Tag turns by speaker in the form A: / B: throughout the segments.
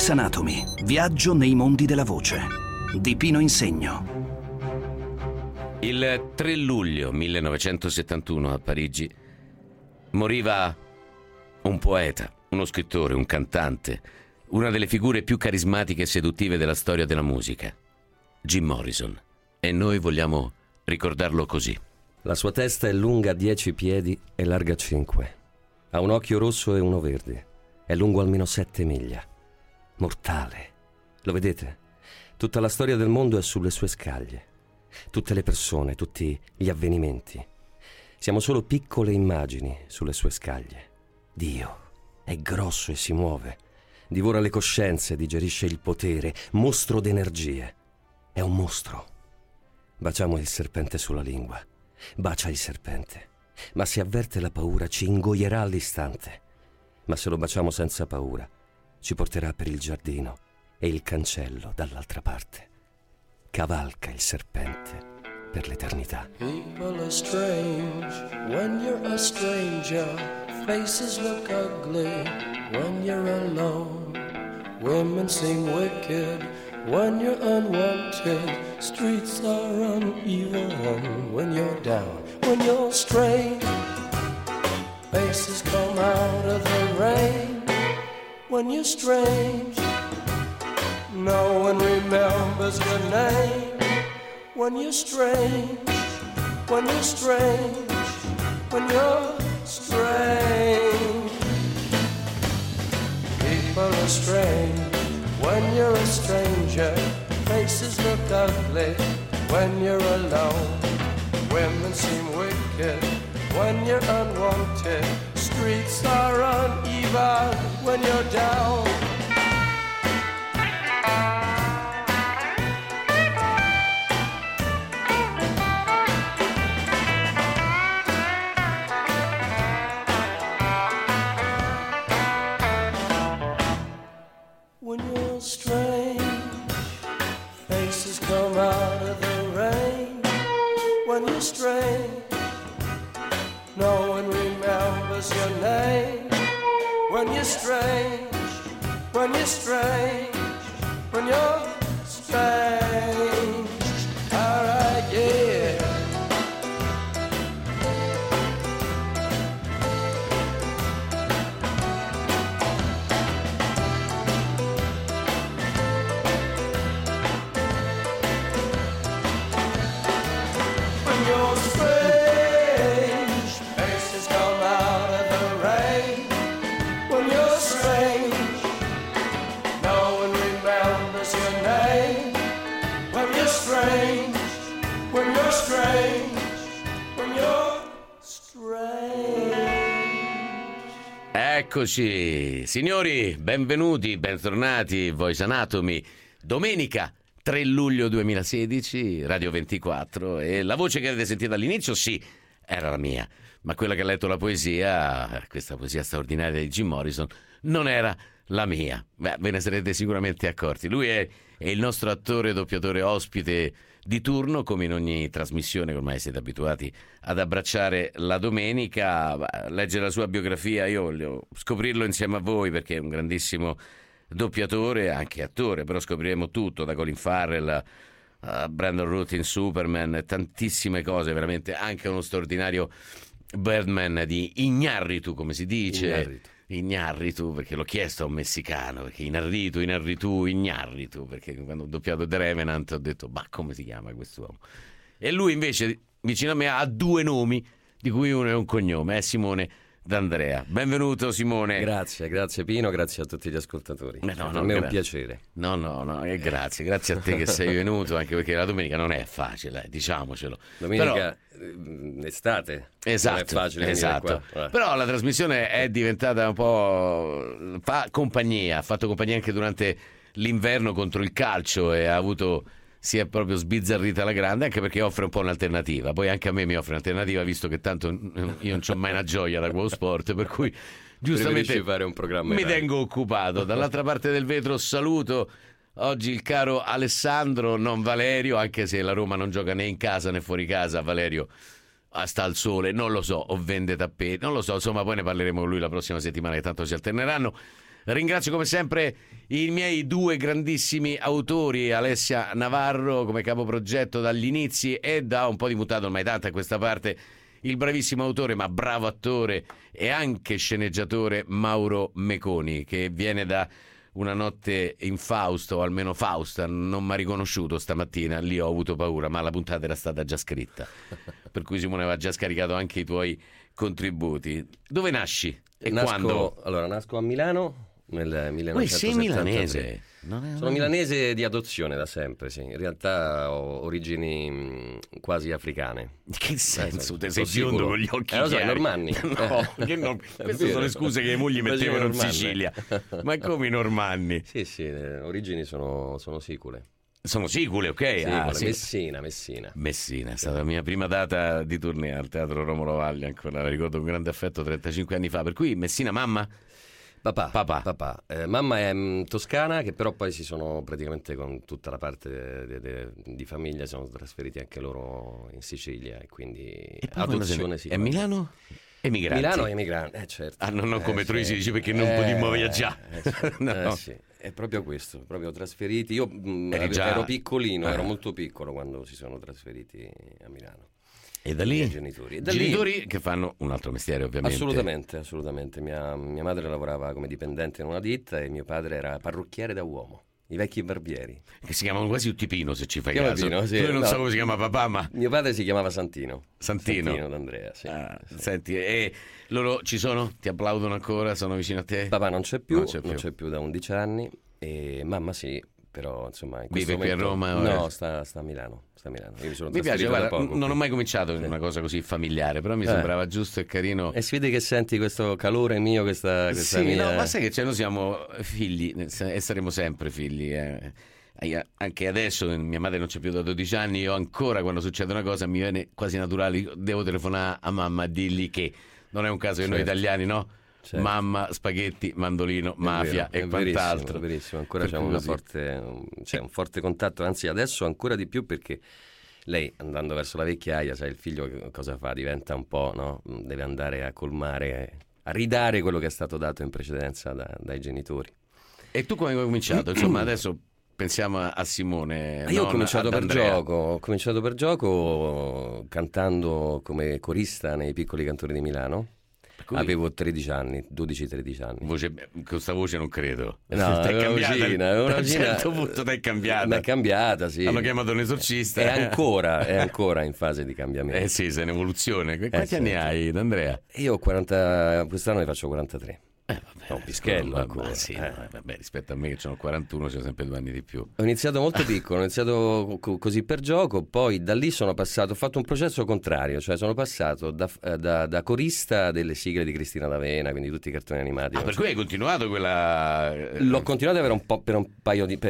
A: Voice Anatomy, viaggio nei mondi della voce, di Pino Insegno.
B: Il 3 luglio 1971 a Parigi moriva un poeta, uno scrittore, un cantante, una delle figure più carismatiche e seduttive della storia della musica, Jim Morrison. E noi vogliamo ricordarlo così.
C: La sua testa è lunga 10 piedi e larga 5. Ha un occhio rosso e uno verde. È lungo almeno 7 miglia. Mortale. Lo vedete? Tutta la storia del mondo è sulle sue scaglie. Tutte le persone, tutti gli avvenimenti. Siamo solo piccole immagini sulle sue scaglie. Dio è grosso e si muove. Divora le coscienze, digerisce il potere. Mostro d'energie. È un mostro. Baciamo il serpente sulla lingua. Bacia il serpente. Ma se avverte la paura ci ingoierà all'istante. Ma se lo baciamo senza paura ci porterà per il giardino e il cancello dall'altra parte. Cavalca il serpente per l'eternità.
D: People are strange when you're a stranger. Faces look ugly when you're alone. Women seem wicked when you're unwanted. Streets are uneven when you're down. When you're strange, faces come out of the rain. When you're strange, no one remembers your name. When you're strange, when you're strange, when you're strange. People are strange when you're a stranger. Faces look ugly when you're alone. Women seem wicked when you're unwanted. Streets are uneven when you're down. When you're strange, faces come out of the rain. When you're strange, no one remembers your name. When you're strange, when you're strange, when you're strange. All right, yeah. When you're strange, faces come out of the rain. When you're strange, no one remembers your name. When you're strange, when you're strange, when you're strange.
B: Eccoci, signori, benvenuti, bentornati, Voice Anatomy. Domenica 3 luglio 2016, Radio 24, e la voce che avete sentito all'inizio, sì, era la mia, ma quella che ha letto la poesia, questa poesia straordinaria di Jim Morrison, non era la mia. Beh, ve ne sarete sicuramente accorti. Lui è il nostro attore, doppiatore, ospite di turno, come in ogni trasmissione che ormai siete abituati ad abbracciare la domenica. Leggere la sua biografia, io voglio scoprirlo insieme a voi, perché è un grandissimo doppiatore, anche attore, però scopriremo tutto, da Colin Farrell a Brandon Routh in Superman, tantissime cose, veramente, anche uno straordinario Birdman di Iñárritu, come si dice? Iñárritu, perché l'ho chiesto a un messicano, perché Iñárritu, perché quando ho doppiato The Revenant ho detto, ma come si chiama quest'uomo? E lui invece vicino a me ha 2 nomi, di cui uno è un cognome, è Simone D'Andrea. Benvenuto Simone.
C: Grazie Pino, grazie a tutti gli ascoltatori. Per me è un piacere.
B: No, grazie a te che sei venuto, anche perché la domenica non è facile, diciamocelo.
C: Domenica, estate,
B: esatto,
C: non è facile venire qua.
B: Però la trasmissione è diventata un po', ha fatto compagnia anche durante l'inverno contro il calcio, e ha avuto, si è proprio sbizzarrita alla grande, anche perché offre un po' un'alternativa. Poi anche a me mi offre un'alternativa, visto che tanto io non c'ho mai una gioia da quello sport, per cui giustamente
C: fare un programma
B: mi tengo occupato. Dall'altra parte del vetro saluto oggi il caro Alessandro, non Valerio, anche se la Roma non gioca né in casa né fuori casa. Valerio sta al sole, non lo so, o vende tappeti, non lo so, insomma poi ne parleremo con lui la prossima settimana, che tanto si alterneranno. Ringrazio come sempre i miei due grandissimi autori, Alessia Navarro come capoprogetto dagli inizi e da un po' di mutato ormai tanto a questa parte il bravissimo autore ma bravo attore e anche sceneggiatore Mauro Meconi, che viene da Una notte in Fausto, o almeno Fausta, non mi ha riconosciuto stamattina, lì ho avuto paura, ma la puntata era stata già scritta, per cui Simone aveva già scaricato anche i tuoi contributi. Dove nasci e quando?
C: Allora, nasco a Milano nel 1973.
B: Sei milanese?
C: Sono milanese di adozione da sempre, sì. In realtà ho origini quasi africane.
B: Che senso? Te sei
C: sicuro.
B: biondo con gli occhi
C: lo so,
B: chiari.
C: normanni.
B: No, che no. Queste sono le scuse che le mogli mettevano in
C: normanni.
B: Sicilia. Ma come i normanni?
C: Sì, origini sono sicule.
B: Sono sicule, ok?
C: Sì. Messina
B: è stata la mia prima data di tournée al Teatro Romolo Valli, ancora la ricordo con grande affetto 35 anni fa. Per cui Messina, mamma?
C: Papà. Mamma è toscana, che però poi si sono praticamente con tutta la parte di famiglia sono trasferiti anche loro in Sicilia e quindi adozione sì.
B: E Milano? Emigranti.
C: Milano è emigrante, certo.
B: Non come Troisi dice perché non potremmo viaggiare. No.
C: Sì. È proprio questo, proprio trasferiti. Io
B: ero
C: piccolino, ero molto piccolo quando si sono trasferiti a Milano.
B: E da lì?
C: I genitori.
B: Genitori che fanno un altro mestiere, ovviamente.
C: Assolutamente. Mia madre lavorava come dipendente in una ditta e mio padre era parrucchiere da uomo. I vecchi barbieri.
B: Che si chiamano quasi tutti Pino, se ci fai caso.
C: Pino, sì.
B: Io non so come si chiama papà, ma...
C: Mio padre si chiamava Santino
B: D'Andrea,
C: D'Andrea, sì.
B: Senti, e loro ci sono? Ti applaudono ancora? Sono vicino a te?
C: Papà non c'è più da 11 anni e mamma sì, però insomma in questo
B: vive
C: momento...
B: qui a Roma?
C: No, sta a Milano. Io mi sono
B: Mi piace,
C: trasferito
B: guarda,
C: da poco.
B: non ho mai cominciato in una cosa così familiare, però mi sembrava giusto e carino.
C: E si vede che senti questo calore mio, questa
B: sì,
C: mia...
B: no, ma sai che noi siamo figli e saremo sempre figli. Anche adesso mia madre non c'è più da 12 anni, io ancora quando succede una cosa mi viene quasi naturale, devo telefonare a mamma a dirgli che non è un caso che noi italiani, no? Certo. Mamma, spaghetti, mandolino, mafia e quant'altro.
C: È verissimo, ancora c'è un forte contatto, anzi adesso ancora di più perché lei andando verso la vecchiaia, sai il figlio cosa fa? Diventa un po', no? Deve andare a colmare, a ridare quello che è stato dato in precedenza dai genitori.
B: E tu come hai cominciato? Insomma adesso pensiamo a Simone.
C: Io ho cominciato per gioco cantando come corista nei Piccoli Cantori di Milano. Avevo 13 anni, 12-13 anni.
B: Questa voce non credo.
C: No,
B: t'è cambiata. A un
C: certo
B: certo punto t'è cambiata.
C: Mi è cambiata, sì.
B: Hanno chiamato un esorcista.
C: È ancora in fase di cambiamento.
B: Sì, sei in evoluzione. Quanti anni hai, D'Andrea?
C: Io ho 40, quest'anno ne faccio 43.
B: Vabbè,
C: un pischello ancora.
B: Sì, vabbè, rispetto a me che ho 41 c'ho sempre 2 anni di più.
C: Ho iniziato molto piccolo, ho iniziato così per gioco, poi da lì ho fatto un processo contrario, cioè sono passato da corista delle sigle di Cristina D'Avena, quindi tutti i cartoni animati.
B: Per cui hai continuato quella...
C: L'ho continuato per un paio di...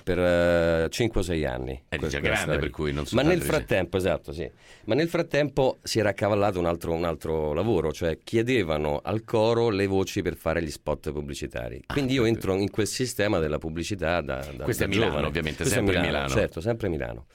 C: per 5 o 6 anni.
B: Eri già grande, per cui non so.
C: Ma nel frattempo, esatto, sì. Ma nel frattempo si era accavallato un altro lavoro, cioè chiedevano al coro le voci per fare gli spot pubblicitari. Quindi io entro in quel sistema della pubblicità da
B: questo è
C: giovane.
B: Milano, ovviamente.
C: Questo
B: sempre
C: è Milano. Certo, sempre Milano.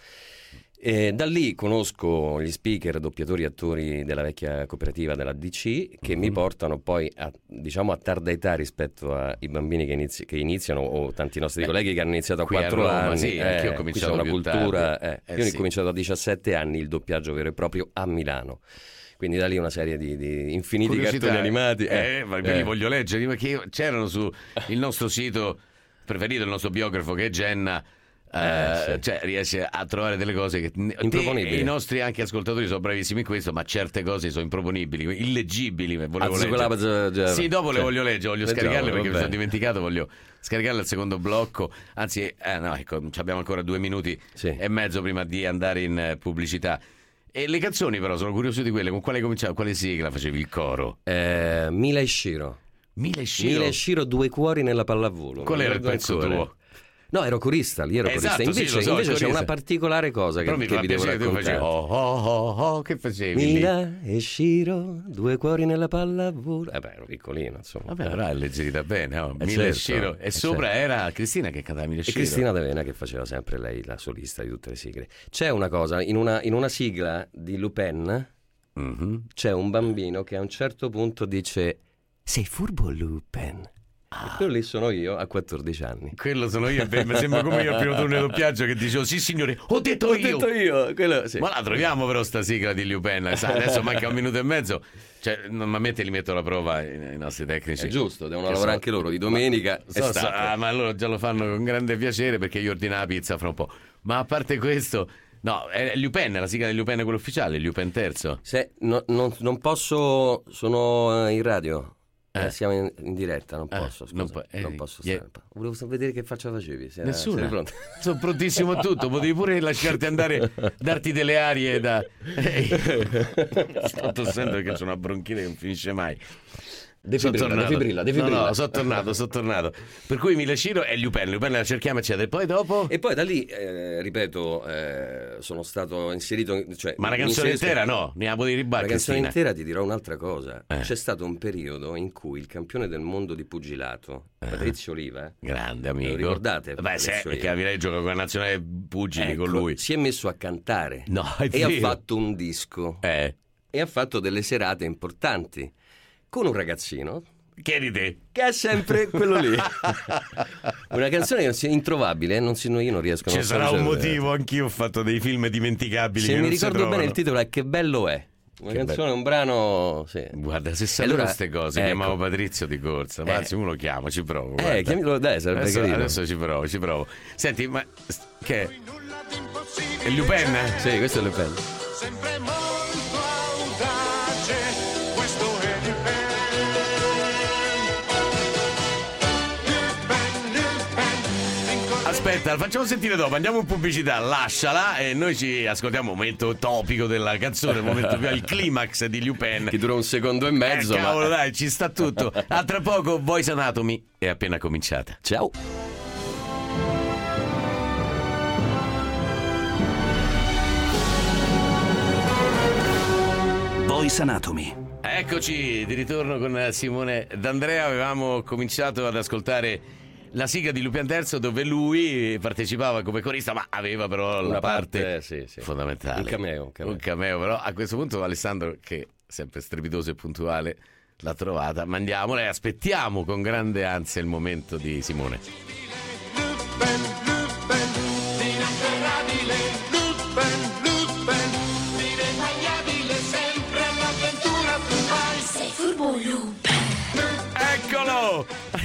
C: E da lì conosco gli speaker, doppiatori, attori della vecchia cooperativa della DC che mi portano poi a tarda età rispetto ai bambini che iniziano o tanti nostri colleghi che hanno iniziato a 4 anni.
B: Sì, anch'io ho cominciato
C: una
B: più
C: cultura.
B: tardi.
C: Io ho cominciato a 17 anni il doppiaggio vero e proprio a Milano. Quindi da lì una serie di infiniti cartoni animati.
B: Li voglio leggere perché c'erano su il nostro sito preferito, il nostro biografo che è Genna. Cioè riesce a trovare delle cose che i nostri anche ascoltatori sono bravissimi in questo, ma certe cose sono improponibili, illeggibili. Volevo sì, dopo le voglio leggere, voglio scaricarle perché mi sono dimenticato, voglio scaricarle al secondo blocco. Anzi, abbiamo ancora 2 minuti e mezzo prima di andare in pubblicità. E le canzoni però sono curioso di quelle. Con quale cominciavi? Quale sigla facevi il coro?
C: Mila e Shiro, 2 cuori nella pallavolo.
B: Qual era il pezzo tuo?
C: No, ero corista, lì ero
B: esatto,
C: corista. Invece c'è una particolare cosa che vi devo raccontare.
B: Che facevi?
C: Mila e Shiro, 2 cuori nella pallavolo. Ero piccolino, insomma.
B: Vabbè, però è alleggerita bene. Mila e Shiro. E sopra era Cristina che cantava Mila e Shiro.
C: E Cristina D'Avena che faceva sempre lei la solista di tutte le sigle. C'è una cosa, in una sigla di Lupin c'è un bambino che a un certo punto dice: sei furbo Lupin? E quello lì sono io a 14 anni.
B: Quello sono io, mi sembra come io al primo turno di doppiaggio che dicevo sì signore, ho detto io.
C: Quello, sì.
B: Ma la troviamo però sta sigla di Liu Pen, adesso manca un minuto e mezzo, cioè normalmente li metto alla prova i nostri tecnici.
C: È giusto, devono lavorare anche loro, di domenica
B: ma loro già lo fanno con grande piacere perché io ordino la pizza fra un po'. Ma a parte questo, no, è Liu Pen, la sigla di Liu Pen è quello ufficiale, Liu Pen terzo.
C: Non posso, sono in radio. Siamo in diretta, non posso. Scusa, non posso stare. Volevo vedere che faccia facevi.
B: Nessuno. Sono prontissimo a tutto. Potevi pure lasciarti andare, darti delle arie da. Sto tossendo perché c'è una bronchite che non finisce mai.
C: Defibrilla.
B: No, sono tornato. Per cui Mileshiro e Liu Pen la cerchiamo, eccetera. E poi dopo.
C: E poi da lì, ripeto, sono stato inserito. Cioè,
B: ma la canzone intera no, ne avevo di ribattere.
C: La canzone intera ti dirò un'altra cosa. C'è stato un periodo in cui il campione del mondo di pugilato, Patrizio Oliva,
B: grande amico.
C: Lo ricordate?
B: Beh, perché Avirei gioca con la nazionale pugili con lui.
C: Si è messo a cantare
B: e
C: ha fatto un disco
B: e
C: ha fatto delle serate importanti con un ragazzino
B: che di te
C: che è sempre quello lì. Una canzone che è introvabile, io non riesco a
B: ci sarà un motivo, anch'io ho fatto dei film dimenticabili
C: se
B: che
C: mi
B: non
C: ricordo bene il titolo è Che bello è. Una canzone, un brano, sì.
B: Guarda, se sapevo queste cose, chiamavo Patrizio di corsa, ma anzi uno lo chiamo, ci provo.
C: Chiamilo, dai, sarebbe carino.
B: Adesso ci provo. Senti, ma che è Liu Pen?
C: Sì, questo è Liu Pen.
D: Sempre molto audace, questo è Liu Pen.
B: Aspetta, la facciamo sentire dopo, andiamo in pubblicità, lasciala e noi ci ascoltiamo il momento topico della canzone, il momento più il climax di Liu Pen.
C: Che dura 1 secondo e mezzo.
B: Cavolo, dai, ci sta tutto. A tra poco, Voice Anatomy è appena cominciata.
C: Ciao.
A: Voice Anatomy.
B: Eccoci, di ritorno con Simone D'Andrea. Avevamo cominciato ad ascoltare la sigla di Liu Pen terzo dove lui partecipava come corista ma aveva però la parte fondamentale, un cameo. Però a questo punto Alessandro, che è sempre strepitoso e puntuale, l'ha trovata. Mandiamola e aspettiamo con grande ansia il momento di Simone. Eccolo!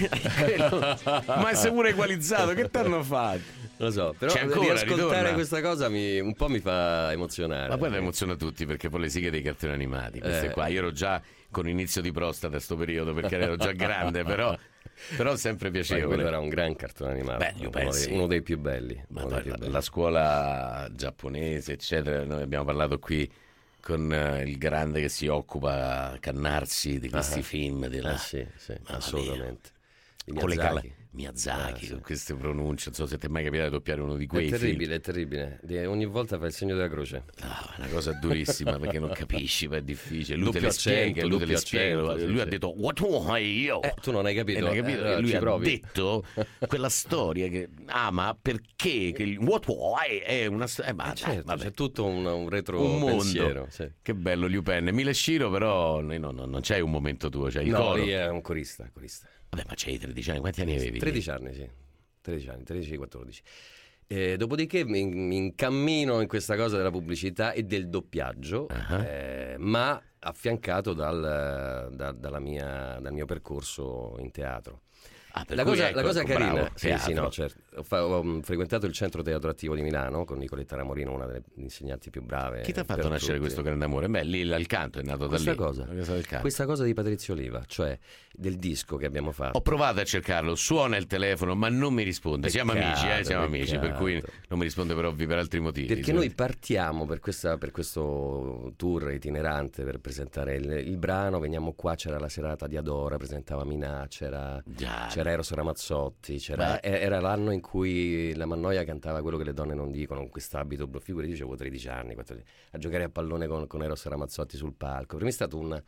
B: Ma è sempre equalizzato, che t'hanno fatto?
C: Lo so, però riascoltare questa cosa un po' mi fa emozionare.
B: Ma poi la emoziona tutti, perché poi le sighe dei cartoni animati, queste qua, io ero già con inizio di prostata a sto periodo, perché ero già grande, però sempre piacevole.
C: Quello era un gran cartone animato. Uno dei più belli.
B: La scuola giapponese, eccetera, noi abbiamo parlato qui con il grande che si occupa, Cannarsi, di questi film della...
C: sì, assolutamente.
B: Con le Miyazaki, con queste pronunce, non so se ti è mai capitato di doppiare uno di quei film.
C: È terribile. Ogni volta fa il segno della croce.
B: No, è una cosa durissima perché non capisci, ma è difficile. Lui te le spiega, lui ha detto what io.
C: Tu non hai capito.
B: Lui ha detto quella storia che ama perché che what è una storia.
C: C'è tutto un retro
B: mondo.
C: Sì.
B: Che bello Liu Pen. Mileshiro però non c'hai un momento tuo, c'hai il coro.
C: Lui è un corista.
B: Vabbè, ma c'hai 13 anni, quanti anni avevi?
C: 13 anni, sì. 13-14. Dopodiché mi incammino in questa cosa della pubblicità e del doppiaggio, ma affiancato dal mio percorso in teatro. La cosa carina, certo. Ho frequentato il Centro Teatro Attivo di Milano con Nicoletta Ramorino, una delle insegnanti più brave.
B: Chi ti ha fatto nascere questo grande amore? Beh, lì il canto è nato da lì.
C: Questa cosa di Patrizio Oliva, cioè del disco che abbiamo fatto.
B: Ho provato a cercarlo, suona il telefono, ma non mi risponde. Siamo amici, per cui non mi risponde per altri motivi.
C: Perché noi partiamo per questo tour itinerante per presentare il brano, veniamo qua, c'era la serata di Adora, presentava Minà, c'era Eros Ramazzotti, era l'anno in cui la Mannoia cantava Quello che le donne non dicono, con quest'abito blu, figurati, io avevo 13 anni, a giocare a pallone con Eros Ramazzotti sul palco. Per me è stato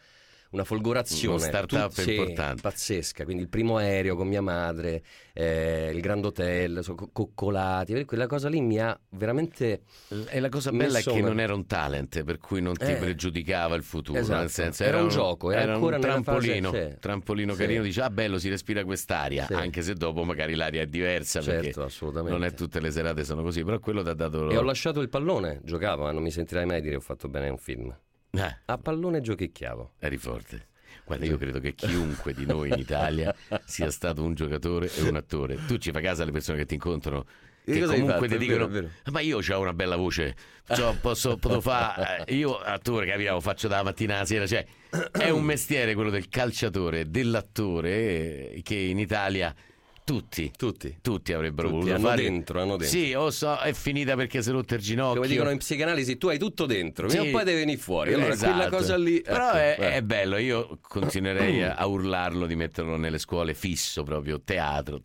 C: una folgorazione.
B: Uno startup importante.
C: Pazzesca, quindi il primo aereo con mia madre, il Grand Hotel, coccolati, quella cosa lì mi ha veramente...
B: E la cosa bella è che non era un talent, per cui non ti pregiudicava il futuro,
C: esatto.
B: Nel senso
C: era un gioco, era ancora
B: un trampolino,
C: fase,
B: trampolino carino, dice bello, si respira quest'aria, anche se dopo magari l'aria è diversa, perché
C: assolutamente.
B: non è tutte le serate sono così, però quello ti ha dato...
C: E ho lasciato il pallone, giocavo, ma non mi sentirai mai dire ho fatto bene un film. A pallone giochicchiavo.
B: Eri forte. Guarda, io credo che chiunque di noi in Italia sia stato un giocatore e un attore. Tu ci fai caso alle persone che ti incontrano, che comunque ti dicono ma io ho una bella voce, posso fare, io attore, capiamo, faccio dalla mattina alla sera, cioè è un mestiere quello del calciatore, dell'attore, che in Italia tutti avrebbero voluto
C: hanno
B: fare.
C: Dentro.
B: Sì, è finita perché si è rotto il ginocchio.
C: Come dicono in psicanalisi, tu hai tutto dentro, ma poi devi venire fuori. Allora quella cosa lì.
B: Però è bello, io continuerei a urlarlo di metterlo nelle scuole fisso, proprio teatro.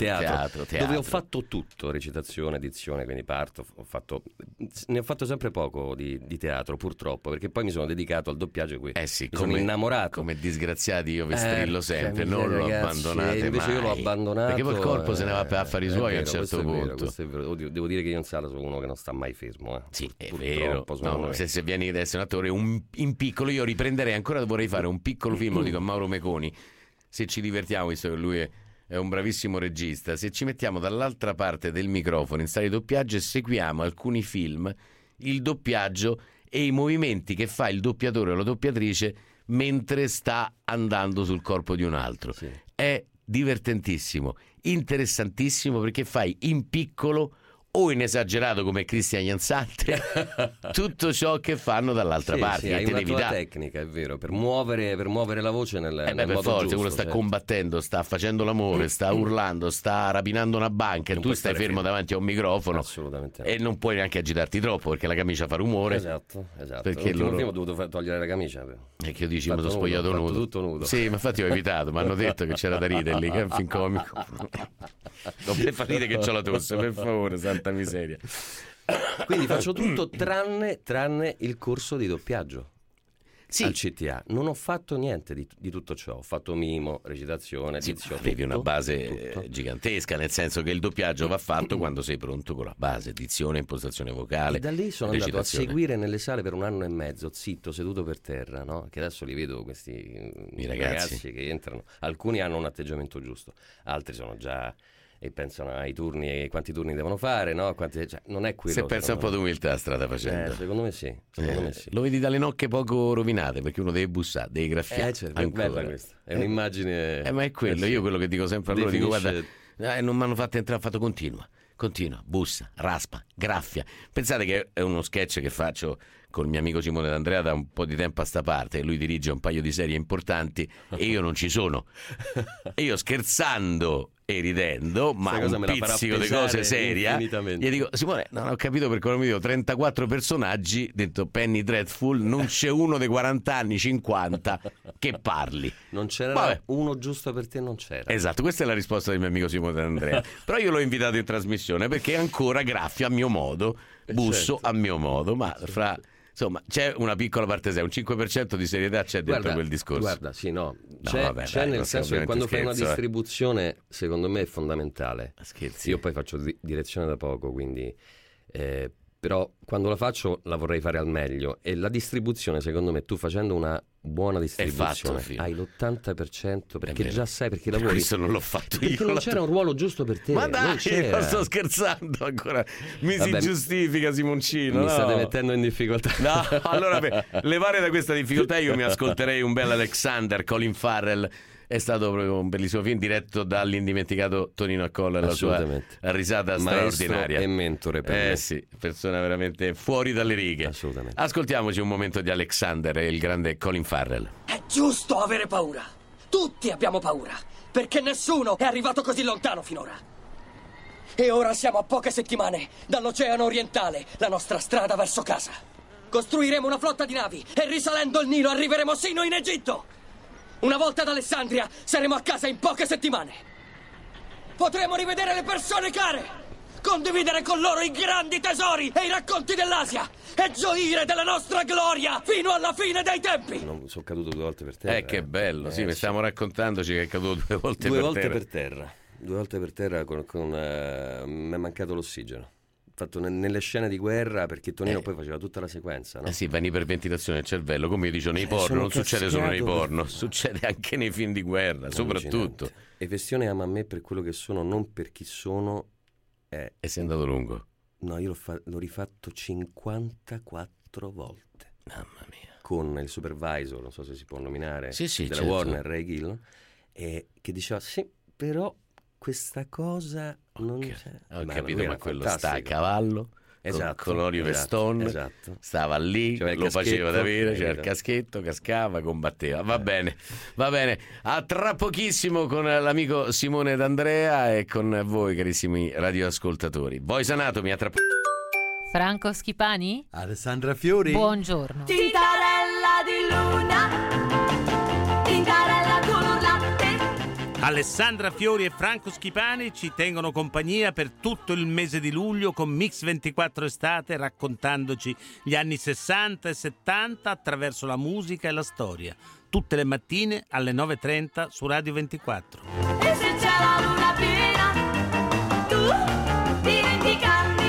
C: Dove ho fatto tutto, recitazione, dizione, quindi parto, ne ho fatto sempre poco di teatro, purtroppo, perché poi mi sono dedicato al doppiaggio qui. Sono innamorato.
B: Come disgraziati io vi strillo sempre, non lo abbandonate
C: invece
B: mai.
C: Io l'ho abbandonato.
B: Perché poi il corpo se ne va per affari suoi a un certo punto.
C: Questo è vero. Oddio, devo dire che io in sala sono uno che non sta mai fermo.
B: Sì, è vero. No, se vieni ad essere un attore in piccolo, io riprenderei ancora, vorrei fare un piccolo film, lo dico a Mauro Meconi, se ci divertiamo, visto che lui è un bravissimo regista, se ci mettiamo dall'altra parte del microfono in sala di doppiaggio e seguiamo alcuni film, il doppiaggio e i movimenti che fa il doppiatore o la doppiatrice mentre sta andando sul corpo di un altro. È divertentissimo, interessantissimo, perché fai in piccolo o in esagerato come Cristian Jansante tutto ciò che fanno dall'altra parte.
C: Hai una tua tecnica, è vero, per muovere la voce nel modo
B: forza,
C: giusto.
B: Uno sta combattendo, sta facendo l'amore, sta urlando, sta rapinando una banca e tu stai fermo davanti a un microfono.
C: Assolutamente.
B: E non puoi neanche agitarti troppo perché la camicia fa rumore.
C: Esatto.
B: Perché
C: l'ultimo film ho dovuto togliere la camicia.
B: E che io dici, mi sono spogliato nudo.
C: Tutto nudo.
B: Sì, ma infatti ho evitato, mi hanno detto che c'era da ridere lì, che è un film comico. Non mi fa ridere che c'ho la tosse, per favore, santa miseria.
C: Quindi faccio tutto tranne il corso di doppiaggio. Al CTA non ho fatto niente di tutto ciò. Ho fatto mimo, recitazione, dizione.
B: Avevi una base gigantesca, nel senso che il doppiaggio va fatto quando sei pronto con la base, dizione, impostazione vocale.
C: E da lì sono andato a seguire nelle sale per 1 anno e mezzo, zitto, seduto per terra, no? Che adesso li vedo questi ragazzi che entrano. Alcuni hanno un atteggiamento giusto, altri sono già e pensano ai turni e quanti turni devono fare, no? Non è quello.
B: Se pensa un po' d'umiltà strada facendo.
C: Secondo me sì.
B: Lo vedi dalle nocche poco rovinate, perché uno deve bussare, deve graffiare.
C: È bella questa. È un'immagine.
B: Ma è quello, io quello che dico sempre a loro, dico guarda, non mi hanno fatto entrare, ho fatto continua, bussa, raspa, graffia. Pensate che è uno sketch che faccio col mio amico Simone D'Andrea da un po' di tempo a sta parte. Lui dirige un paio di serie importanti e io non ci sono. E io scherzando e ridendo, ma un pizzico di cose seria, gli dico: Simone, non ho capito perché non mi dico 34 personaggi dentro Penny Dreadful, non c'è uno dei 40 anni, 50 che parli.
C: Non c'era uno giusto per te, non c'era.
B: Esatto, questa è la risposta del mio amico Simone D'Andrea. Però io l'ho invitato in trasmissione perché ancora graffia a mio modo, busso a mio modo, ma insomma, c'è una piccola parte, un 5% di serietà c'è dentro quel discorso.
C: Guarda, c'è nel senso che quando fai una distribuzione, secondo me è fondamentale.
B: Scherzi.
C: Io poi faccio direzione da poco, quindi però quando la faccio la vorrei fare al meglio, e la distribuzione, secondo me, tu facendo una buona distribuzione hai l'80%, perché già sai perché lavori.
B: Questo non l'ho fatto
C: perché
B: io.
C: Non c'era un ruolo giusto per te.
B: Ma dai, non sto scherzando ancora. Si giustifica Simoncino.
C: Mi state mettendo in difficoltà.
B: No, allora levare da questa difficoltà, io mi ascolterei un bel Alexander, Colin Farrell. È stato proprio un bellissimo film diretto dall'indimenticato Tonino Accolla, la sua risata straordinaria.
C: E mentore per me.
B: Sì, persona veramente fuori dalle righe.
C: Assolutamente.
B: Ascoltiamoci un momento di Alexander e il grande Colin Farrell.
E: È giusto avere paura. Tutti abbiamo paura, perché nessuno è arrivato così lontano finora. E ora siamo a poche settimane dall'Oceano Orientale, la nostra strada verso casa. Costruiremo una flotta di navi e risalendo il Nilo arriveremo sino in Egitto. Una volta ad Alessandria saremo a casa in poche settimane. Potremo rivedere le persone care, condividere con loro i grandi tesori e i racconti dell'Asia e gioire della nostra gloria fino alla fine dei tempi.
C: Non sono caduto 2 volte per terra.
B: Che bello, sì, mi stiamo raccontandoci che è caduto 2 volte
C: 2
B: per
C: volte
B: terra.
C: per terra. 2 volte per terra mi è mancato l'ossigeno. Fatto nelle scene di guerra, perché Tonino poi faceva tutta la sequenza, no?
B: Sì, va in iperventilazione del cervello, come io dicevo nei porno,
C: sono
B: non succede solo nei
C: cascato
B: porno, succede anche nei film di guerra, soprattutto.
C: E Vestione ama me per quello che sono, non per chi sono.
B: E sei andato lungo.
C: No, io l'ho rifatto 54 volte.
B: Mamma mia.
C: Con il supervisor, non so se si può nominare,
B: Sì,
C: della
B: certo.
C: Warner, Ray Gill, e che diceva, sì, però questa cosa non c'è.
B: Ho
C: Ma
B: capito,
C: lui
B: ma
C: era
B: quello
C: fantastico.
B: sta a cavallo,
C: Esatto,
B: con Oliver Stone,
C: esatto.
B: stava lì,
C: C'aveva il
B: lo faceva da
C: caschetto,
B: vedere, c'era il
C: capito?
B: caschetto, cascava, combatteva. Va bene, va bene. A tra pochissimo con l'amico Simone D'Andrea e con voi, carissimi radioascoltatori. Voice Anatomy, a tra
F: Franco Schipani?
G: Alessandra Fiori.
F: Buongiorno.
H: Tintarella di luna, tintarella color latte.
I: Alessandra Fiori e Franco Schipani ci tengono compagnia per tutto il mese di luglio con Mix 24 Estate, raccontandoci gli anni 60 e 70 attraverso la musica e la storia. Tutte le mattine alle 9:30 su Radio 24.
H: E se c'è la luna piena, tu diventi candida.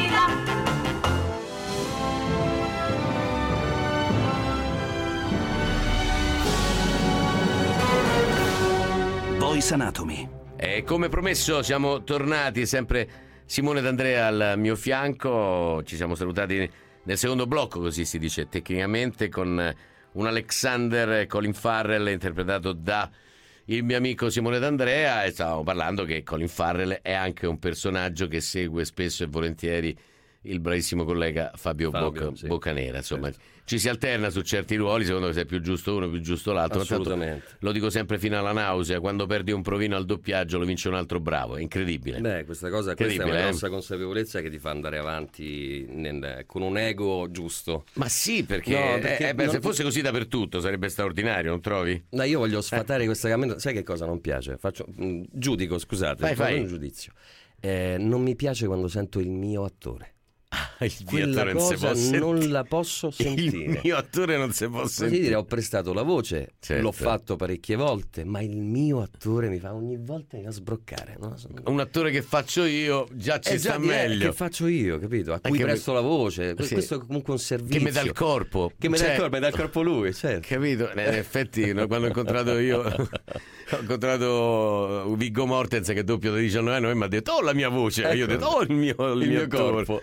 A: Voice Anatomy.
B: E come promesso siamo tornati, sempre Simone D'Andrea al mio fianco, ci siamo salutati nel secondo blocco, così si dice tecnicamente, con un Alexander Colin Farrell interpretato da il mio amico Simone D'Andrea, e stavamo parlando che Colin Farrell è anche un personaggio che segue spesso e volentieri il bravissimo collega Fabio
C: sì.
B: Boccanera, insomma,
C: Certo.
B: Ci si alterna su certi ruoli, secondo me se è più giusto uno, più giusto l'altro.
C: Assolutamente.
B: Tanto, lo dico sempre fino alla nausea, quando perdi un provino al doppiaggio lo vince un altro bravo, è incredibile.
C: Beh, questa è una
B: Incredibile,
C: grossa consapevolezza che ti fa andare avanti con un ego giusto.
B: Ma sì, perché,
C: No, perché non-
B: se fosse così dappertutto sarebbe straordinario, non trovi?
C: No, io voglio sfatare questa cammina. Sai che cosa non piace? Giudico, scusate,
B: Fai.
C: un giudizio. Non mi piace quando sento il mio attore.
B: Il mio
C: Quella
B: attore non si
C: cosa
B: può sentire.
C: non la posso sentire.
B: Il mio attore non si può
C: Voglio
B: sentire.
C: dire, ho prestato la voce,
B: Certo.
C: l'ho fatto parecchie volte, ma il mio attore mi fa ogni volta a sbroccare. No?
B: Un attore che faccio io già ci sta meglio.
C: Che faccio io, capito? A cui
B: Anche
C: presto la voce.
B: Sì.
C: Questo è comunque un servizio.
B: Che mi dà il corpo.
C: Che mi dà
B: Cioè,
C: il corpo, mi dà il corpo lui, certo.
B: Capito? In effetti, no, quando ho incontrato ho incontrato Viggo Mortensen, che è doppio da 19 anni, mi ha detto: oh, la mia voce.
C: Ecco.
B: Io ho detto: oh, il mio attore.
C: corpo.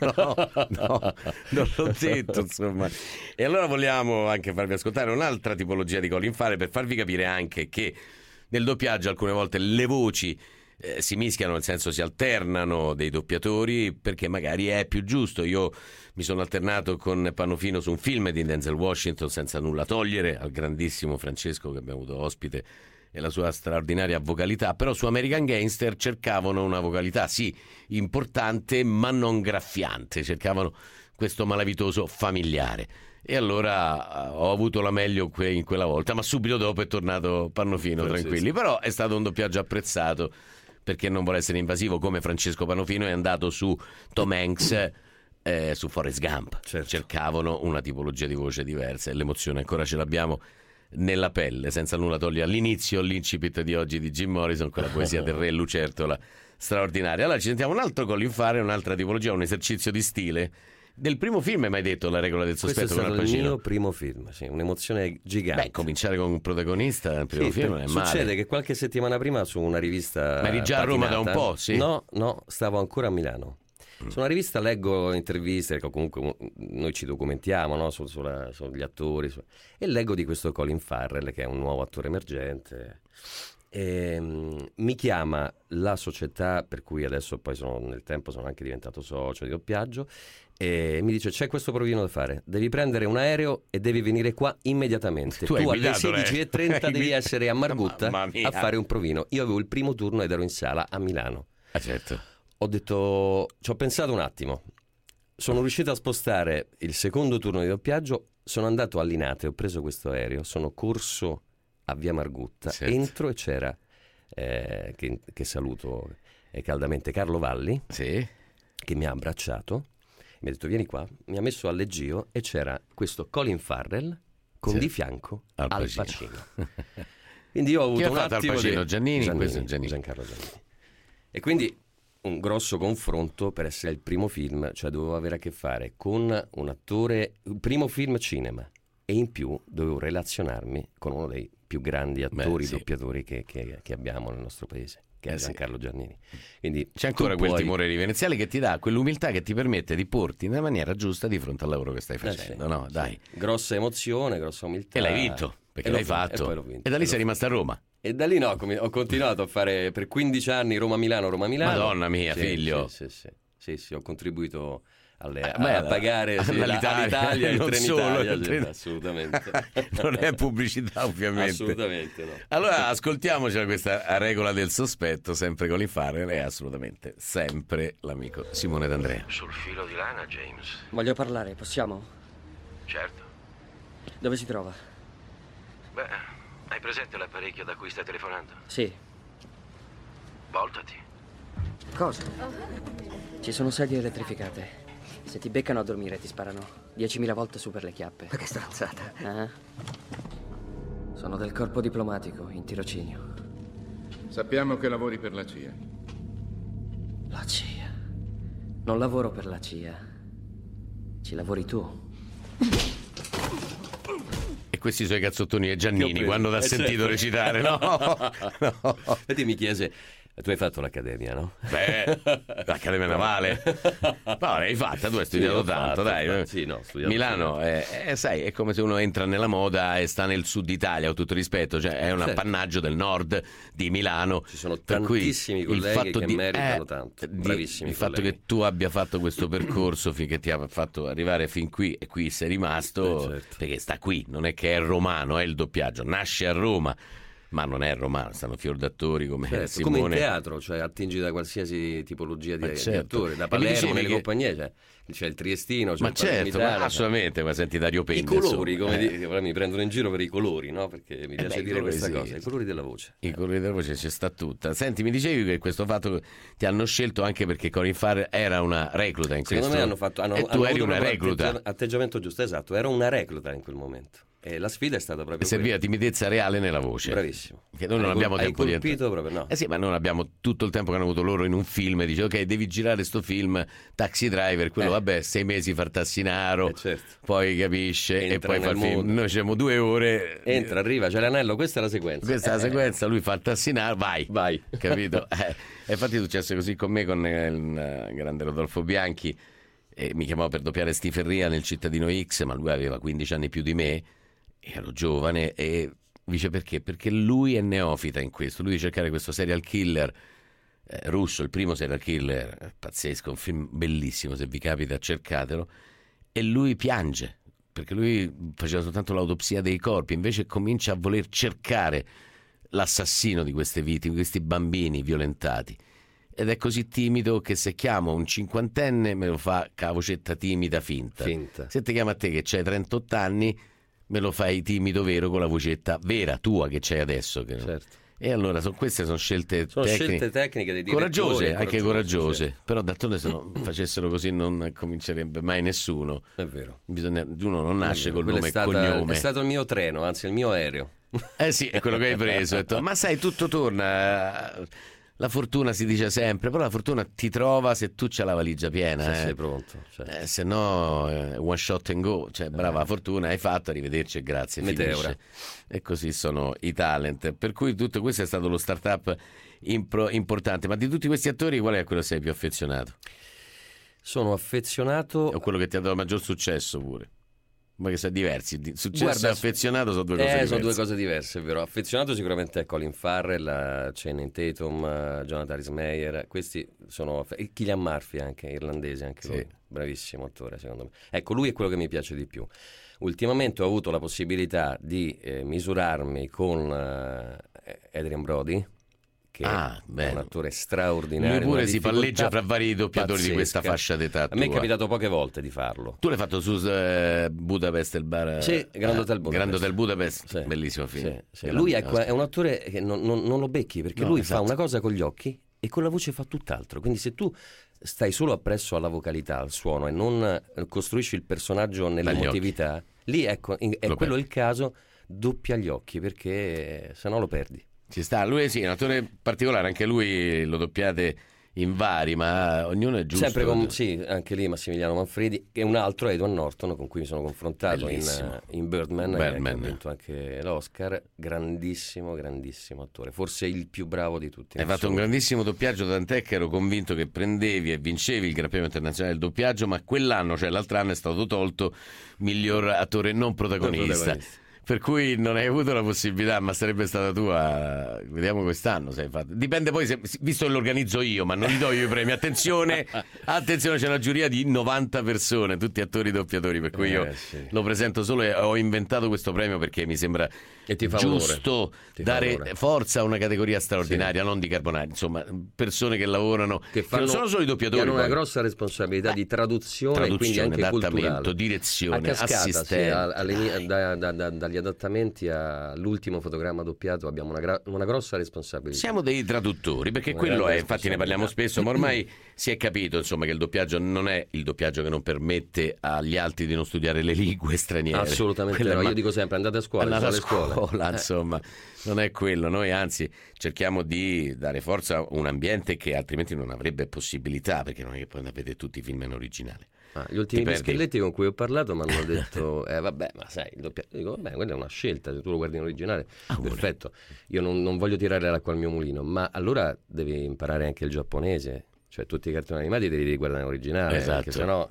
B: No, non l'ho detto, insomma. E allora vogliamo anche farvi ascoltare un'altra tipologia di Colin Farrell, per farvi capire anche che nel doppiaggio alcune volte le voci si mischiano, nel senso si alternano dei doppiatori, perché magari è più giusto. Io mi sono alternato con Pannofino su un film di Denzel Washington, senza nulla togliere al grandissimo Francesco che abbiamo avuto ospite e la sua straordinaria vocalità, però su American Gangster cercavano una vocalità sì importante ma non graffiante, cercavano questo malavitoso familiare. E allora ho avuto la meglio in quella volta, ma subito dopo è tornato Pannofino, tranquilli. Però è stato un doppiaggio apprezzato, perché non vuole essere invasivo, come Francesco Pannofino è andato su Tom Hanks, su Forrest Gump.
C: Certo.
B: Cercavano una tipologia di voce diversa e l'emozione ancora ce l'abbiamo nella pelle, senza nulla togliere all'inizio l'incipit di oggi di Jim Morrison con la poesia del re Lucertola straordinaria. Allora ci sentiamo un altro Colin Farrell, un'altra tipologia, un esercizio di stile del primo film. Hai mai detto La regola del sospetto?
C: Questo è
B: con
C: stato
B: Al
C: il
B: Pacino?
C: mio primo film, sì, un'emozione gigante.
B: Beh, cominciare con un protagonista nel primo
C: Sì,
B: film non è male.
C: succede che qualche settimana prima su una rivista
B: Ma eri già a Roma da un
C: patinata-
B: po', sì?
C: No, stavo ancora a Milano. Su una rivista leggo interviste, comunque noi ci documentiamo, no? Sugli attori, e leggo di questo Colin Farrell, che è un nuovo attore emergente. E, mi chiama la società per cui adesso poi nel tempo sono anche diventato socio di doppiaggio, e mi dice: c'è questo provino da fare, devi prendere un aereo e devi venire qua immediatamente.
B: Tu hai
C: alle
B: guidato,
C: 16:30 devi essere a Margutta
B: Mamma mia.
C: a fare un provino. Io avevo il primo turno ed ero in sala a Milano.
B: Ah, certo.
C: Ho detto, ci ho pensato un attimo, sono riuscito a spostare il secondo turno di doppiaggio, sono andato a Linate, ho preso questo aereo, sono corso a Via Margutta,
B: Certo.
C: entro e c'era, che saluto caldamente, Carlo Valli,
B: Sì.
C: che mi ha abbracciato, mi ha detto vieni qua, mi ha messo al leggio e c'era questo Colin Farrell con di fianco Al Pacino. Quindi io ho avuto un attimo
B: Al Pacino? Giannini? Questo è
C: Giancarlo Giannini. E quindi un grosso confronto per essere il primo film, cioè dovevo avere a che fare con un attore, il primo film cinema, e in più dovevo relazionarmi con uno dei più grandi attori, doppiatori che abbiamo nel nostro paese, che è Giancarlo Giannini. Quindi
B: c'è ancora quel timore reverenziale che ti dà quell'umiltà che ti permette di porti nella maniera giusta di fronte al lavoro che stai facendo, no? Dai.
C: Grossa emozione, grossa umiltà.
B: E l'hai vinto, perché l'hai fatto. E da lì sei rimasto a Roma.
C: E da lì ho continuato a fare per 15 anni Roma-Milano.
B: Madonna mia, figlio.
C: Sì, ho contribuito a pagare all'Italia
B: non solo
C: assolutamente.
B: Non è pubblicità, ovviamente.
C: Assolutamente no.
B: Allora ascoltiamoci questa regola del sospetto, sempre con Farrell, è assolutamente sempre l'amico Simone D'Andrea.
G: Sul filo di lana, James.
E: Voglio parlare, possiamo?
G: Certo.
E: Dove si trova?
G: Beh, hai presente l'apparecchio da cui stai telefonando?
E: Sì.
G: Voltati.
E: Cosa? Ci sono sedie elettrificate. Se ti beccano a dormire ti sparano 10.000 volte su per le chiappe.
G: Ma che stronzata.
E: Sono del corpo diplomatico, in tirocinio.
J: Sappiamo che lavori per la CIA.
E: La CIA? Non lavoro per la CIA. Ci lavori tu.
B: E questi suoi cazzottoni e Giannini quando l'ha sentito recitare, no?
C: Vedi, mi chiese, tu hai fatto l'accademia, no?
B: Beh, l'accademia navale. No, l'hai fatta, tu hai studiato tanto, dai.
C: Sì, no, studiato.
B: Milano, sai, è come se uno entra nella moda e sta nel sud Italia, ho tutto rispetto, cioè è un appannaggio del nord di Milano.
C: Ci sono tantissimi colleghi che meritano tanto, bravissimi
B: il fatto che tu abbia fatto questo percorso che ti ha fatto arrivare fin qui e qui sei rimasto, perché sta qui, non è che è romano, è il doppiaggio, nasce a Roma. Ma non è romano, stanno fior d'attori come Simone.
C: Come in teatro, cioè attingi da qualsiasi tipologia di attore, da Palermo, nelle compagnie, c'è il triestino, c'è
B: ma
C: il
B: certo,
C: palermitano,
B: assolutamente, ma senti Dario Penna.
C: I colori, come dire, mi prendono in giro per i colori, no? Perché mi piace dire questa cosa, i colori della voce.
B: I colori della voce ci sta tutta. Senti, mi dicevi che questo fatto ti hanno scelto anche perché Colin Farrell era una recluta in
C: Secondo
B: questo.
C: me hanno fatto,
B: tu eri una recluta.
C: Atteggiamento giusto, esatto, ero una recluta in quel momento. E la sfida è stata proprio
B: e serviva timidezza reale nella voce.
C: Bravissimo.
B: Che noi non abbiamo tempo di
C: proprio, no.
B: sì, ma non abbiamo tutto il tempo che hanno avuto loro in un film e dice ok, devi girare sto film Taxi Driver, quello vabbè 6 mesi far Tassinaro, poi capisce e poi fa il film. Noi facciamo 2 ore,
C: entra, arriva, c'è l'anello, questa è la sequenza.
B: Questa è la sequenza, lui fa il Tassinaro, vai. Capito? E infatti è successo così con me, con il grande Rodolfo Bianchi, e mi chiamò per doppiare Steve Ria nel Cittadino X, ma lui aveva 15 anni più di me. Ero giovane e dice perché? Perché lui è neofita in questo, lui deve cercare questo serial killer russo, il primo serial killer, pazzesco, un film bellissimo, se vi capita cercatelo, e lui piange, perché lui faceva soltanto l'autopsia dei corpi, invece comincia a voler cercare l'assassino di queste vittime, questi bambini violentati. Ed è così timido che se chiamo un 50enne me lo fa con la vocetta timida finta. Se ti chiama a te che c'hai 38 anni me lo fai timido vero con la vocetta vera tua che c'hai adesso. E allora queste sono scelte
C: tecniche dei
B: coraggiose, anche coraggiose. Però d'altronde se non facessero così non comincerebbe mai nessuno.
C: È vero.
B: Uno non nasce col nome e cognome.
C: È stato il mio treno, anzi il mio aereo.
B: Sì, è quello che hai preso. Ma sai, tutto torna. La fortuna si dice sempre, però la fortuna ti trova se tu c'hai la valigia piena.
C: Se sei pronto.
B: Se no, one shot and go. Cioè, brava fortuna, hai fatto, arrivederci e grazie.
C: Meteora.
B: E così sono i talent. Per cui tutto questo è stato lo start-up importante. Ma di tutti questi attori, qual è quello che sei più affezionato?
C: Sono affezionato.
B: O quello che ti ha dato maggior successo pure? Ma che sono diversi. Successo e affezionato sono due cose diverse.
C: Sono due cose diverse, è vero. Affezionato sicuramente è Colin Farrell, Channing Tatum, Jonathan Rhys Meyer. Questi sono Cillian Murphy, anche irlandese, anche lui. Bravissimo attore, secondo me. Ecco, lui è quello che mi piace di più. Ultimamente ho avuto la possibilità di misurarmi con Adrien Brody, che è un attore straordinario.
B: Lui pure si palleggia fra vari doppiatori di questa fascia d'età.
C: A me è capitato poche volte di farlo.
B: Tu l'hai fatto su Budapest, il bar?
C: Sì, Grand Hotel Budapest.
B: Grand Hotel Budapest, bellissimo film.
C: Sì. Lui è un attore che non lo becchi, perché lui fa una cosa con gli occhi e con la voce fa tutt'altro. Quindi se tu stai solo appresso alla vocalità, al suono, e non costruisci il personaggio nell'emotività, lì ecco, è quello il caso, doppia gli occhi, perché se no lo perdi.
B: Ci sta, lui sì, è un attore particolare, anche lui lo doppiate in vari, ma ognuno è giusto.
C: Sempre con, sì, anche lì Massimiliano Manfredi, e un altro Edward Norton con cui mi sono confrontato in Birdman. Che ha vinto anche l'Oscar. Grandissimo attore, forse il più bravo di tutti.
B: Hai fatto un grandissimo doppiaggio, tant'è che ero convinto che prendevi e vincevi il Gran Premio Internazionale del Doppiaggio, ma quell'anno, cioè l'altro anno, è stato tolto miglior attore non protagonista. Per cui non hai avuto la possibilità, ma sarebbe stata tua. Vediamo quest'anno se hai fatto. Dipende poi, visto che lo organizzo io, ma non gli do io i premi. Attenzione, c'è una giuria di 90 persone, tutti attori doppiatori, per cui io lo presento solo, e ho inventato questo premio perché mi sembra giusto dare forza a una categoria straordinaria, non di carbonari, insomma, persone che lavorano, che non sono solo i doppiatori,
C: hanno una grossa responsabilità di traduzione, e quindi anche culturale,
B: direzione,
C: assistenza. Dagli adattamenti all'ultimo fotogramma doppiato abbiamo una grossa responsabilità.
B: Siamo dei traduttori, perché quello è, infatti ne parliamo spesso, ma ormai si è capito, insomma, che il doppiaggio non è il doppiaggio che non permette agli altri di non studiare le lingue straniere.
C: Assolutamente no, io dico sempre andate a scuola,
B: insomma, non è quello. Noi anzi cerchiamo di dare forza a un ambiente che altrimenti non avrebbe possibilità, perché non è che poi vedete tutti i film in originale.
C: Gli ultimi bischelletti con cui ho parlato mi hanno detto vabbè, ma sai, il doppiaggio, dico vabbè, quella è una scelta, se tu lo guardi in originale perfetto, io non voglio tirare l'acqua al mio mulino, ma allora devi imparare anche il giapponese, cioè tutti i cartoni animati devi guardare in originale, perché sennò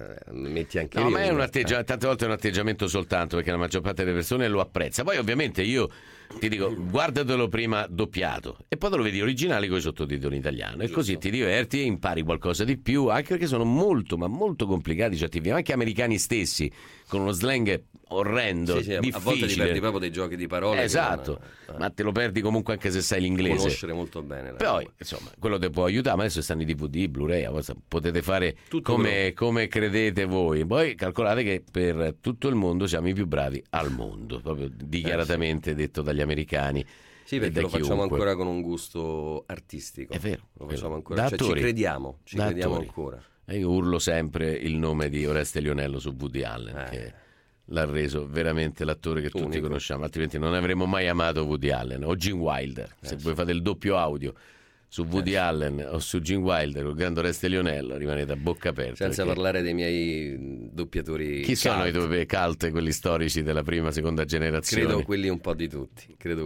C: metti anche lì.
B: Ma è un atteggiamento, tante volte è un atteggiamento soltanto, perché la maggior parte delle persone lo apprezza. Poi ovviamente io ti dico, guardatelo prima doppiato e poi te lo vedi originale con i sottotitoli in italiano, e così ti diverti e impari qualcosa di più, anche perché sono molto ma molto complicati certi film, anche americani stessi, con uno slang orrendo, difficile.
C: A volte ti perdi proprio dei giochi di parole.
B: Esatto, ma te lo perdi comunque anche se sai l'inglese.
C: Conoscere molto bene.
B: Poi, insomma, quello ti può aiutare, ma adesso stanno i DVD, Blu-ray, potete fare come credete voi. Poi calcolate che per tutto il mondo siamo i più bravi al mondo, proprio dichiaratamente detto dagli americani.
C: Sì, perché lo facciamo ancora con un gusto artistico.
B: È vero.
C: Lo facciamo ancora, cioè, ci crediamo ancora.
B: E io urlo sempre il nome di Oreste Lionello su Woody Allen, che l'ha reso veramente l'attore che tutti conosciamo, altrimenti non avremmo mai amato Woody Allen. O Gene Wilder, se voi fate il doppio audio su Woody Allen o su Gene Wilder con il grande Oreste Lionello, rimanete a bocca aperta.
C: Senza parlare dei miei doppiatori.
B: Chi sono i tuoi cult, quelli storici della prima, seconda generazione?
C: Credo quelli un po' di tutti.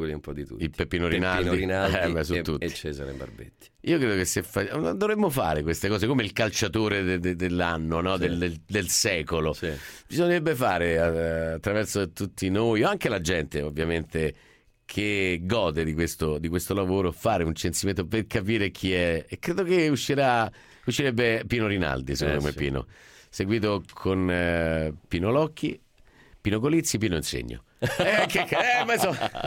B: Il Peppino Rinaldi
C: e Cesare Barbetti.
B: Io credo che dovremmo fare queste cose come il calciatore dell'anno, no? Del secolo. Sì. Bisognerebbe fare attraverso tutti noi, anche la gente ovviamente che gode di questo lavoro, fare un censimento per capire chi è, e credo che uscirebbe Pino Rinaldi, secondo me. Pino, seguito con Pino Locchi, Pino Colizzi, Pino Insegno. Mi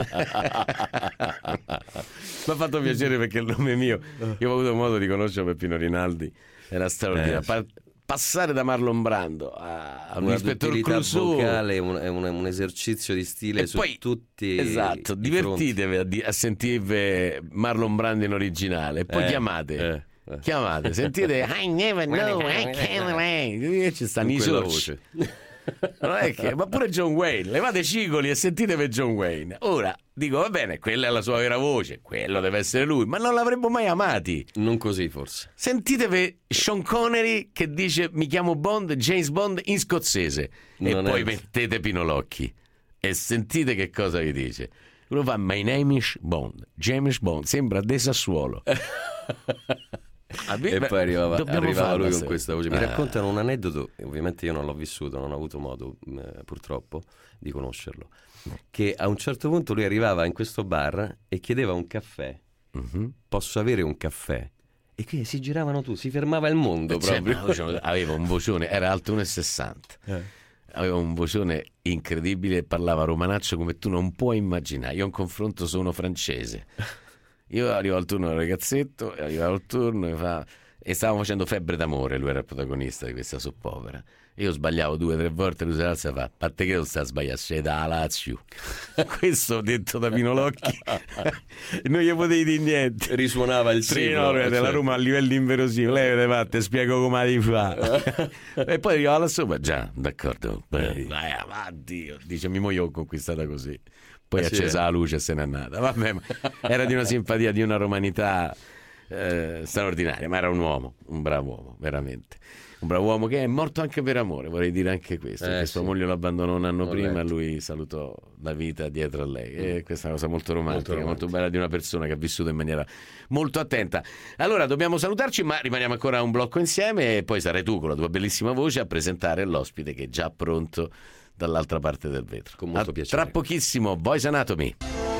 B: ha fatto piacere perché il nome mio, io ho avuto modo di conoscerlo per Pino Rinaldi, era straordinario. Passare da Marlon Brando a un ispettore Clouseau
C: vocale, è un esercizio di stile e su poi, tutti.
B: Esatto, divertitevi a sentire Marlon Brando in originale, e poi chiamate, sentite I never know, I can't, ci stanno i sorci. Non è che, ma pure John Wayne, levate cicoli e sentite per John Wayne. Ora dico, va bene, quella è la sua vera voce, quello deve essere lui, ma non l'avremmo mai amati.
C: Non così, forse.
B: Sentitevi Sean Connery che dice mi chiamo Bond, James Bond in scozzese, e poi mettete Pino Locchi e sentite che cosa vi dice. Uno fa my name is Bond, James Bond, sembra De Sassuolo.
C: E poi arrivava lui con questa voce. Mi raccontano un aneddoto, ovviamente io non l'ho vissuto, non ho avuto modo purtroppo di conoscerlo, che a un certo punto lui arrivava in questo bar e chiedeva un caffè. Posso avere un caffè? E qui si giravano tutti, si fermava il mondo proprio.
B: Aveva un vocione, era alto 1,60, aveva un vocione incredibile, parlava romanaccio come tu non puoi immaginare. Io ho un confronto sono francese. Io arrivo al turno del ragazzetto, arrivavo al turno e stavamo facendo Febbre d'amore, lui era il protagonista di questa soppopera, Io sbagliavo 2 o 3 volte, lui si alza e fa: a te che non sta sbagliando, sei da Lazio. Questo ho detto da Pino Locchi. Non gli potevi dire niente.
C: Risuonava il simbolo.
B: Della Roma a livello inverosimile. Lei avete fatto, te spiego come ti fa. E poi arrivava là sopra, già, d'accordo. Vai avanti. Dice, mia moglie l'ho conquistata così. Poi accesa la luce e se n'è andata. Vabbè, ma era di una simpatia, di una romanità straordinaria, ma era un uomo, un bravo uomo, veramente. Un bravo uomo che è morto anche per amore, vorrei dire anche questo, perché sua moglie lo abbandonò un anno prima e lui salutò la vita dietro a lei. E questa è una cosa molto romantica, molto bella di una persona che ha vissuto in maniera molto attenta. Allora dobbiamo salutarci, ma rimaniamo ancora un blocco insieme e poi sarai tu con la tua bellissima voce a presentare l'ospite che è già pronto dall'altra parte del vetro.
C: Con molto piacere.
B: Tra pochissimo, Boys Anatomy.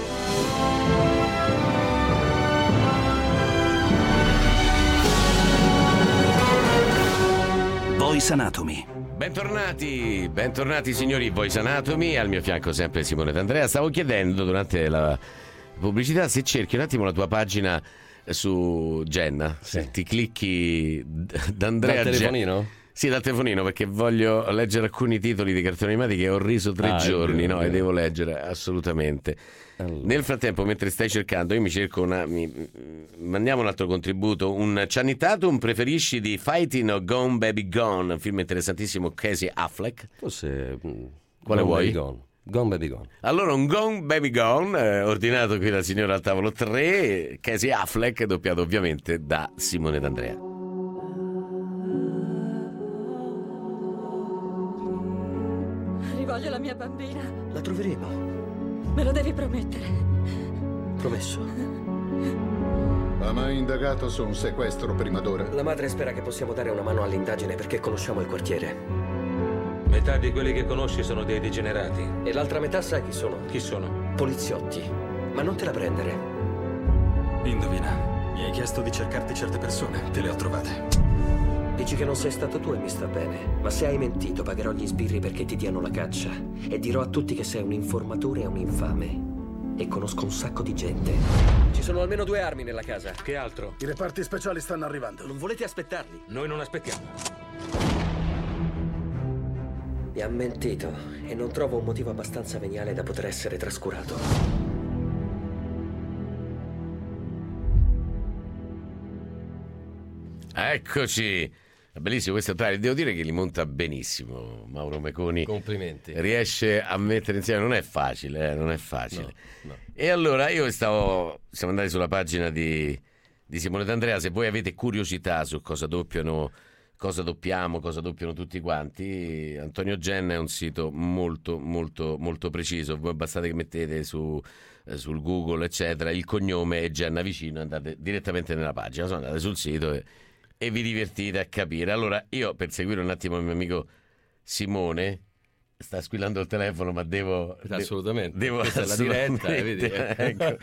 A: Boys Anatomy.
B: Bentornati signori Boys Anatomy, al mio fianco sempre Simone D'Andrea. Stavo chiedendo durante la pubblicità se cerchi un attimo la tua pagina su Jenna, se ti clicchi D'Andrea
C: dal telefonino?
B: Sì, dal telefonino, perché voglio leggere alcuni titoli di cartoni animati che ho riso 3 giorni, e devo leggere assolutamente. Allora. Nel frattempo, mentre stai cercando, io mi cerco mandiamo un altro contributo. Un Channing Tatum preferisci di Fighting o Gone Baby Gone? Un film interessantissimo, Casey Affleck.
C: Forse
B: quale vuoi?
C: Gone Baby Gone.
B: Allora un Gone Baby Gone, ordinato qui dal signore al tavolo 3, Casey Affleck, doppiato ovviamente da Simone D'Andrea.
H: Rivoglio la mia bambina.
E: La troveremo.
H: Me lo devi promettere.
E: Promesso.
J: Ha mai indagato su un sequestro prima d'ora?
E: La madre spera che possiamo dare una mano all'indagine perché conosciamo il quartiere.
G: Metà di quelli che conosci sono dei degenerati.
E: E l'altra metà sai chi sono?
G: Chi sono?
E: Poliziotti. Ma non te la prendere.
K: Indovina. Mi hai chiesto di cercarti certe persone. Te le ho trovate.
E: Dici che non sei stato tu e mi sta bene. Ma se hai mentito pagherò gli sbirri perché ti diano la caccia. E dirò a tutti che sei un informatore e un infame. E conosco un sacco di gente. Ci sono almeno 2 armi nella casa.
G: Che altro?
K: I reparti speciali stanno arrivando.
E: Non volete aspettarli?
G: Noi non aspettiamo.
E: Mi ha mentito e non trovo un motivo abbastanza veniale da poter essere trascurato.
B: Eccoci. Bellissimo questo trailer, devo dire che li monta benissimo Mauro Meconi.
C: Complimenti.
B: Riesce a mettere insieme, non è facile, non è facile.
C: No.
B: E allora siamo andati sulla pagina di Simone D'Andrea, se voi avete curiosità su cosa doppiamo, cosa doppiano tutti quanti, Antonio Genna è un sito molto molto molto preciso, voi bastate che mettete sul Google eccetera, il cognome è Genna vicino, andate direttamente nella pagina, andate sul sito e vi divertite a capire. Allora io, per seguire un attimo il mio amico Simone, sta squillando il telefono ma devo
C: assolutamente
B: questa
C: è la diretta, vedi?
B: Ecco.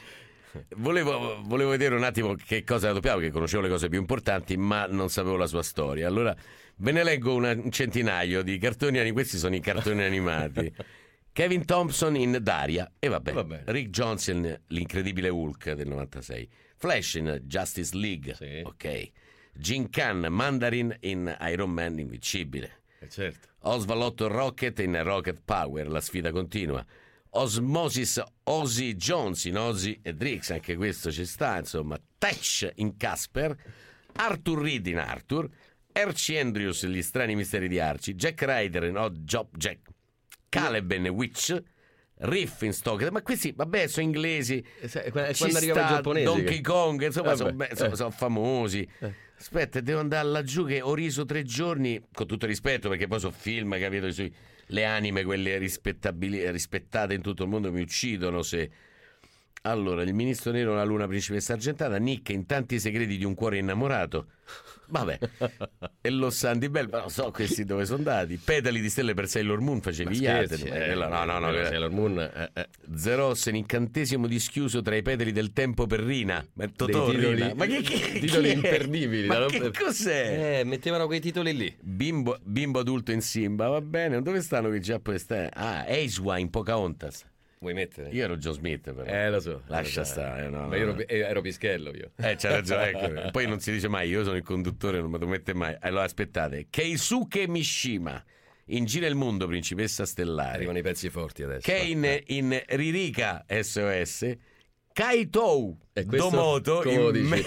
B: Volevo vedere un attimo che cosa doppiavo, che conoscevo le cose più importanti ma non sapevo la sua storia. Allora ve ne leggo un centinaio di cartoni animati. Questi sono i cartoni animati. Kevin Thompson in Daria, e vabbè. Rick Johnson, l'incredibile Hulk del 96, Flash in Justice League, sì. Ok, Jim Khan, Mandarin in Iron Man Invincibile,
C: certo.
B: Osvaldo Rocket in Rocket Power, la sfida continua, Osmosis Ozzy Jones in Ozzy e Drix, anche questo ci sta, insomma, Tetch in Casper, Arthur Reed in Arthur, Archie Andrews, gli strani misteri di Archie, Jack Ryder in Odd Job Jack, Caleb in Witch, Riff in Stoker, ma questi vabbè sono inglesi,
C: quando arrivava il giapponese,
B: Donkey Kong, insomma sono famosi. Aspetta, devo andare laggiù che ho riso 3 giorni, con tutto rispetto, perché poi sono film, capito, le anime, quelle rispettate in tutto il mondo, mi uccidono se... Allora, il ministro nero, la luna principessa argentata, Nick in tanti segreti di un cuore innamorato, vabbè, e lo Sandy Bell, ma non so questi dove sono andati, Petali di stelle per Sailor Moon, facevi gli altri, no,
C: Sailor Moon,
B: Zeros, un incantesimo dischiuso tra i petali del tempo per Rina, Rina. Ma che
C: titoli imperdibili,
B: ma che cos'è?
C: Mettevano quei titoli lì.
B: Bimbo adulto in Simba, va bene, dove stanno quei giapponesi? Ace in Pocahontas.
C: Vuoi mettere?
B: Io ero Joe Smith, però.
C: Lo so.
B: Lascia stare. No,
C: Ma ero Pischello io.
B: C'ha ragione, ecco. Poi non si dice mai, io sono il conduttore, non me lo mette mai. Allora aspettate, Keisuke Mishima, in Gira il mondo, principessa stellare.
C: Arrivano i pezzi forti adesso.
B: Kane in Ririka SOS. Kaitou Domoto in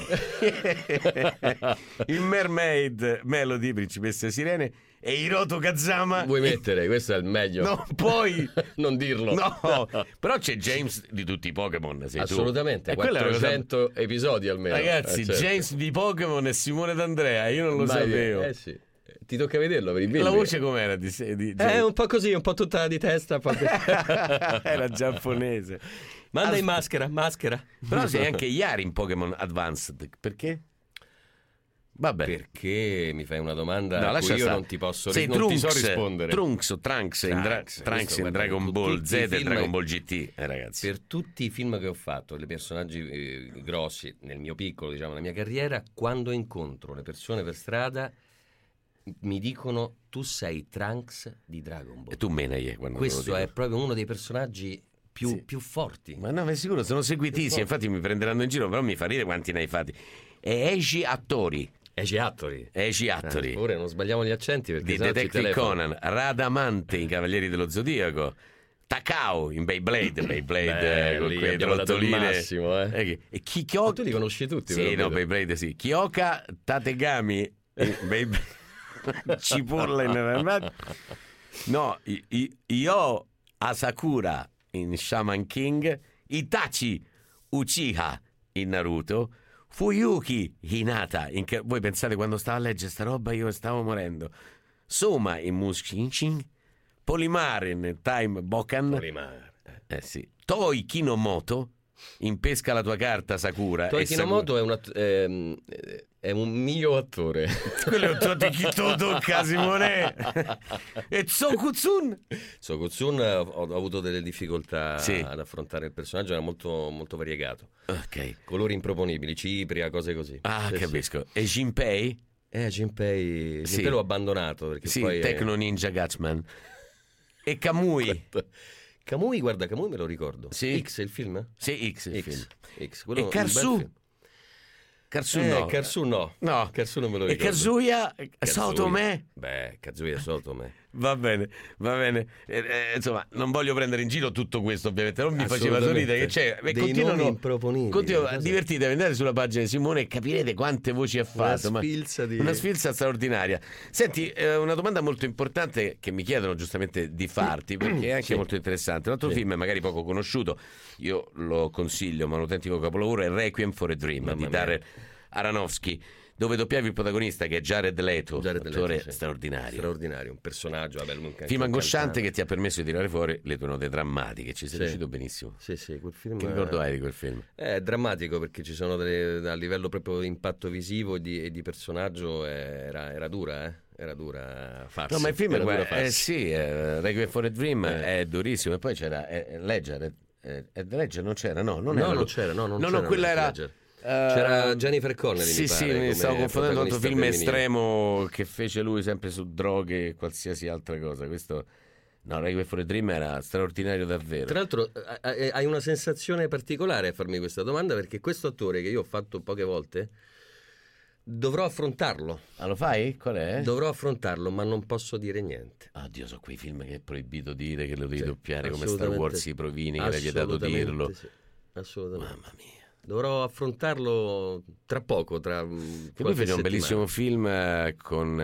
B: Mermaid Melody, principesse sirene, e Hiroto Kazama.
C: Vuoi mettere? Questo è il meglio.
B: No, poi
C: non dirlo.
B: No, però c'è James di tutti i Pokémon.
C: Assolutamente, 400 episodi almeno.
B: Ragazzi,
C: certo.
B: James di Pokémon e Simone D'Andrea, io non lo sapevo.
C: Sì. Ti tocca vederlo per il video.
B: La voce com'era?
C: Un po' così, un po' tutta di testa.
B: Era giapponese.
C: Manda in maschera.
B: Però sei anche Yari in Pokémon Advanced. Perché? Vabbè.
C: Perché mi fai una domanda a cui io non ti posso
B: sei
C: non ti so rispondere.
B: Trunks in Dragon Ball Z e Dragon Ball GT, ragazzi.
C: Per tutti i film che ho fatto, i personaggi grossi, nel mio piccolo, diciamo, nella mia carriera, quando incontro le persone per strada mi dicono tu sei Trunks di Dragon Ball.
B: E tu menagli quando
C: questo è proprio uno dei personaggi più forti.
B: Ma no, ma sicuro, sono seguitissimi. Infatti mi prenderanno in giro, però mi fa ridere quanti ne hai fatti. E Eiji Hattori.
C: Ora non sbagliamo gli accenti perché
B: di Detective Conan. Radamante in Cavalieri dello Zodiaco. Takao in Beyblade con quei trottoline.
C: Massimo,
B: E Kikyoka.
C: Tu li conosci tutti?
B: Sì, no, Beyblade sì. Kyoka Tategami Beyblade. Cipolla in no, Io Asakura in Shaman King, Itachi Uchiha in Naruto, Fuyuki Hinata voi pensate quando stavo a leggere sta roba io stavo morendo. Soma in Mushinshin, Polimar in Time Bokan, sì. Toi Kinomoto in Pesca la tua carta Sakura.
C: Toi Kinomoto è un mio attore.
B: Quello è un Totikitoto Casimone. E Tsokutsun
C: ho avuto delle difficoltà ad affrontare il personaggio, era molto, molto variegato.
B: Ok.
C: Colori improponibili, cipria, cose così.
B: Capisco. E Jinpei?
C: Jinpei l'ho abbandonato perché poi
B: Tecno Ninja Gatchman. E Kamui?
C: Kamui me lo ricordo. X è il film?
B: Sì, X è il film.
C: E
B: Karsu? Karsu no.
C: Karsu no. Karsu non me lo ricordo.
B: E Kazuya Sotome?
C: Kazuya Sotome.
B: Va bene. Insomma, non voglio prendere in giro tutto questo, ovviamente. Non mi faceva sorridere che c'è.
C: Nomi improponibili.
B: Divertitevi, andate sulla pagina di Simone e capirete quante voci ha fatto. Una sfilza straordinaria. Senti, una domanda molto importante che mi chiedono giustamente di farti, perché è anche molto interessante. Un altro film magari poco conosciuto, io lo consiglio, ma un autentico capolavoro, è Requiem for a Dream di Darren Aronofsky, dove doppiavi il protagonista che è Jared Leto, attore straordinario, un personaggio film angosciante che ti ha permesso di tirare fuori le tue note drammatiche. Ci sei riuscito benissimo.
C: Quel film
B: che ricordo hai di quel film?
C: È drammatico perché ci sono a livello proprio di impatto visivo e di personaggio era dura farsi.
B: No, ma il film Requiem for a Dream è durissimo. E poi c'era Ledger. Ledger non c'era? No, non c'era. Quella era
C: Ledger. C'era Jennifer Connelly,
B: mi stavo confondendo con un altro film estremo che fece lui sempre su droghe e qualsiasi altra cosa. Questo Requiem for a Dream era straordinario davvero.
C: Tra l'altro hai una sensazione particolare a farmi questa domanda, perché questo attore che io ho fatto poche volte dovrò affrontarlo.
B: Lo fai? Qual è?
C: Dovrò affrontarlo, ma non posso dire niente.
B: Dio, so quei film che è proibito dire, che lo devi doppiare, come Star Wars i provini, che l'hai vietato dirlo.
C: Assolutamente.
B: Mamma mia.
C: Dovrò affrontarlo tra poco, tra
B: che poi fece un bellissimo film con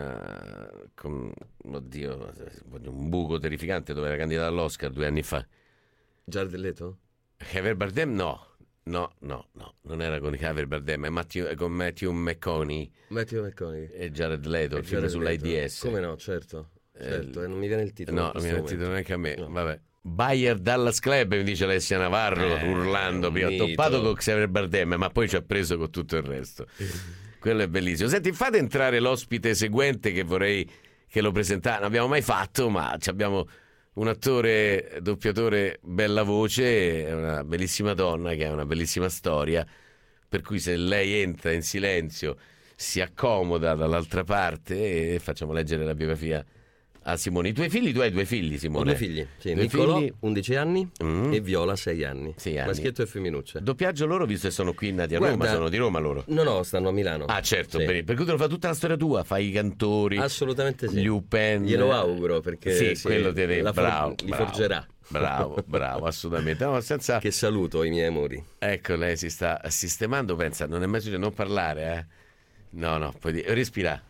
B: oddio, un buco terrificante dove era candidato all'Oscar 2 anni fa.
C: Jared Leto?
B: Javier Bardem no, non era con Javier Bardem, è con Matthew McConaughey e Jared Leto, il film sull'AIDS.
C: Come no, certo, non mi viene il titolo.
B: No, non mi viene il titolo neanche a me, vabbè. Bayer Dallas Club, mi dice Alessia Navarro urlando, prima ho toppato con Xavier Bardem ma poi ci ha preso con tutto il resto. Quello è bellissimo. Senti, fate entrare l'ospite seguente che vorrei che lo presentasse. Non abbiamo mai fatto, ma abbiamo un attore, doppiatore, bella voce, è una bellissima donna che ha una bellissima storia, per cui se lei entra in silenzio si accomoda dall'altra parte e facciamo leggere la biografia a Simone. I tuoi figli, tu hai 2 figli, Simone?
C: Ho 2 figli, sì.
B: 2
C: Nicolò,
B: figli?
C: 11 anni, e Viola, 6 anni.
B: 6 anni.
C: Maschietto e femminuccia.
B: Doppiaggio loro, visto che sono qui nati a Roma,
C: Guarda,
B: sono di Roma loro?
C: No, stanno a Milano.
B: Ah, certo,
C: Sì.
B: per cui te lo fa tutta la storia tua, fai i cantori.
C: Assolutamente sì.
B: Gli Upen.
C: Glielo auguro, perché
B: sì, quello te ne... bravo,
C: li forgerà.
B: Bravo, assolutamente. No, senza...
C: Che saluto i miei amori.
B: Ecco, lei si sta sistemando, pensa, non è mai successo, non parlare, No, poi respira.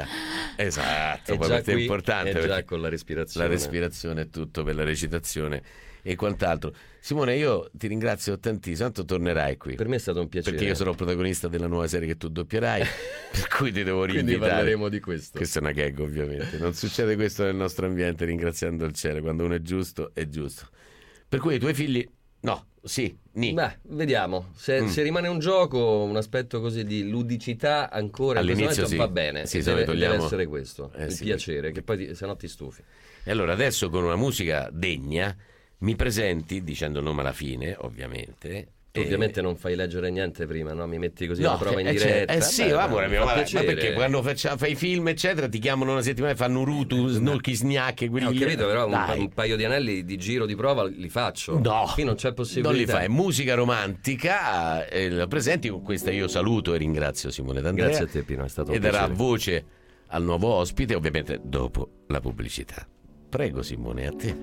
B: Esatto, poi per te è importante.
C: È già
B: perché
C: con la respirazione.
B: La respirazione è tutto per la recitazione e quant'altro. Simone, io ti ringrazio tantissimo, tanto tornerai qui.
C: Per me è stato un piacere.
B: Perché io sarò protagonista della nuova serie che tu doppierai, per cui ti devo rinvitare.
C: Quindi parleremo di questo.
B: Questa è una gag, ovviamente. Non succede questo nel nostro ambiente, ringraziando il cielo. Quando uno è giusto, è giusto. Per cui i tuoi figli... No, sì,
C: Beh, vediamo. Se rimane un gioco, un aspetto così di ludicità ancora
B: all'inizio
C: va bene.
B: Sì,
C: deve essere questo, il
B: sì.
C: piacere, che poi se no ti stufi.
B: E allora adesso con una musica degna mi presenti, dicendo il nome alla fine, ovviamente.
C: Tu ovviamente non fai leggere niente prima, no? Mi metti così la prova in diretta.
B: Sì, amore mio, ma perché quando fai film eccetera ti chiamano una settimana e fanno rutu, snolchi, snacche, quelli
C: ho capito, però un paio di anelli di giro di prova li faccio.
B: No,
C: qui non c'è possibilità.
B: Non li fai. Musica romantica, la presenti con questa. Io saluto e ringrazio Simone D'Andrea.
C: Grazie a te, Pino, è stato un
B: piacere.
C: piacere.
B: E darà voce al nuovo ospite, ovviamente dopo la pubblicità. Prego Simone, a te.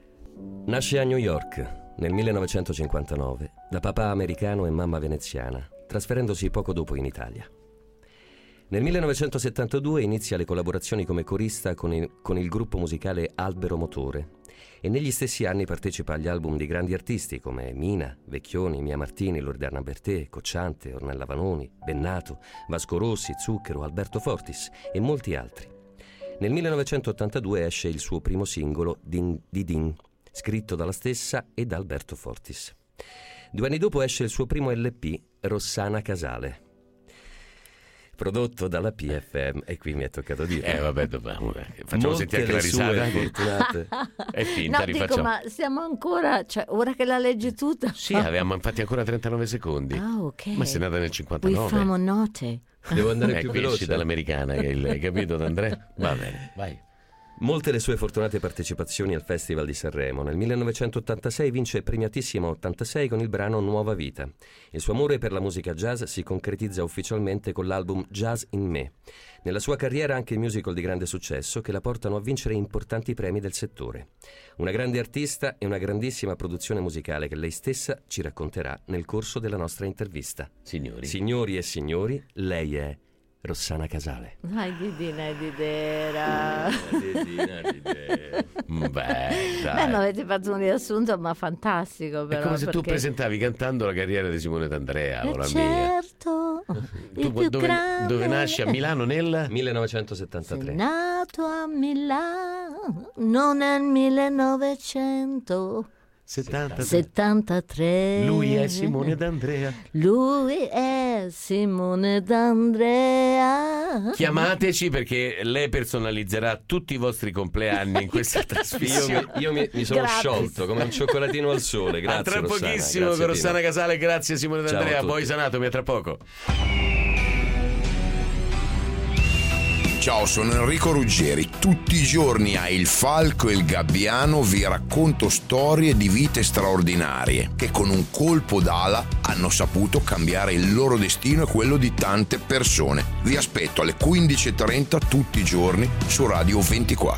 C: Nasce a New York nel 1959 da papà americano e mamma veneziana, trasferendosi poco dopo in Italia. Nel 1972 inizia le collaborazioni come corista con il gruppo musicale Albero Motore e negli stessi anni partecipa agli album di grandi artisti come Mina, Vecchioni, Mia Martini, Loredana Bertè, Cocciante, Ornella Vanoni, Bennato, Vasco Rossi, Zucchero, Alberto Fortis e molti altri. Nel 1982 esce il suo primo singolo, Din Di Din, scritto dalla stessa e da Alberto Fortis. 2 anni dopo esce il suo primo LP, Rossana Casale, prodotto dalla PFM, e qui mi è toccato dire.
B: Vabbè, facciamo sentire anche la risata.
C: Fortunate.
B: È finta,
L: no,
B: rifacciamo.
L: dico, ma siamo ancora, cioè, ora che la leggi tutta.
B: Sì, avevamo infatti ancora 39 secondi.
L: Ah, ok.
B: Ma sei nata nel 59.
L: We famo note.
C: Devo andare più veloce.
B: Dall'americana, hai capito, D'Andrea? Va bene, vai.
C: Molte le sue fortunate partecipazioni al Festival di Sanremo. Nel 1986 vince premiatissima 86 con il brano Nuova Vita. Il suo amore per la musica jazz si concretizza ufficialmente con l'album Jazz in Me. Nella sua carriera anche musical di grande successo che la portano a vincere importanti premi del settore. Una grande artista e una grandissima produzione musicale che lei stessa ci racconterà nel corso della nostra intervista. Signori e signori, lei è Rossana Casale.
L: Dai, Didina Didera.
B: Beh, dai.
L: Beh, ma avete fatto un riassunto, ma fantastico. Però,
B: è come se tu
L: perché...
B: presentavi cantando la carriera di Simone D'Andrea. O la
L: certo,
B: tu dove nasci? A Milano nel
C: 1973.
L: Sei nato a Milano, non nel 1973.
B: Lui è Simone D'Andrea.
L: Lui è Simone D'Andrea.
B: Chiamateci perché lei personalizzerà tutti i vostri compleanni in questa trasmissione.
C: Io mi sono sciolto come un cioccolatino al sole. Grazie.
B: A tra
C: Rossana.
B: pochissimo
C: Grazie,
B: con Rossana Casale. Grazie Simone D'Andrea. Poi Sanatomi a tra poco.
M: Ciao, sono Enrico Ruggeri. Tutti i giorni a Il Falco e il Gabbiano vi racconto storie di vite straordinarie che con un colpo d'ala hanno saputo cambiare il loro destino e quello di tante persone. Vi aspetto alle 15:30 tutti i giorni su Radio 24.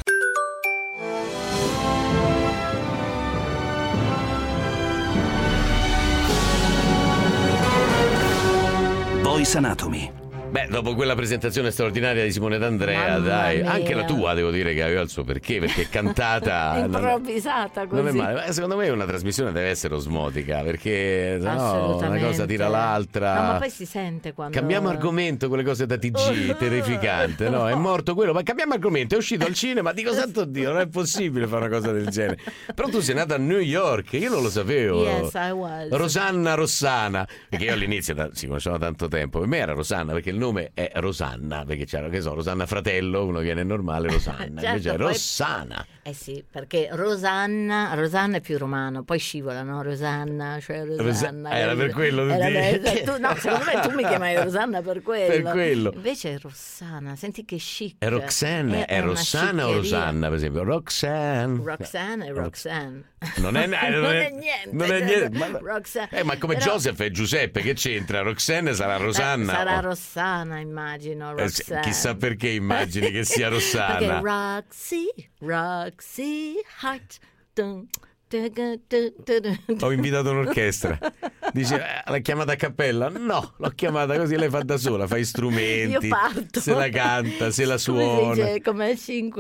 A: Voice Anatomy.
B: Beh, dopo quella presentazione straordinaria di Simone D'Andrea, dai, anche la tua devo dire che aveva il suo perché è cantata
L: improvvisata così.
B: Non è male. Secondo me una trasmissione deve essere osmotica, perché no, una cosa tira l'altra.
L: No, ma poi si sente quando
B: cambiamo argomento, quelle cose da TG, terrificante, no? È morto quello, ma cambiamo argomento, è uscito al cinema, dico santo Dio, non è possibile fare una cosa del genere. Però tu sei nata a New York, io non lo sapevo.
L: Yes, I was.
B: Rossana, perché io all'inizio si conoscevano tanto tempo, per me era Rosanna, perché il nome è Rosanna, perché c'era, che so, Rosanna fratello, uno viene normale, Rosanna,
L: Certo,
B: invece è
L: poi-
B: Rossana.
L: Eh sì, perché Rosanna è più romano, poi scivola, no? Rosanna, cioè Rosanna.
B: Era per quello, tu dici?
L: No, secondo me tu mi chiamavi Rosanna per quello.
B: Per quello.
L: Invece è Rossana, senti che chic.
B: È Roxanne, è
L: una
B: Rossana o
L: sciccheria.
B: Rosanna, per esempio? Roxanne.
L: Roxanne e Roxanne.
B: Non è,
L: Non è niente.
B: Non è niente. Ma,
L: Roxanne.
B: ma come
L: Però-
B: Joseph e Giuseppe, che c'entra? Roxanne sarà Rosanna.
L: Sarà
B: o-
L: Rossana, immagino. Roxanne.
B: Chissà perché immagini che sia Rossana.
L: Perché Roxy Heart. Dun, dun, dun, dun, dun.
B: Ho invitato un'orchestra. Dice, l'ha chiamata a cappella? No, l'ho chiamata così, lei fa da sola, fa gli strumenti,
L: Io parto.
B: se la canta, se la
L: Come si
B: suona.
L: dice, come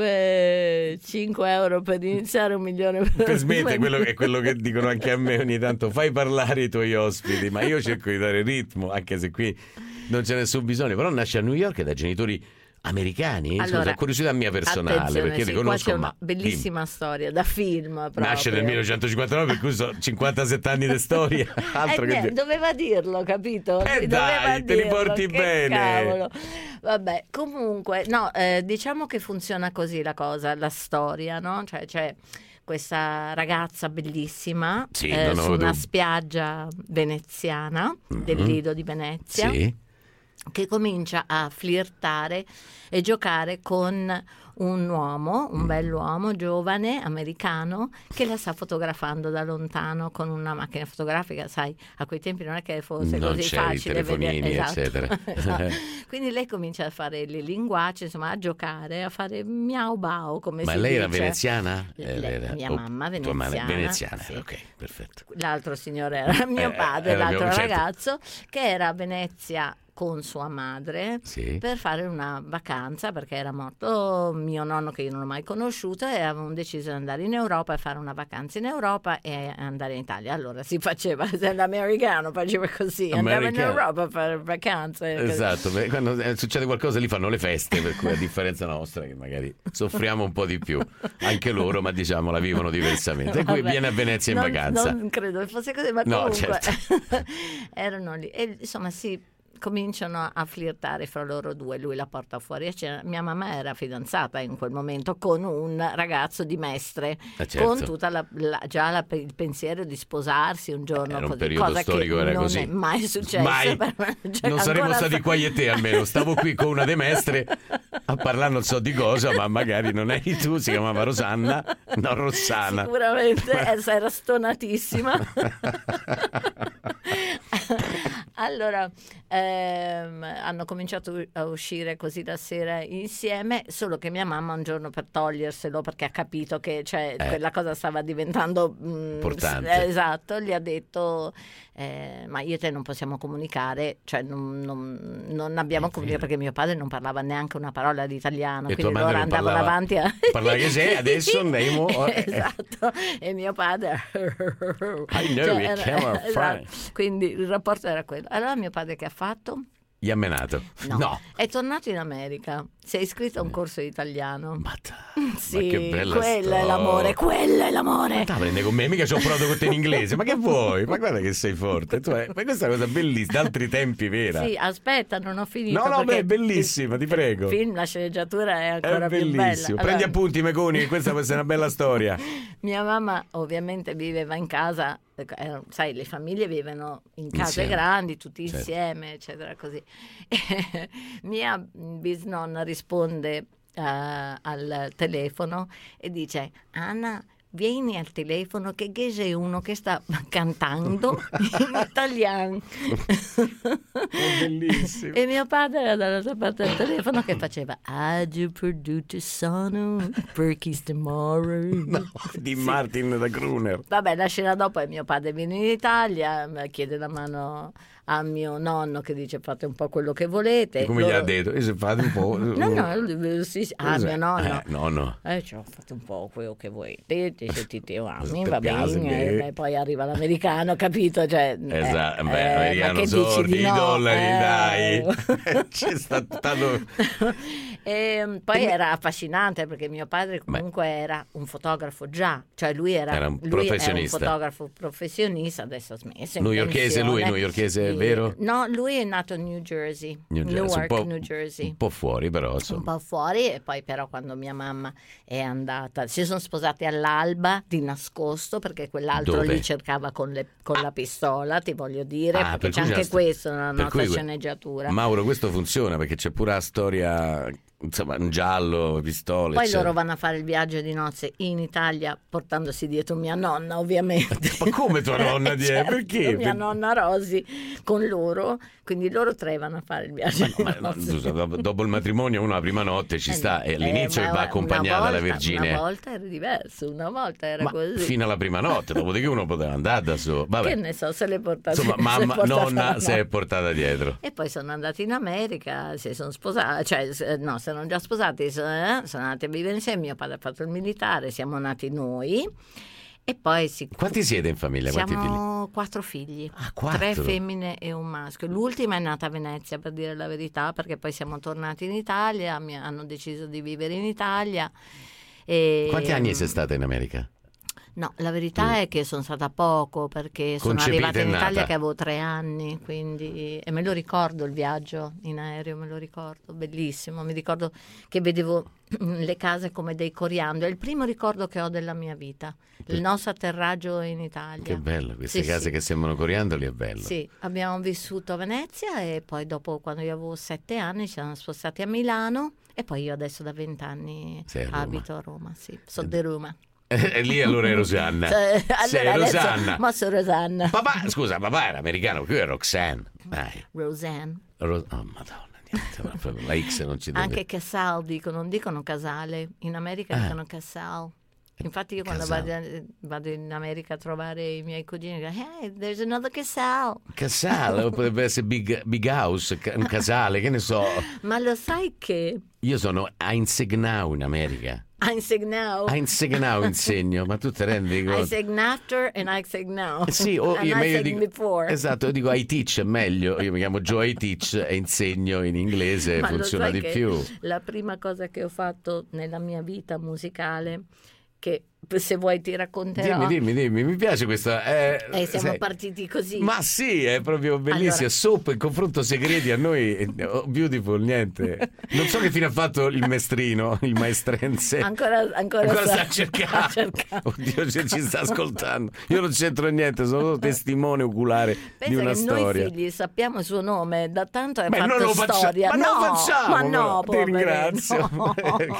L: 5 euro per iniziare, 1 milione
B: Per smettere, è quello che dicono anche a me ogni tanto, fai parlare i tuoi ospiti, ma io cerco di dare ritmo, anche se qui non c'è nessun bisogno. Però nasce a New York da genitori americani?
L: Allora,
B: curiosità mia personale,
L: attenzione,
B: perché
L: sì,
B: riconosco,
L: qua c'è una
B: ma
L: bellissima storia da film proprio.
B: nasce nel 1959, per cui sono 57 anni di storia. Altro che dire.
L: Doveva dirlo, capito?
B: Dai,
L: Doveva
B: te li
L: dirlo,
B: porti
L: che
B: bene.
L: Cavolo. Vabbè, comunque, no, diciamo che funziona così la cosa, la storia, no? Cioè c'è questa ragazza bellissima
B: Sì, non ho
L: su una
B: dubbi.
L: spiaggia veneziana del Lido di Venezia,
B: Sì.
L: che comincia a flirtare e giocare con un uomo, un bell'uomo giovane americano che la sta fotografando da lontano con una macchina fotografica, sai, a quei tempi non è che fosse
B: Non
L: così
B: c'era i
L: facile
B: telefonini,
L: vedere, esatto.
B: eccetera.
L: Esatto. Quindi lei comincia a fare le linguacce, insomma, a giocare, a fare miau bau, come
B: Ma
L: si
B: lei
L: dice.
B: era veneziana?
L: Mia mamma
B: tua madre
L: veneziana,
B: veneziana,
L: sì.
B: Ok, perfetto.
L: L'altro signore era mio padre,
B: era
L: l'altro
B: mio- certo.
L: ragazzo, che era a Venezia con sua madre
B: Sì.
L: per fare una vacanza, perché era morto mio nonno che io non ho mai conosciuto, e avevamo deciso di andare in Europa e fare una vacanza in Europa e andare in Italia. Allora si faceva, se l'americano faceva così, andava in
B: Americano.
L: Europa a fare vacanze.
B: Esatto, beh, quando succede qualcosa lì fanno le feste, per cui a differenza nostra che magari soffriamo un po' di più, anche loro, ma diciamo la vivono diversamente. E qui
L: Vabbè,
B: viene a Venezia in vacanza.
L: Non credo fosse così, ma
B: No,
L: comunque
B: certo.
L: erano lì e insomma cominciano a flirtare fra loro due, lui la porta fuori a cena. Mia mamma era fidanzata in quel momento con un ragazzo di Mestre,
B: certo.
L: con tutta il pensiero di sposarsi un giorno,
B: Era un
L: così,
B: periodo
L: cosa
B: storico,
L: che
B: era
L: non
B: così.
L: è mai successo.
B: Mai.
L: Cioè,
B: Non saremmo
L: ancora
B: stati qua io e te almeno, stavo qui con una de Mestre a parlare non so di cosa, ma magari non eri tu, si chiamava Rosanna, no Rossana.
L: Sicuramente era stonatissima. Allora hanno cominciato a uscire così la sera insieme, solo che mia mamma un giorno, per toglierselo, perché ha capito che quella cosa stava diventando
B: importante,
L: esatto, gli ha detto ma io e te non possiamo comunicare, cioè non abbiamo comunicato, perché mio padre non parlava neanche una parola di italiano,
B: E
L: quindi
B: tua
L: loro
B: madre non
L: andavano avanti a
B: parlava che sei, adesso andiamo
L: esatto, e mio padre
B: I know you camera
L: esatto.
B: fine.
L: Quindi il rapporto era quello. Allora mio padre che ha fatto?
B: Gli ha menato. No.
L: È tornato in America, si è iscritto a un corso di italiano. Sì,
B: Ma che bella
L: quello
B: storia.
L: è l'amore, quello è l'amore.
B: Ma te la prende con me, mica ci ho provato con te in inglese, ma che vuoi? Ma guarda che sei forte, ma questa è una cosa bellissima, d'altri tempi vera.
L: Sì, aspetta, non ho finito.
B: No,
L: perché
B: beh, è bellissima, ti prego.
L: Il film, la sceneggiatura è
B: È
L: ancora più bella.
B: bellissimo. Prendi
L: Allora,
B: appunti, Meconi, che questa può essere una bella storia.
L: mia mamma ovviamente viveva in casa, sai, le famiglie vivono in case
B: Insieme.
L: grandi, tutti
B: Certo.
L: insieme, eccetera, così. E mia bisnonna risponde al telefono e dice: Anna, vieni al telefono che c'è uno che sta cantando in italiano.
B: Bellissimo.
L: E mio padre era dall'altra parte del telefono che faceva Agio perduto sono perché tomorrow.
B: No, di Martin da Gruner.
L: Vabbè, la scena dopo è mio padre viene in Italia, chiede la mano a mio nonno che dice fate un po' quello che volete.
B: E come gli ha detto? Se fate un po'.
L: No, sì, sì. Mio nonno.
B: Nonno.
L: Cioè, fate un po' quello che volete, se ti ami,
B: Ti
L: va
B: piace,
L: bene. E poi arriva l'americano, capito? Cioè,
B: Esatto,
L: ma
B: americano
L: che dici
B: sordi,
L: di
B: i
L: no?
B: dollari, dai. C'è stato.
L: E poi era affascinante perché mio padre comunque era un fotografo già, cioè lui era un fotografo professionista, adesso ha smesso.
B: Newyorkese lui, newyorkese, vero?
L: No, lui è nato a New Jersey, Newark, New Jersey.
B: Un po' fuori però, insomma.
L: Un po' fuori, e poi però quando mia mamma è andata, si sono sposati all'alba di nascosto perché quell'altro
B: Dove?
L: li cercava con la pistola, ti voglio dire, perché
B: per
L: c'è
B: cui
L: anche questo nella nostra sceneggiatura.
B: Mauro, questo funziona perché c'è pure la storia, insomma, un giallo, pistole.
L: Poi
B: eccetera.
L: loro vanno a fare il viaggio di nozze in Italia portandosi dietro mia nonna, ovviamente.
B: Ma come tua nonna?
L: Certo,
B: Perché?
L: mia nonna Rosy con loro, quindi loro tre vanno a fare il viaggio di nozze.
B: Scusa, dopo il matrimonio uno la prima notte ci sta e all'inizio va accompagnata dalla Vergine.
L: Una volta era diverso, una volta era così.
B: Fino alla prima notte, dopodiché uno poteva andare da solo. Vabbè.
L: Che ne so, se le portate.
B: Insomma, nonna si è portata dietro.
L: E poi sono andati in America, si sono sposati, cioè no, si erano già sposati, sono andati a vivere insieme, mio padre ha fatto il militare, siamo nati noi. E poi
B: Quanti siete in famiglia?
L: Siamo 4 figli,
B: 4?
L: 3 femmine e un maschio. L'ultima è nata a Venezia, per dire la verità, perché poi siamo tornati in Italia, hanno deciso di vivere in Italia. E...
B: Quanti anni sei stata in America?
L: No, la verità è che sono stata poco, perché sono arrivata in Italia che avevo 3 anni, quindi e me lo ricordo il viaggio in aereo, me lo ricordo, bellissimo, mi ricordo che vedevo le case come dei coriandoli, è il primo ricordo che ho della mia vita, il nostro atterraggio in Italia.
B: Che bello, queste case che sembrano coriandoli, è bello.
L: Sì, abbiamo vissuto a Venezia e poi dopo, quando io avevo 7 anni, ci siamo spostati a Milano e poi io adesso da 20 anni abito a Roma, sì, sono di Roma.
B: E lì allora è Rosanna. Sei Rosanna.
L: Ma sono Rosanna.
B: Papà era americano, qui è Roxanne. Dai.
L: Roseanne.
B: Oh madonna, niente, la X non ci deve.
L: Anche Casal non dicono Casale, in America dicono Casal. Infatti io quando vado in America a trovare i miei cugini dico, hey, there's another Casal.
B: Casale, potrebbe essere big House, un casale, che ne so.
L: Ma lo sai che...
B: Io sono a Insegnau in America.
L: A
B: Insegnau insegno, ma tu ti rendi conto?
L: I say after and I say now.
B: Sì,
L: io dico before.
B: Esatto, io dico I teach è meglio, io mi chiamo Joe I teach e insegno in inglese,
L: ma
B: funziona di più.
L: La prima cosa che ho fatto nella mia vita musicale, che se vuoi ti racconterò.
B: Dimmi, mi piace questa.
L: Siamo partiti così.
B: Ma sì, è proprio bellissimo. Allora... Soap, il confronto segreti a noi, beautiful, niente. Non so che fine ha fatto il mestrino, il maestrense.
L: Ancora
B: sta cercando. Oddio, ci sta ascoltando. Io non c'entro niente, sono testimone oculare di una storia.
L: Noi figli sappiamo il suo nome, da tanto è
B: fatto
L: non storia.
B: Ma non lo facciamo.
L: Ma no,
B: ti ringrazio.
L: No.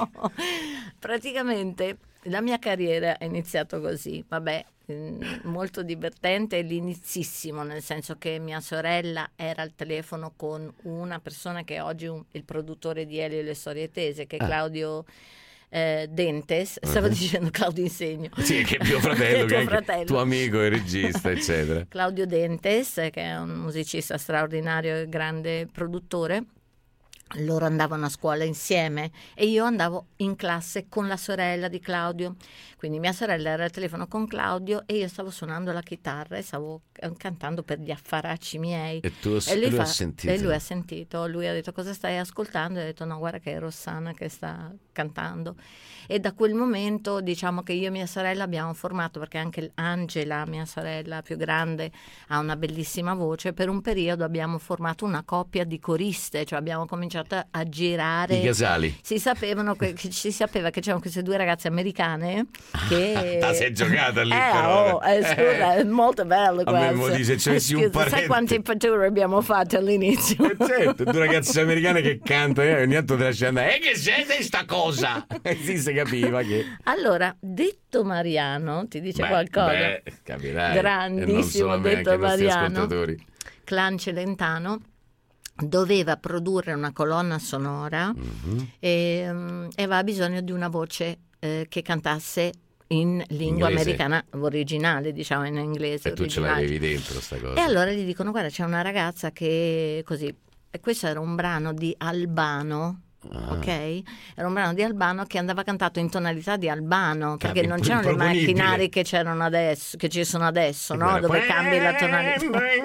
L: Praticamente la mia carriera è iniziata così, molto divertente, l'inizissimo, nel senso che mia sorella era al telefono con una persona che oggi è il produttore di Elio e le storie tese, che è Claudio Dentes, stavo dicendo Claudio Insegno.
B: Sì, che è mio fratello, che è tuo amico e regista, eccetera.
L: Claudio Dentes, che è un musicista straordinario e grande produttore. Loro andavano a scuola insieme e io andavo in classe con la sorella di Claudio, quindi mia sorella era al telefono con Claudio e io stavo suonando la chitarra e stavo cantando per gli affaracci miei.
B: E lui ha sentito?
L: E lui ha sentito, lui ha detto cosa stai ascoltando e ho detto no, guarda che è Rossana che sta cantando. E da quel momento diciamo che io e mia sorella abbiamo formato, perché anche Angela, mia sorella più grande, ha una bellissima voce, per un periodo abbiamo formato una coppia di coriste, cioè abbiamo cominciato a girare
B: i casali.
L: Si sapeva che c'erano queste 2 ragazze americane che
B: sei giocata lì
L: scusa, è molto bello questo.
B: A me dice un parente.
L: Sai quante fatture abbiamo fatto all'inizio?
B: Certo, 2 ragazze americane che cantano e ogni tanto te lasci andare che siete sta cosa? Sì, si capiva che
L: allora Detto Mariano ti dice qualcosa?
B: Capirai.
L: Grandissimo Detto Mariano, Clan Celentano doveva produrre una colonna sonora e aveva bisogno di una voce che cantasse in lingua americana originale, diciamo in inglese
B: e tu
L: originale.
B: Ce l'avevi dentro sta cosa.
L: E allora gli dicono guarda c'è una ragazza che così, e questo era un brano di Albano ok? Era un brano di Albano che andava cantato in tonalità di Albano, perché non c'erano le
B: improponibile.
L: macchinari che c'erano adesso, che ci sono adesso, no? Dove cambi la tonalità.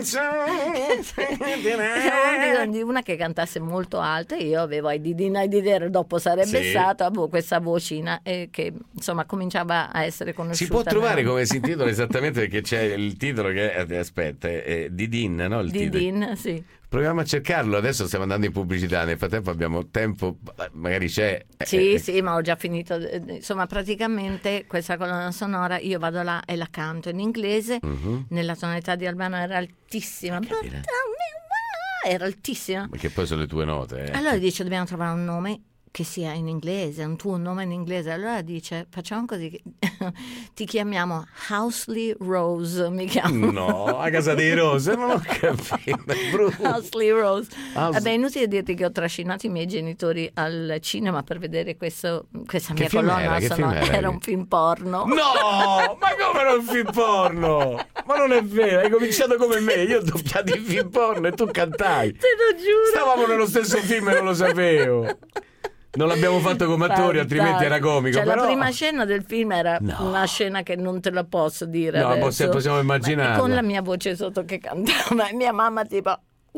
L: Avevamo bisogno di una che cantasse molto alta, e io avevo ai didere, dopo sarebbe
B: Sì.
L: stato, avevo questa vocina che insomma cominciava a essere conosciuta.
B: Si può trovare come si intitola esattamente, perché c'è il titolo che aspetta, è Didin, no? Il titolo.
L: Didin, sì.
B: Proviamo a cercarlo, adesso stiamo andando in pubblicità, nel frattempo abbiamo tempo, magari c'è.
L: Sì, sì, ma ho già finito. Insomma, praticamente questa colonna sonora io vado là e la canto in inglese, nella tonalità di Albano era altissima. Era altissima.
B: Perché poi sono le tue note.
L: Allora dice, dobbiamo trovare un nome che sia in inglese, un tuo nome in inglese. Allora dice, facciamo così, ti chiamiamo Housley Rose, mi chiamo.
B: No, a casa dei Rose, non ho capito, è brutto.
L: Housley Rose. Vabbè, è inutile dirti che ho trascinato i miei genitori al cinema per vedere questa mia
B: film
L: colonna
B: era? Che film
L: sonora.
B: era?
L: Era un film porno.
B: No, ma come era un film porno? Ma non è vero, hai cominciato come me, io ho doppiato i film porno e tu cantai.
L: Te lo giuro.
B: Stavamo nello stesso film e non lo sapevo. Non l'abbiamo fatto come attori, altrimenti era comico.
L: Cioè,
B: però...
L: la prima scena del film era
B: No.
L: una scena che non te la posso dire
B: No,
L: adesso.
B: possiamo immaginarla.
L: Con la mia voce sotto che cantava, e mia mamma tipo,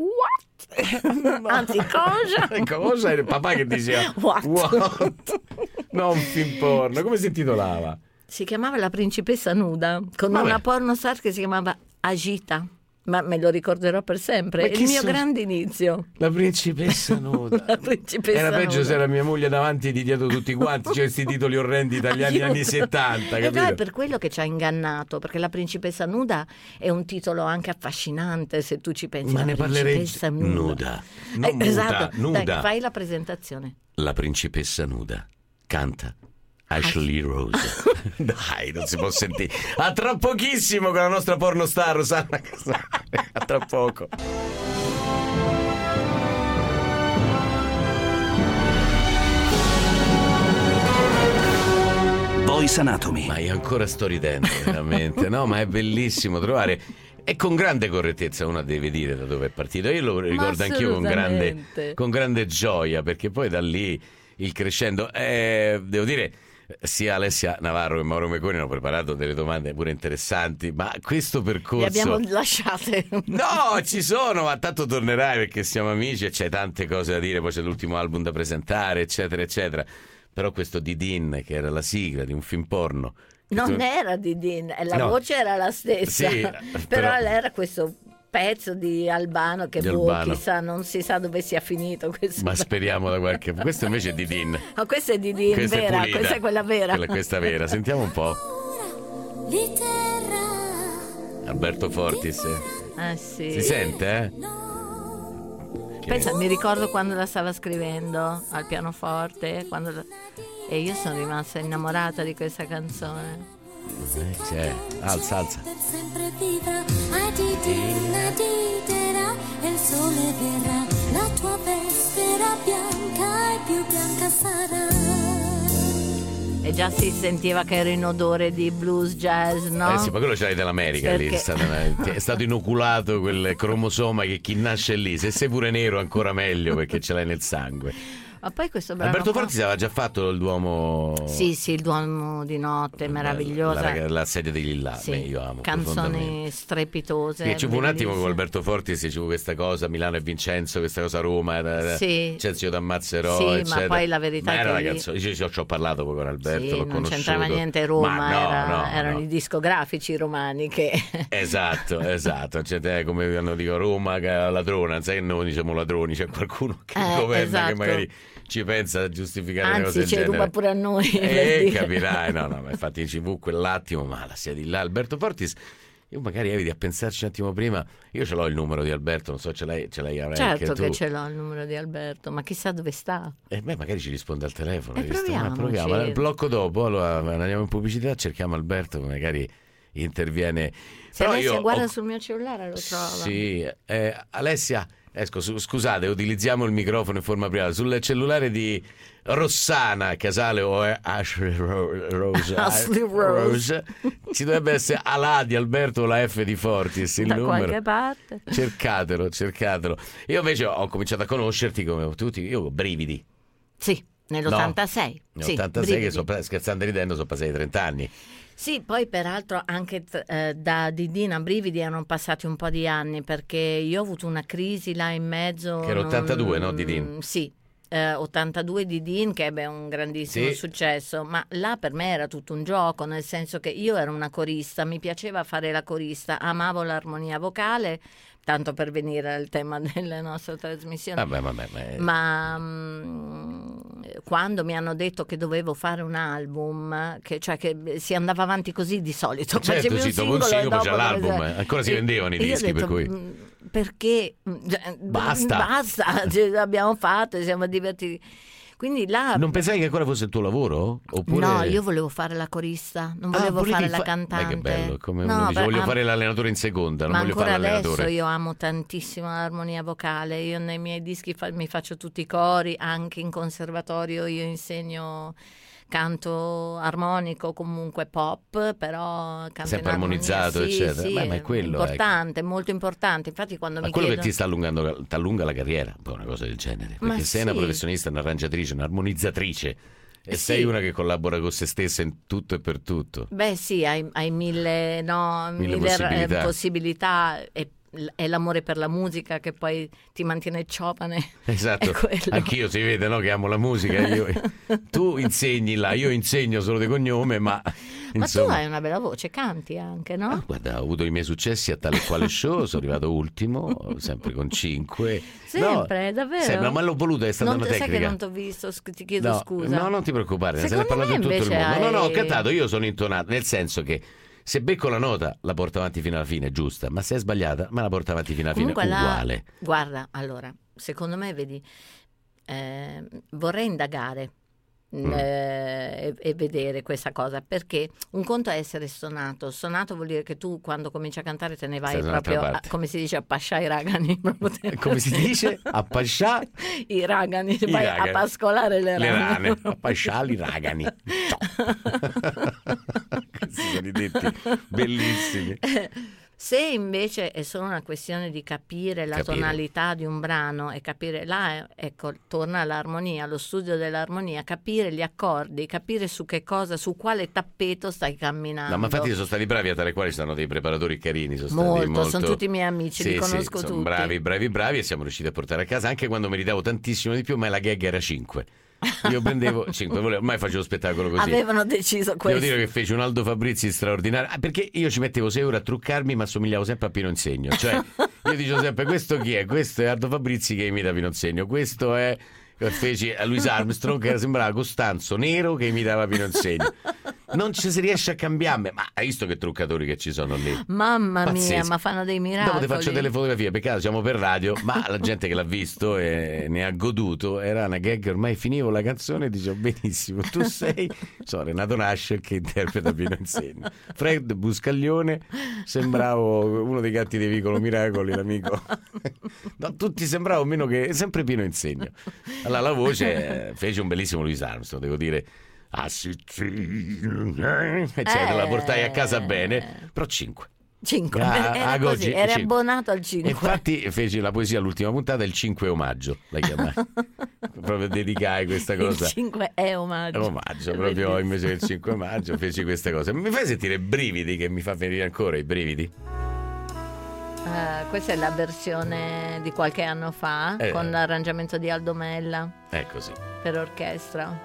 L: what? Anzi, cosa?
B: Cosa? Era il papà che diceva
L: What?
B: No, un film porno. Come si intitolava?
L: Si chiamava La principessa nuda, con
B: Vabbè.
L: una pornostar che si chiamava Agita. Ma me lo ricorderò per sempre.
B: Ma
L: È
B: chi
L: il mio
B: sono?
L: grande inizio.
B: La principessa nuda.
L: La principessa
B: Era peggio
L: nuda.
B: se era mia moglie davanti e di dietro tutti quanti. C'è questi titoli orrendi italiani anni 70,
L: E no, è
B: capito?
L: per quello che ci ha ingannato, perché La principessa nuda è un titolo anche affascinante, se tu ci pensi.
B: Ma
L: La
B: ne parlerei
L: principessa nuda.
B: Non muta,
L: Esatto.
B: nuda.
L: Dai, fai la presentazione.
B: La principessa nuda canta Ashley Rose. Dai, non si può sentire. A tra pochissimo con la nostra pornostar Rosanna Casale. A tra poco.
A: Voice Anatomy.
B: Ma io ancora sto ridendo, veramente. No, ma è bellissimo trovare. E con grande correttezza uno deve dire da dove è partito. Io lo ricordo anch'io
L: assolutamente.
B: con grande gioia, perché poi da lì il crescendo. Devo dire, sia Alessia Navarro che Mauro Meconi hanno preparato delle domande pure interessanti, ma questo percorso...
L: Le abbiamo lasciate.
B: No, ci sono, ma tanto tornerai perché siamo amici e c'hai tante cose da dire, poi c'è l'ultimo album da presentare, eccetera, eccetera. Però questo Didin, che era la sigla di un film porno...
L: Non era Didin, la
B: No.
L: voce era la stessa.
B: Sì,
L: però era questo pezzo di Albano che
B: Di Albano.
L: chissà, non si sa dove sia finito questo.
B: Ma speriamo da qualche... Questo invece è Didin.
L: Ma questa è Didin
B: Questa è
L: vera,
B: pulita.
L: questa è quella vera.
B: Questa vera, sentiamo un po'. Alberto Fortis.
L: Sì.
B: Si sente, eh?
L: Pensa, mi ricordo quando la stava scrivendo al pianoforte, e io sono rimasta innamorata di questa canzone.
B: C'è. Alza.
H: Sempre vivrà, aditerà, e il sole verrà, la tua veste era bianca e più bianca sarà.
L: E già si sentiva che era in odore di blues jazz, no?
B: Eh sì, ma quello ce l'hai dell'America lì, è stato inoculato quel cromosoma che chi nasce lì, se sei pure nero ancora meglio perché ce l'hai nel sangue.
L: Ma poi questo brano
B: Alberto
L: qua-
B: Fortis aveva già fatto il Duomo...
L: Sì, il Duomo di notte, meravigliosa.
B: La sedia degli Lillà,
L: Sì,
B: io amo profondamente.
L: canzoni strepitose.
B: Sì, ci fu un attimo con
L: bellissime.
B: Alberto Fortis, ci fu questa cosa Milano e Vincenzo, questa cosa Roma,
L: Sì.
B: Cenzio d'Ammazzerò,
L: Sì, ma
B: eccetera.
L: poi la verità
B: Ma
L: è
B: era
L: che
B: una
L: lì-
B: canzone, io ci ho parlato poi con Alberto,
L: Sì,
B: l'ho
L: non
B: conosciuto.
L: c'entrava niente Roma,
B: Ma no,
L: erano
B: no.
L: i discografici romani che...
B: Esatto, cioè, come hanno dico Roma che è ladrona, non sai che noi diciamo ladroni, c'è qualcuno che governa
L: esatto.
B: che magari ci pensa a giustificare le cose
L: Anzi,
B: del
L: ci
B: genere.
L: ruba pure a noi. per dire.
B: Capirai, no, ma infatti ci fu quell'attimo, ma la sia di là. Alberto Fortis, io magari eviti a pensarci un attimo prima, io ce l'ho il numero di Alberto, non so, ce l'hai anche
L: Certo
B: tu.
L: che ce l'ho il numero di Alberto, ma chissà dove sta.
B: Magari ci risponde al telefono.
L: Proviamoci.
B: Proviamo. Il blocco dopo, allora andiamo in pubblicità, cerchiamo Alberto, magari interviene.
L: Se
B: Però
L: Alessia
B: io
L: guarda
B: ho-
L: sul mio cellulare lo trova.
B: Sì, Alessia, scusate, utilizziamo il microfono in forma privata. Sul cellulare di Rossana Casale o Ashley Rose,
L: Ashley Rose.
B: ci dovrebbe essere a la di Alberto o la F di Fortis, il
L: Da
B: numero.
L: qualche parte.
B: Cercatelo. Io invece ho cominciato a conoscerti come tutti, io ho brividi.
L: Sì, nell'86.
B: No,
L: sì,
B: nell'86 che scherzando e ridendo sono passati 30 anni.
L: Sì, poi peraltro anche da Didin a Brividi erano passati un po' di anni, perché io ho avuto una crisi là in mezzo.
B: Che era 82, no, Didin?
L: Sì. 82 Didin, che ebbe un grandissimo successo, ma là per me era tutto un gioco, nel senso che io ero una corista, mi piaceva fare la corista, amavo l'armonia vocale, tanto per venire al tema della nostra trasmissione. Ma quando mi hanno detto che dovevo fare un album, che si andava avanti così di solito,
B: certo, sì, dopo un singolo c'è l'album, ancora si vendevano i dischi, per cui
L: perché basta, abbiamo fatto, siamo divertiti. Quindi là
B: non pensavi che ancora fosse il tuo lavoro? Oppure...
L: No, io volevo fare la corista, non volevo fare la cantante.
B: Che bello, come uno dice, voglio fare l'allenatore in seconda, non voglio fare l'allenatore.
L: Adesso io amo tantissimo l'armonia vocale, io nei miei dischi mi faccio tutti i cori, anche in conservatorio io insegno canto armonico, comunque pop, però canto
B: sempre armonizzato, eccetera.
L: Sì,
B: ma è quello
L: importante, molto importante. Infatti quando mi
B: quello
L: chiedono...
B: che ti allunga la carriera, un po' una cosa del genere, perché sei una professionista, un'arrangiatrice, un'armonizzatrice e sei una che collabora con se stessa in tutto e per tutto.
L: Beh sì, hai mille possibilità e è l'amore per la musica che poi ti mantiene giovane.
B: Esatto, anch'io si vede, no, che amo la musica. Tu insegni là, io insegno solo di cognome, ma insomma...
L: tu hai una bella voce, canti anche, no?
B: Guarda, ho avuto i miei successi a tale e quale show, sono arrivato ultimo, sempre con 5.
L: Sempre, davvero?
B: Ma l'ho voluta, è stata una tecnica.
L: Sai che non ti ho visto, ti chiedo scusa.
B: No, non ti preoccupare, se ne è parlato in tutto il mondo. No, ho cantato, io sono intonato, nel senso che se becco la nota la porto avanti fino alla fine, giusta, ma se è sbagliata me la porto avanti fino alla fine, uguale.
L: Guarda, allora, secondo me, vedi, vorrei indagare e vedere questa cosa, perché un conto è essere stonato vuol dire che tu quando cominci a cantare te ne vai proprio come si dice, a pascià i ragani.
B: Come si dice? A pascià
L: i ragani, vai a pascolare le rane.
B: A pascià i ragani. Questi sono i detti bellissimi.
L: Se invece è solo una questione di capire la tonalità di un brano e capire là, ecco, torna all'armonia, allo studio dell'armonia, capire gli accordi, capire su che cosa, su quale tappeto stai camminando.
B: No, ma infatti sono stati bravi, a tale quale ci stanno dei preparatori carini,
L: molto, sono tutti miei amici, li conosco tutti.
B: Bravi e siamo riusciti a portare a casa, anche quando meritavo tantissimo di più, ma la gag era 5. Io prendevo 5, ormai facevo spettacolo così.
L: Avevano deciso questo.
B: Devo dire che feci un Aldo Fabrizi straordinario, perché io ci mettevo 6 ore a truccarmi, ma assomigliavo sempre a Pino Insegno. Cioè, io dicevo sempre: questo chi è? Questo è Aldo Fabrizi che imita Pino Insegno. Questo è... Feci a Louis Armstrong che sembrava Costanzo Nero che imitava Pino Insegno. Non ci si riesce a cambiarmi, ma hai visto che truccatori che ci sono lì?
L: Mamma mia, ma fanno dei miracoli.
B: Dopo ti faccio delle fotografie, peccato siamo per radio, ma la gente che l'ha visto e ne ha goduto, era una gag, ormai finivo la canzone e dicevo: benissimo, tu sei Renato Nascer che interpreta Pino Insegno. Fred Buscaglione, sembravo uno dei gatti dei Vicolo Miracoli, l'amico. No, tutti sembravo meno che sempre Pino Insegno. Allora la voce fece un bellissimo Louis Armstrong, devo dire. Eccetera, la portai a casa bene, però 5.
L: Era così, eri abbonato al 5.
B: Infatti feci la poesia all'ultima puntata, il 5 omaggio, la chiamai. Proprio dedicai questa cosa.
L: Il 5 è omaggio.
B: Proprio invece del 5 maggio feci questa cosa. Mi fai sentire brividi, che mi fa venire ancora i brividi?
L: Questa è la versione di qualche anno fa, con l'arrangiamento di Aldo Mella.
B: È così.
L: Per orchestra.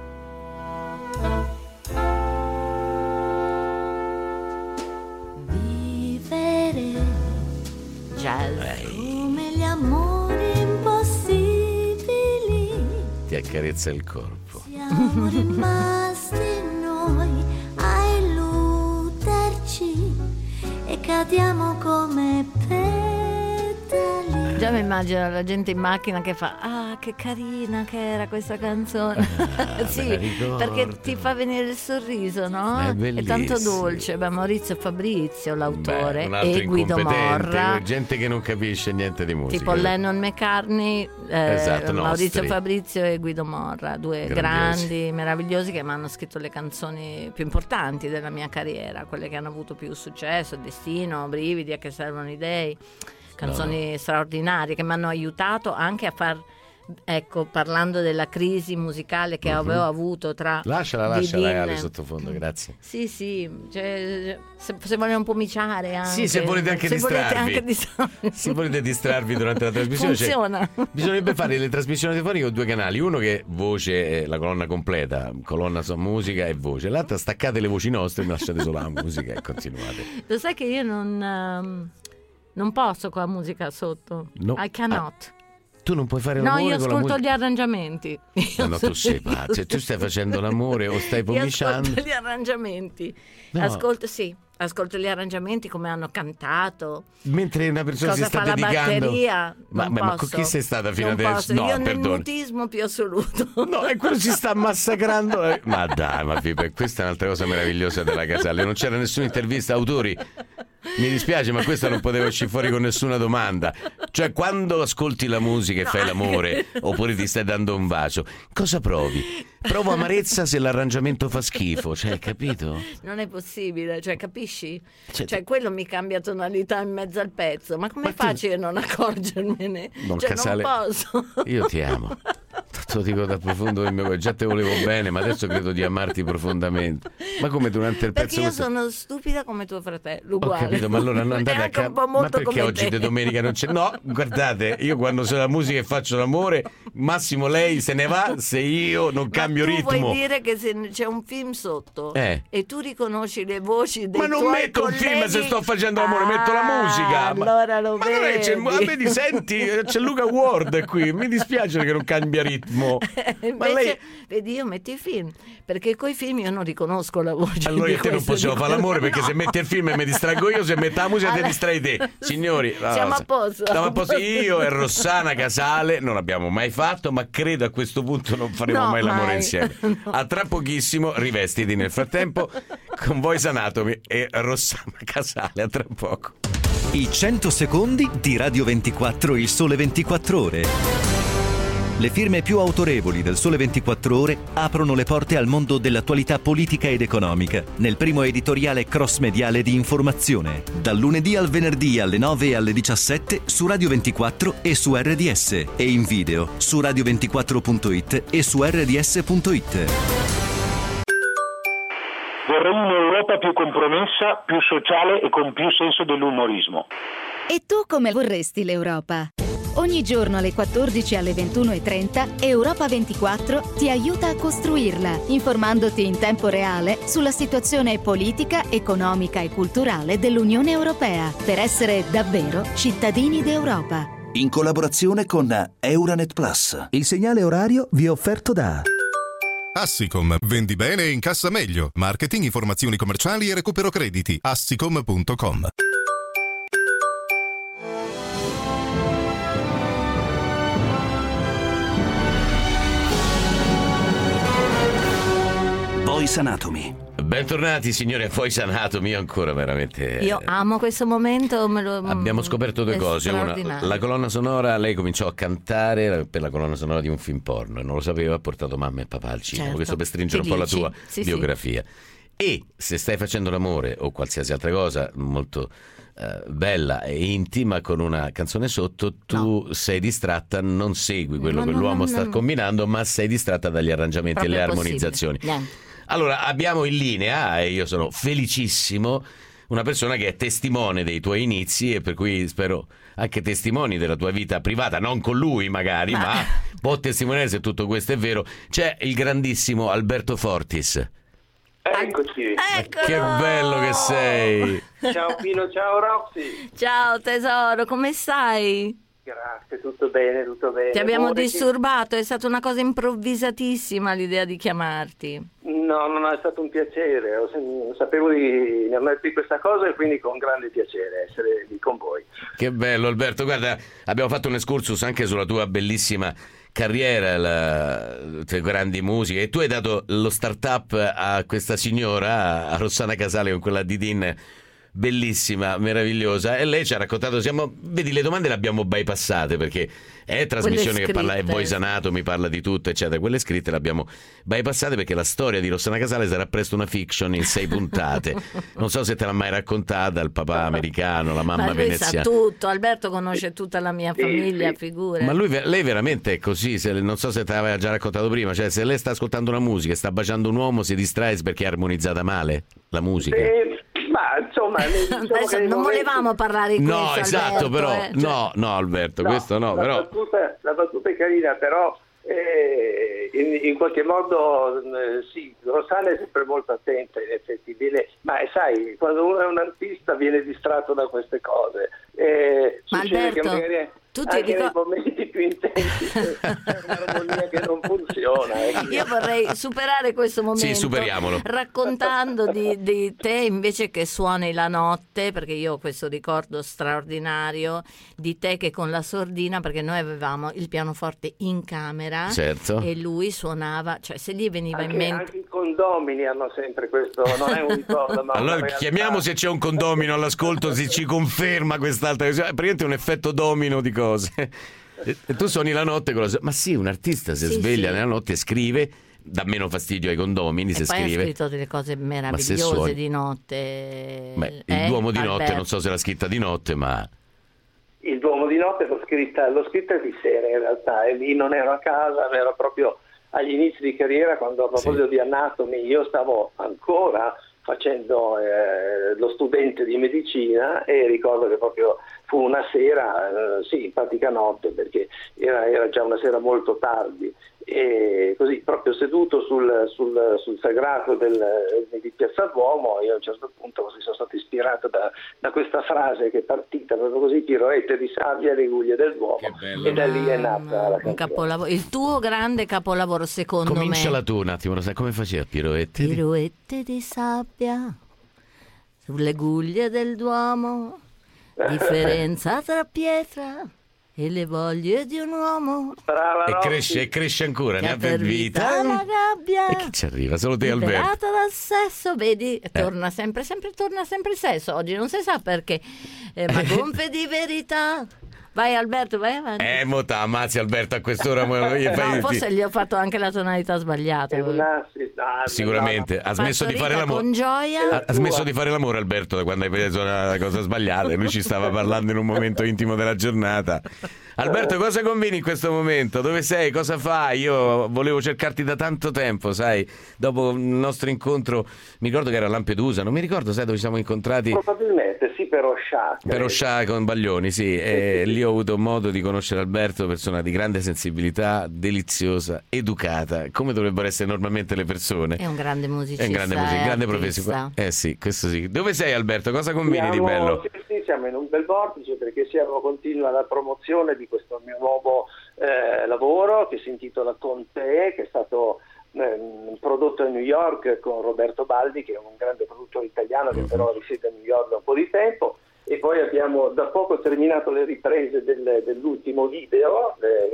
H: Vivere
L: jazz
H: come gli amori impossibili,
B: ti accarezza il corpo.
H: Siamo rimasti noi a illuderci e cadiamo come petali.
L: Già mi immagino la gente in macchina che fa: ah, che carina che era questa canzone. Sì, perché ti fa venire il sorriso, no? È tanto dolce. Beh, Maurizio Fabrizio, l'autore, e Guido Morra,
B: gente che non capisce niente di musica,
L: tipo Lennon McCartney, Maurizio Fabrizio e Guido Morra, due grandi, meravigliosi, che mi hanno scritto le canzoni più importanti della mia carriera, quelle che hanno avuto più successo: Destino, Brividi, A che servono i dei. Canzoni straordinarie che mi hanno aiutato anche a far ecco, parlando della crisi musicale che avevo avuto tra
B: Lasciala
L: Didin...
B: Ale sottofondo, grazie.
L: Sì, cioè, se vogliono pomiciare anche.
B: Sì, se volete anche distrarvi. Se volete distrarvi durante la trasmissione,
L: funziona.
B: Bisognerebbe fare le trasmissioni telefoniche con 2 canali, uno che voce, la colonna completa, colonna musica e voce, l'altra staccate le voci nostre, mi lasciate solo la musica e continuate.
L: Lo sai che io non posso con la musica sotto.
B: No.
L: I cannot.
B: Tu non puoi fare
L: No,
B: l'amore
L: io
B: con la
L: ascolto
B: musica?
L: gli arrangiamenti.
B: No, tu sei pazzo. Tu stai facendo l'amore o stai pomiciando?
L: Io ascolto gli arrangiamenti.
B: No.
L: Ascolto gli arrangiamenti, come hanno cantato.
B: Mentre una persona
L: cosa
B: si sta
L: fa
B: dedicando.
L: La batteria.
B: Ma con chi sei stata fino
L: non
B: adesso?
L: Posso.
B: No,
L: io nel
B: perdono.
L: mutismo più assoluto.
B: No, e quello si sta massacrando. Ma dai, questa è un'altra cosa meravigliosa della Casale. Non c'era nessuna intervista autori. Mi dispiace, ma questa non poteva uscire fuori con nessuna domanda. Cioè, quando ascolti la musica e fai l'amore, oppure ti stai dando un bacio, cosa provi? Provo amarezza se l'arrangiamento fa schifo, cioè, capito?
L: Non è possibile, cioè, capisci? Cioè, quello mi cambia tonalità in mezzo al pezzo. Ma com'è facile non accorgermene?
B: Casale,
L: non posso.
B: Io ti amo. Te lo dico dal profondo del mio cuore. Già te volevo bene, ma adesso credo di amarti profondamente. Ma come durante il pezzo?
L: Perché io sono stupida come tuo fratello, uguale.
B: Ho capito, ma allora non andate a casa. Ma perché oggi di domenica non c'è? No, guardate, io quando sono la musica e faccio l'amore, massimo lei se ne va se io non cambio ritmo.
L: Vuoi dire che se c'è un film sotto e tu riconosci le voci dei
B: ma non
L: tuoi
B: metto
L: colleghi...
B: un film se sto facendo l'amore, metto la musica.
L: Allora lo vedi.
B: Vedi, senti, c'è Luca Ward qui. Mi dispiace che non cambia ritmo.
L: Invece,
B: ma lei...
L: vedi, io metto i film, perché coi film io non riconosco la voce.
B: Allora io e te non possiamo fare l'amore, perché se metti il film e mi distraggo io, se metto la musica te distrai te. Signori,
L: siamo a posto.
B: Stiamo a posto. Io e Rossana Casale non abbiamo mai fatto, ma credo a questo punto non faremo mai l'amore insieme. No. A tra pochissimo, rivestiti nel frattempo con Voice Anatomy e Rossana Casale. A tra poco.
N: I 100 secondi di Radio 24, il Sole 24 Ore. Le firme più autorevoli del Sole 24 Ore aprono le porte al mondo dell'attualità politica ed economica nel primo editoriale cross-mediale di informazione, dal lunedì al venerdì alle 9 e alle 17 su Radio 24 e su RDS e in video su radio24.it e su rds.it.
O: Vorrei un'Europa più compromessa, più sociale e con più senso dell'umorismo.
P: E tu come vorresti l'Europa? Ogni giorno alle 14 e alle 21:30 Europa 24 ti aiuta a costruirla, informandoti in tempo reale sulla situazione politica, economica e culturale dell'Unione Europea, per essere davvero cittadini d'Europa.
Q: In collaborazione con Euranet Plus. Il segnale orario vi è offerto da
R: Assicom, vendi bene e incassa meglio. Marketing, informazioni commerciali e recupero crediti. Assicom.com.
A: Voice Anatomy.
B: Bentornati signori a Voice Anatomy, ancora veramente...
L: Io amo questo momento.
B: Abbiamo scoperto 2 cose. Una, la colonna sonora, lei cominciò a cantare per la colonna sonora di un film porno e non lo sapeva, ha portato mamma e papà al cinema. Questo per stringere un po' la tua biografia. E se stai facendo l'amore o qualsiasi altra cosa molto bella e intima con una canzone sotto, tu sei distratta, non segui quello che l'uomo sta combinando, ma sei distratta dagli arrangiamenti e le armonizzazioni. Allora, abbiamo in linea, e io sono felicissimo, una persona che è testimone dei tuoi inizi e per cui spero anche testimoni della tua vita privata, non con lui magari, ma può testimoniare se tutto questo è vero. C'è il grandissimo Alberto Fortis.
S: Eccoci.
B: Che bello che sei.
S: Ciao Pino, ciao Roxy.
L: Ciao tesoro, come stai?
S: Grazie, tutto bene, tutto bene.
L: Ti abbiamo disturbato, è stata una cosa improvvisatissima l'idea di chiamarti.
S: No, è stato un piacere, sapevo di averti questa cosa e quindi con grande piacere essere lì con voi.
B: Che bello Alberto, guarda, abbiamo fatto un excursus anche sulla tua bellissima carriera, le tue grandi musiche, e tu hai dato lo start-up a questa signora, a Rossana Casale, con quella Didin bellissima, meravigliosa, e lei ci ha raccontato, vedi, le domande le abbiamo bypassate perché è trasmissione che parla, è Voice Anatomy, parla di tutto eccetera, quelle scritte le abbiamo bypassate perché la storia di Rossana Casale sarà presto una fiction in 6 puntate. Non so se te l'ha mai raccontata il papà americano, la mamma veneziana.
L: Sa tutto, Alberto conosce tutta la mia famiglia, figura.
B: Ma lei veramente è così, non so se te l'aveva già raccontato prima, cioè se lei sta ascoltando una musica e sta baciando un uomo si distrae perché è armonizzata male la musica.
S: Ma insomma,
L: adesso non volevamo parlare di questo.
B: No, esatto,
L: Alberto,
B: però
L: cioè...
B: no Alberto, questo no, però
S: la battuta è carina, però in qualche modo sì, Rossana è sempre molto attenta, in effetti ma sai, quando uno è un artista viene distratto da queste cose.
L: Ma Alberto,
S: che magari
L: tu ti
S: anche nei momenti più intensi c'è un'armonia che non funziona.
L: Io vorrei superare questo momento,
B: sì, superiamolo,
L: raccontando di te invece che suoni la notte, perché io ho questo ricordo straordinario di te che con la sordina, perché noi avevamo il pianoforte in camera,
B: certo,
L: e lui suonava, cioè se gli veniva in mente.
S: Anche i condomini hanno sempre questo, non è un ricordo, ma
B: allora chiamiamo se c'è un condomino all'ascolto, se ci conferma quest'altra cosa, praticamente un effetto domino di cose. E tu suoni la notte con ma sì, un artista si sveglia nella notte e scrive, dà meno fastidio ai condomini se scrive.
L: Ha scritto delle cose meravigliose di notte.
B: Beh, il Duomo di notte, non so se l'ha scritta di notte, ma
S: il Duomo di notte l'ho scritta di sera in realtà, e lì non ero a casa, ero proprio agli inizi di carriera, quando a proposito di Anatomy io stavo ancora facendo lo studente di medicina, e ricordo che proprio fu una sera, simpatica notte, perché era già una sera molto tardi, e così proprio seduto sul sagrato di Piazza Duomo, io a un certo punto così sono stato ispirato da questa frase che è partita proprio così: piroette di sabbia, le guglie del Duomo, e da lì è nata la canzone.
L: Un capolavoro, il tuo grande capolavoro secondo me.
B: Cominciala tu un attimo, lo sai come faceva? Piroette
L: di sabbia sulle guglie del Duomo, differenza tra pietra e le voglie di un uomo.
S: Brava,
B: e cresce ancora, ne ha per vita.
L: La gabbia.
B: E chi ci arriva? Solo te, Alberto.
L: Liberata dal sesso, vedi, torna sempre il sesso. Oggi non si sa perché, ma gonfe di verità. Vai Alberto, vai avanti.
B: Ammazzi Alberto a quest'ora.
L: Forse gli ho fatto anche la tonalità sbagliata.
B: Sicuramente. Ha smesso di fare l'amore.
L: Con gioia.
B: Ha smesso di fare l'amore Alberto da quando hai preso la cosa sbagliata. Lui ci stava parlando in un momento intimo della giornata. Alberto, cosa combini in questo momento? Dove sei? Cosa fai? Io volevo cercarti da tanto tempo, sai. Dopo il nostro incontro, mi ricordo che era a Lampedusa, non mi ricordo, sai, dove ci siamo incontrati?
S: Probabilmente sì, per Oscià.
B: Per Oscià con Baglioni, sì. E lì ho avuto modo di conoscere Alberto, persona di grande sensibilità, deliziosa, educata, come dovrebbero essere normalmente le persone.
L: È un grande musicista.
B: È un grande professionista. Sì, questo sì. Dove sei Alberto? Cosa combini di bello?
S: Sì, siamo in un bel vortice perché continua la promozione di questo mio nuovo lavoro che si intitola Con te, che è stato prodotto a New York con Roberto Baldi, che è un grande produttore italiano che però risiede a New York da un po' di tempo. E poi abbiamo da poco terminato le riprese dell'ultimo video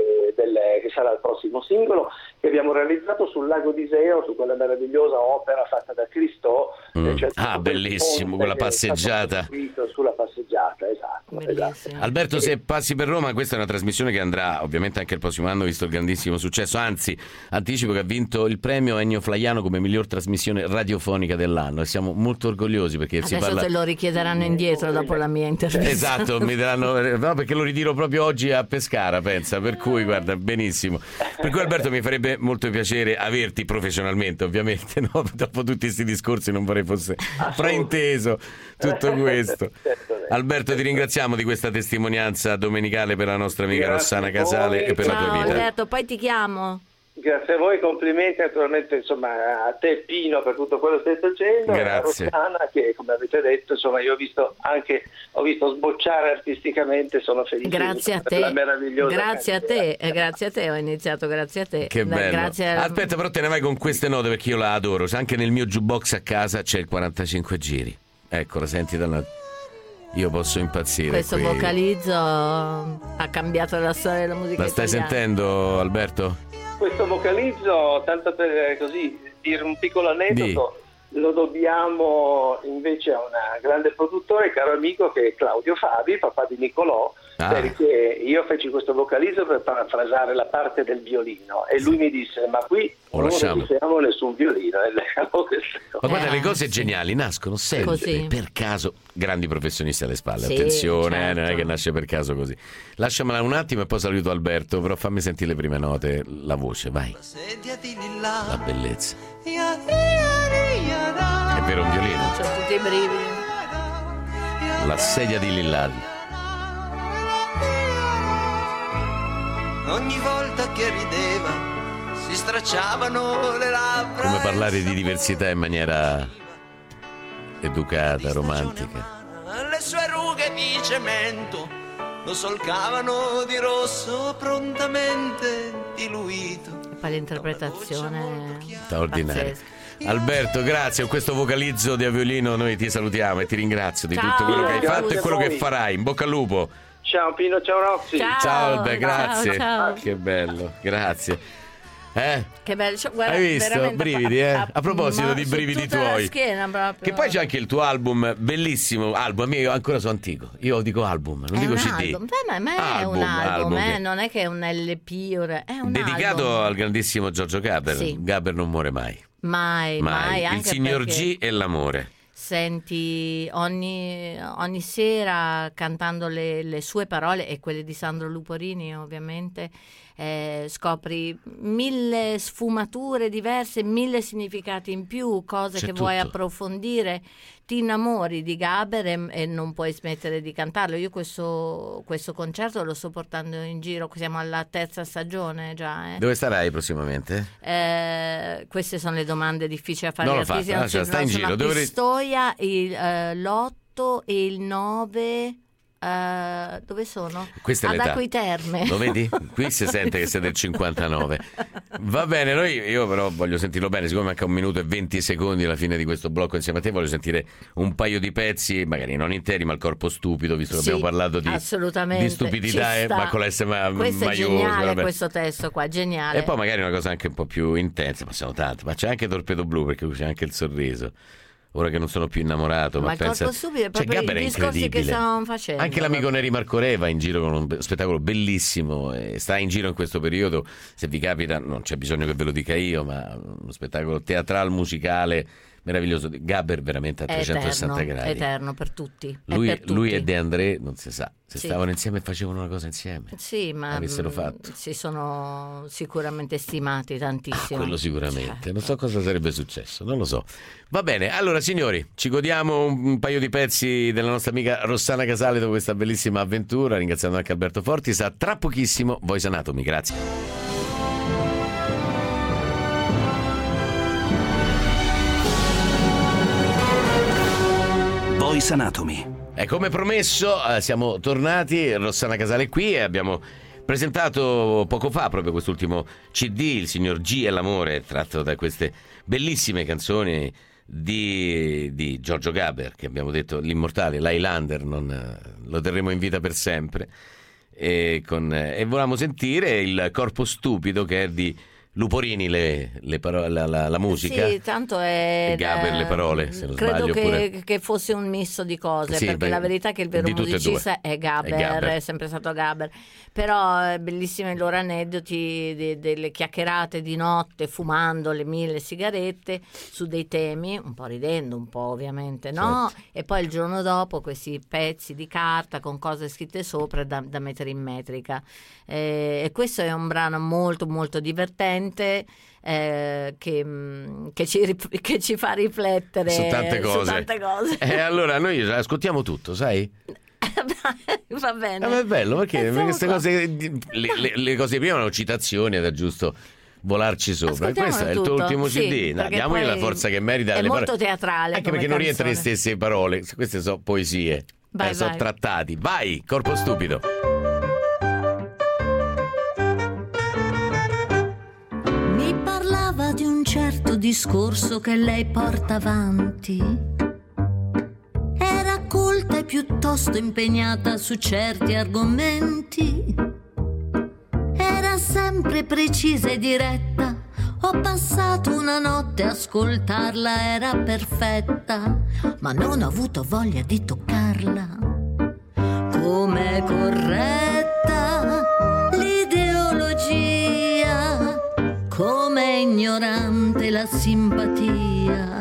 S: che sarà il prossimo singolo, che abbiamo realizzato sul lago d'Iseo, su quella meravigliosa opera fatta da Christo.
B: Cioè bellissimo, quella passeggiata.
S: Sulla passeggiata, esatto.
B: Alberto, se passi per Roma, questa è una trasmissione che andrà ovviamente anche il prossimo anno, visto il grandissimo successo. Anzi, anticipo che ha vinto il premio Ennio Flaiano come miglior trasmissione radiofonica dell'anno, e siamo molto orgogliosi perché
L: adesso
B: si parla...
L: te lo richiederanno indietro dopo la mia intervista.
B: Esatto, mi daranno, no, perché lo ridirò proprio oggi a Pescara, pensa, per cui guarda, benissimo. Per cui Alberto, mi farebbe molto piacere averti professionalmente, ovviamente, no? Dopo tutti questi discorsi non vorrei fosse frainteso tutto questo. Alberto, ti ringraziamo di questa testimonianza domenicale per la nostra amica Rossana Casale e per la tua vita.
L: Alberto, poi ti chiamo.
S: Grazie a voi, complimenti naturalmente, insomma, a te Pino per tutto quello che stai facendo.
B: Grazie.
S: A Rossana, che come avete detto, insomma, io ho visto sbocciare artisticamente, sono felice.
L: Grazie a te. Grazie a te, ho iniziato grazie a te.
B: Che bello.
L: Grazie
B: Aspetta, però te ne vai con queste note perché io la adoro. Anche nel mio jukebox a casa c'è il 45 giri. Ecco, la senti dalla... Io posso impazzire.
L: Questo
B: qui.
L: vocalizzo ha cambiato la storia della musica
B: La stai
L: italiana.
B: sentendo, Alberto?
S: Questo vocalizzo, tanto per così dire un piccolo aneddoto, lo dobbiamo invece a un grande produttore, caro amico, che è Claudio Fabi, papà di Nicolò, perché io feci questo vocalizzo per parafrasare la parte del violino e lui mi disse: ma qui non registriamo nessun violino.
B: Ma guarda, le cose geniali nascono sempre
L: così,
B: per caso. Grandi professionisti alle spalle,
L: Sì,
B: attenzione,
L: certo.
B: non è che nasce per caso così. Lasciamela un attimo e poi saluto Alberto, però fammi sentire le prime note, la voce, vai. La bellezza. È vero, un violino.
L: C'ho tutti i brividi.
B: La sedia di Lillard.
T: Ogni volta che rideva si stracciavano le labbra.
B: Come parlare di diversità in maniera educata, romantica.
T: Le sue rughe di cemento lo solcavano di rosso prontamente diluito.
L: E poi l'interpretazione
B: Straordinaria.
L: pazzesca.
B: Alberto, grazie. Con questo vocalizzo di a violino noi ti salutiamo e ti ringrazio di tutto quello che hai fatto e quello che farai. In bocca al lupo.
S: Ciao Pino, ciao Roxy.
B: Ciao Alberto, grazie.
L: ciao.
B: Che bello, grazie.
L: Che bello, guarda,
B: Hai visto?
L: veramente
B: Brividi, A proposito di
L: su
B: brividi
L: tutta la
B: tuoi.
L: schiena proprio.
B: Che poi c'è anche il tuo album, bellissimo album. Io ancora sono antico. Io dico album, non dico
L: un
B: CD.
L: album. Beh, ma è un album,
B: che-
L: non è che è un LP, è un
B: dedicato
L: album.
B: al grandissimo Giorgio Gaber.
L: Sì.
B: Gaber non muore mai.
L: Mai,
B: Il
L: anche
B: signor
L: perché
B: G e l'amore.
L: senti ogni sera cantando le sue parole e quelle di Sandro Luporini, ovviamente, scopri 1000 sfumature diverse, 1000 significati in più, cose
B: C'è
L: che vuoi
B: tutto.
L: approfondire, ti innamori di Gaber e non puoi smettere di cantarlo. Io questo concerto lo sto portando in giro, siamo alla 3ª stagione già.
B: Dove starai prossimamente?
L: Queste sono le domande difficili a fare
B: Non
L: gli
B: l'ho fatta,
L: artisti.
B: sta in giro. Dove-
L: Pistoia, l'8 e il 9. Dove sono?
B: Questa è
L: Ad
B: l'età.
L: Acquiterme.
B: Lo vedi? Qui si sente che sei del 59. Va bene, io però voglio sentirlo bene, siccome manca 1 minuto e 20 secondi alla fine di questo blocco insieme a te, voglio sentire un paio di pezzi, magari non interi, ma il corpo stupido, visto che
L: Sì,
B: abbiamo parlato
L: assolutamente,
B: di stupidità,
L: ci sta.
B: ma con l'S
L: Questo è
B: maiuscola.
L: geniale,
B: vabbè.
L: questo testo qua, geniale.
B: E poi magari una cosa anche un po' più intensa, ma sono tante, ma c'è anche Torpedo Blu, perché c'è anche il sorriso. Ora che non sono più innamorato,
L: Ma
B: ma
L: il
B: pensa,
L: corpo stupido è proprio
B: Gaber
L: i
B: è
L: discorsi che
B: incredibile.
L: stanno facendo.
B: Anche l'amico Neri Marco Re va in giro con uno spettacolo bellissimo, sta in giro in questo periodo, se vi capita non c'è bisogno che ve lo dica io, ma uno spettacolo teatrale musicale meraviglioso. Gaber veramente a
L: È
B: 360 gradi.
L: eterno per tutti.
B: Lui,
L: è per
B: lui
L: tutti.
B: e De André non si sa se
L: Sì.
B: stavano insieme e facevano una cosa insieme.
L: Sì, ma
B: Avessero fatto.
L: si sono sicuramente stimati tantissimo.
B: Quello sicuramente.
L: Certo.
B: Non so cosa sarebbe successo, non lo so. Va bene, allora signori, ci godiamo un paio di pezzi della nostra amica Rossana Casale dopo questa bellissima avventura, ringraziando anche Alberto Fortis. A tra pochissimo Voice Anatomy, grazie.
A: Voice Anatomy.
B: E come promesso siamo tornati, Rossana Casale qui e abbiamo presentato poco fa proprio quest'ultimo CD, Il signor G e l'amore, tratto da queste bellissime canzoni di Giorgio Gaber, che abbiamo detto l'immortale, l'Highlander, lo terremo in vita per sempre, e volevamo sentire il corpo stupido, che è di Luporini, la musica.
L: Sì, tanto è
B: e Gaber le parole, se non
L: credo
B: sbaglio.
L: che fosse un misto di cose,
B: Sì,
L: perché la verità è che il vero
B: di tutte e
L: musicista
B: due.
L: è Gaber,
B: È Gaber.
L: è sempre stato Gaber. Però è bellissimo i loro aneddoti delle chiacchierate di notte, fumando le 1000 sigarette su dei temi, un po' ridendo, un po' ovviamente, no?
B: Certo.
L: E poi il giorno dopo questi pezzi di carta con cose scritte sopra da mettere in metrica. E questo è un brano molto molto divertente, che ci fa riflettere
B: Su tante cose. E allora noi ascoltiamo tutto, sai?
L: Va bene.
B: Ma è bello perché queste cose, le cose prima erano citazioni ed è giusto volarci sopra. E questo è il tuo
L: tutto.
B: ultimo
L: Sì,
B: CD.
L: perché
B: Diamogli
L: poi
B: la forza che merita.
L: è
B: le
L: molto
B: parole.
L: teatrale
B: Anche
L: come
B: perché non rientra le
L: canzone.
B: stesse parole. Queste sono poesie.
L: Vai,
B: sono
L: vai.
B: trattati. Vai, corpo stupido.
H: Mi parlava di un certo discorso che lei porta avanti. Era colta e piuttosto impegnata su certi argomenti. Era sempre precisa e diretta, Ho passato una notte a ascoltarla, era perfetta, ma non ho avuto voglia di toccarla. Com'è corretta l'ideologia, com'è ignorante la simpatia.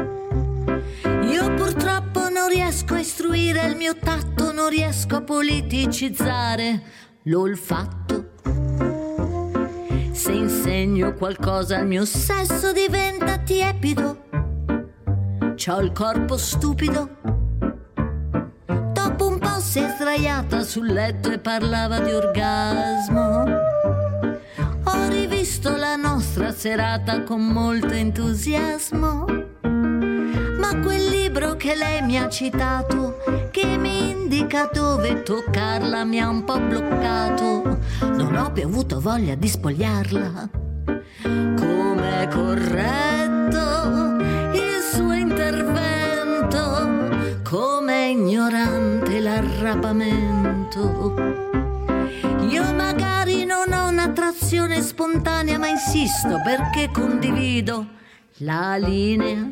H: Io purtroppo non riesco a istruire il mio tatto, non riesco a politicizzare l'olfatto. Se insegno qualcosa al mio sesso diventa tiepido. C'ho il corpo stupido. Dopo un po' si è sdraiata sul letto e parlava di orgasmo. Ho rivisto la nostra serata con molto entusiasmo. Ma quel libro che lei mi ha citato, che mi indica dove toccarla, mi ha un po' bloccato. Non ho più avuto voglia di spogliarla. Com'è corretto il suo intervento, com'è ignorante l'arrapamento. Io magari non ho un'attrazione spontanea, ma insisto perché condivido la linea.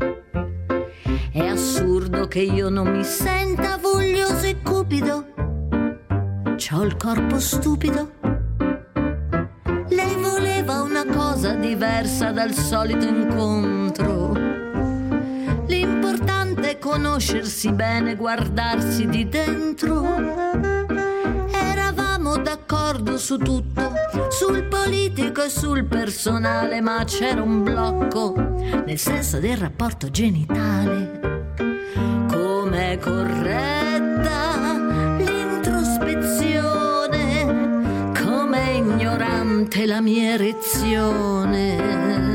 H: È assurdo che io non mi senta voglioso e cupido. C'ho il corpo stupido. Lei voleva una cosa diversa dal solito incontro. L'importante è conoscersi bene, guardarsi di dentro. Eravamo d'accordo su tutto, sul politico e sul personale, ma c'era un blocco nel senso del rapporto genitale. Com'è corretta l'introspezione, com'è ignorante la mia erezione.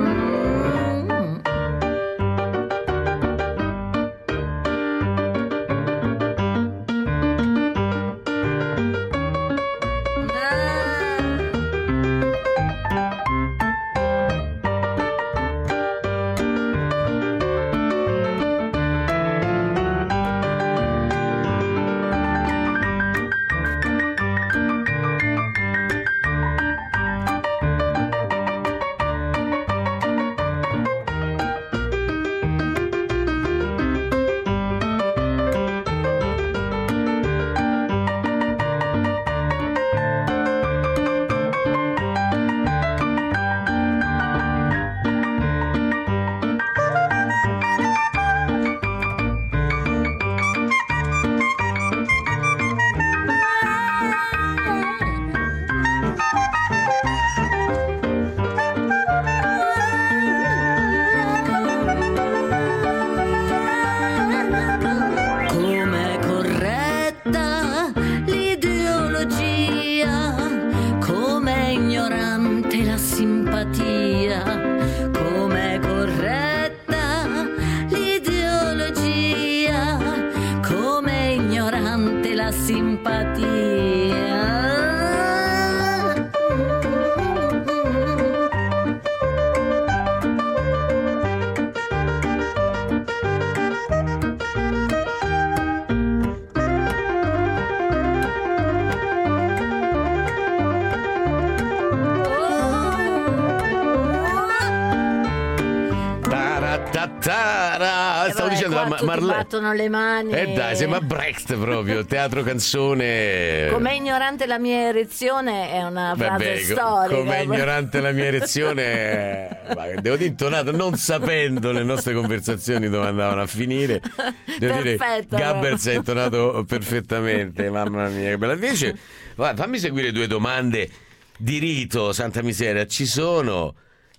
B: Stavo dicendo
L: ti battono le mani.
B: Dai, sembra Brecht proprio, teatro canzone.
L: Com'è ignorante la mia erezione è una frase storica.
B: Com'è ignorante la mia erezione, devo dire intonato, non sapendo le nostre conversazioni dove andavano a finire. Devo dire, Gabbers ha intonato perfettamente, mamma mia che bella. Invece, fammi seguire 2 domande di rito, santa miseria, ci sono.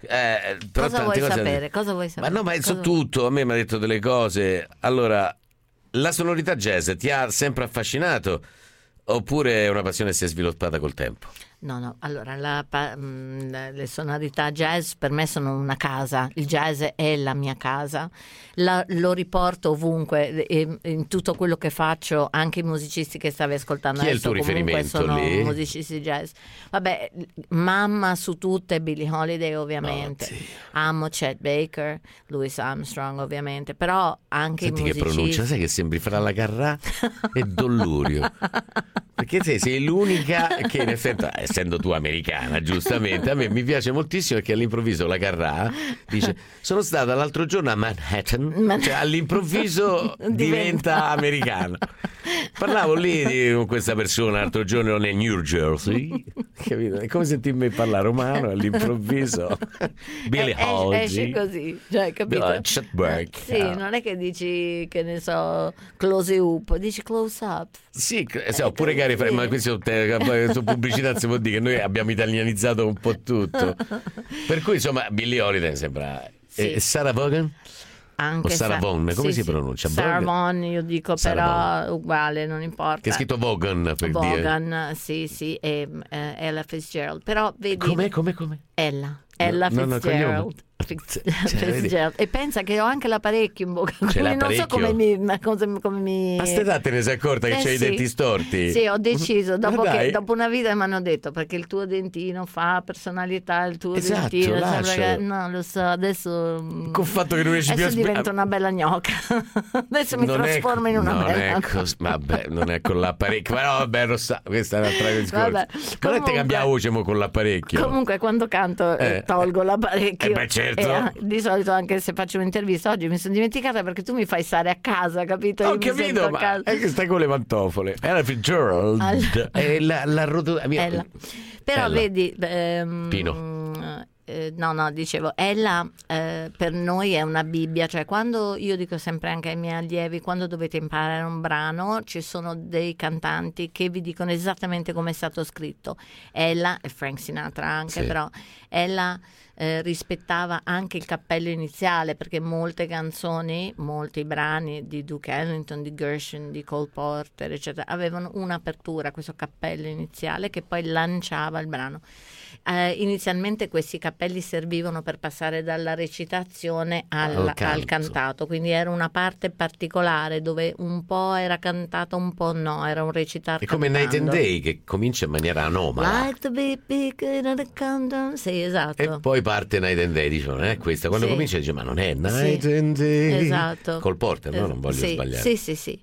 L: Cosa vuoi sapere?
B: Ma no, ma so tutto, a me mi ha detto delle cose. Allora, la sonorità jazz ti ha sempre affascinato oppure è una passione che si è sviluppata col tempo?
L: No, allora le sonorità jazz per me sono una casa, il jazz è la mia casa, lo riporto ovunque, in tutto quello che faccio, anche i musicisti che stavi ascoltando.
B: Chi è il tuo riferimento
L: sono
B: lì?
L: Musicisti jazz. Vabbè, mamma su tutte, Billie Holiday ovviamente, amo Chet Baker, Louis Armstrong ovviamente, però anche
B: senti
L: i musicisti.
B: Che pronuncia, sai che sembri fra la Carrà e Dollurio. Perché sei l'unica che in effetti, essendo tu americana, giustamente, a me mi piace moltissimo perché all'improvviso la Carrà dice sono stata l'altro giorno a Manhattan, cioè all'improvviso diventa americana. Parlavo lì con questa persona l'altro giorno nel New Jersey, capito? È come sentirmi me parlare romano all'improvviso. Billie Holiday.
L: Esce così, cioè, capito? Sì, non è che dici, che ne so, close up, dici close up.
B: Sì, oppure cari, ma queste sono pubblicità, si può dire che noi abbiamo italianizzato un po' tutto. Per cui insomma Billie Holiday sembra Sarah Vaughan?
L: Anche
B: o Sarah Vaughan, come si pronuncia?
L: Sarah Vaughan, io dico,
B: Sarah
L: però
B: Vaughan.
L: uguale, non importa.
B: Che è scritto Vaughan per dire.
L: Vaughan, sì, e Ella Fitzgerald. Però vedi.
B: Come?
L: Ella Fitzgerald. Fitzgerald. E pensa che ho anche l'apparecchio in bocca, quindi non so come mi...
B: Ma te ne sei accorta che c'hai i denti storti?
L: Sì, ho deciso dopo una vita mi hanno detto perché il tuo dentino fa personalità, il tuo dentino sembra che, no, lo so, adesso
B: col fatto che non riesci più a
L: divento una bella gnocca. Adesso mi trasformo in una bella gnocca.
B: Vabbè, non è con l'apparecchio, ma no, vabbè, lo sa, questa è un'altra discorso. Non è che cambia voce con l'apparecchio.
L: Comunque quando canto tolgo l'apparecchio.
B: Beh, certo.
L: Di solito anche se faccio un'intervista oggi mi sono dimenticata perché tu mi fai stare a casa, capito?
B: Ho capito, ma è che stai con le pantofole. Ella Fitzgerald
L: però vedi
B: Pino.
L: No, dicevo, Ella per noi è una Bibbia, cioè quando io dico sempre anche ai miei allievi, quando dovete imparare un brano ci sono dei cantanti che vi dicono esattamente come è stato scritto. Ella e Frank Sinatra anche, però Ella rispettava anche il cappello iniziale, perché molte canzoni, molti brani di Duke Ellington, di Gershwin, di Cole Porter eccetera avevano un'apertura, questo cappello iniziale che poi lanciava il brano. Inizialmente questi cappelli servivano per passare dalla recitazione al cantato, quindi era una parte particolare dove un po' era cantato, un po' no, era un recitato.
B: È come Night and Day che comincia in maniera anomala.
L: Like the baby, countdown. Sì, esatto.
B: E poi parte Night and Day, dicono, questa. Quando comincia dice, ma non è Night and Day.
L: Esatto.
B: Col Porter, no? Non voglio sbagliare.
L: Sì.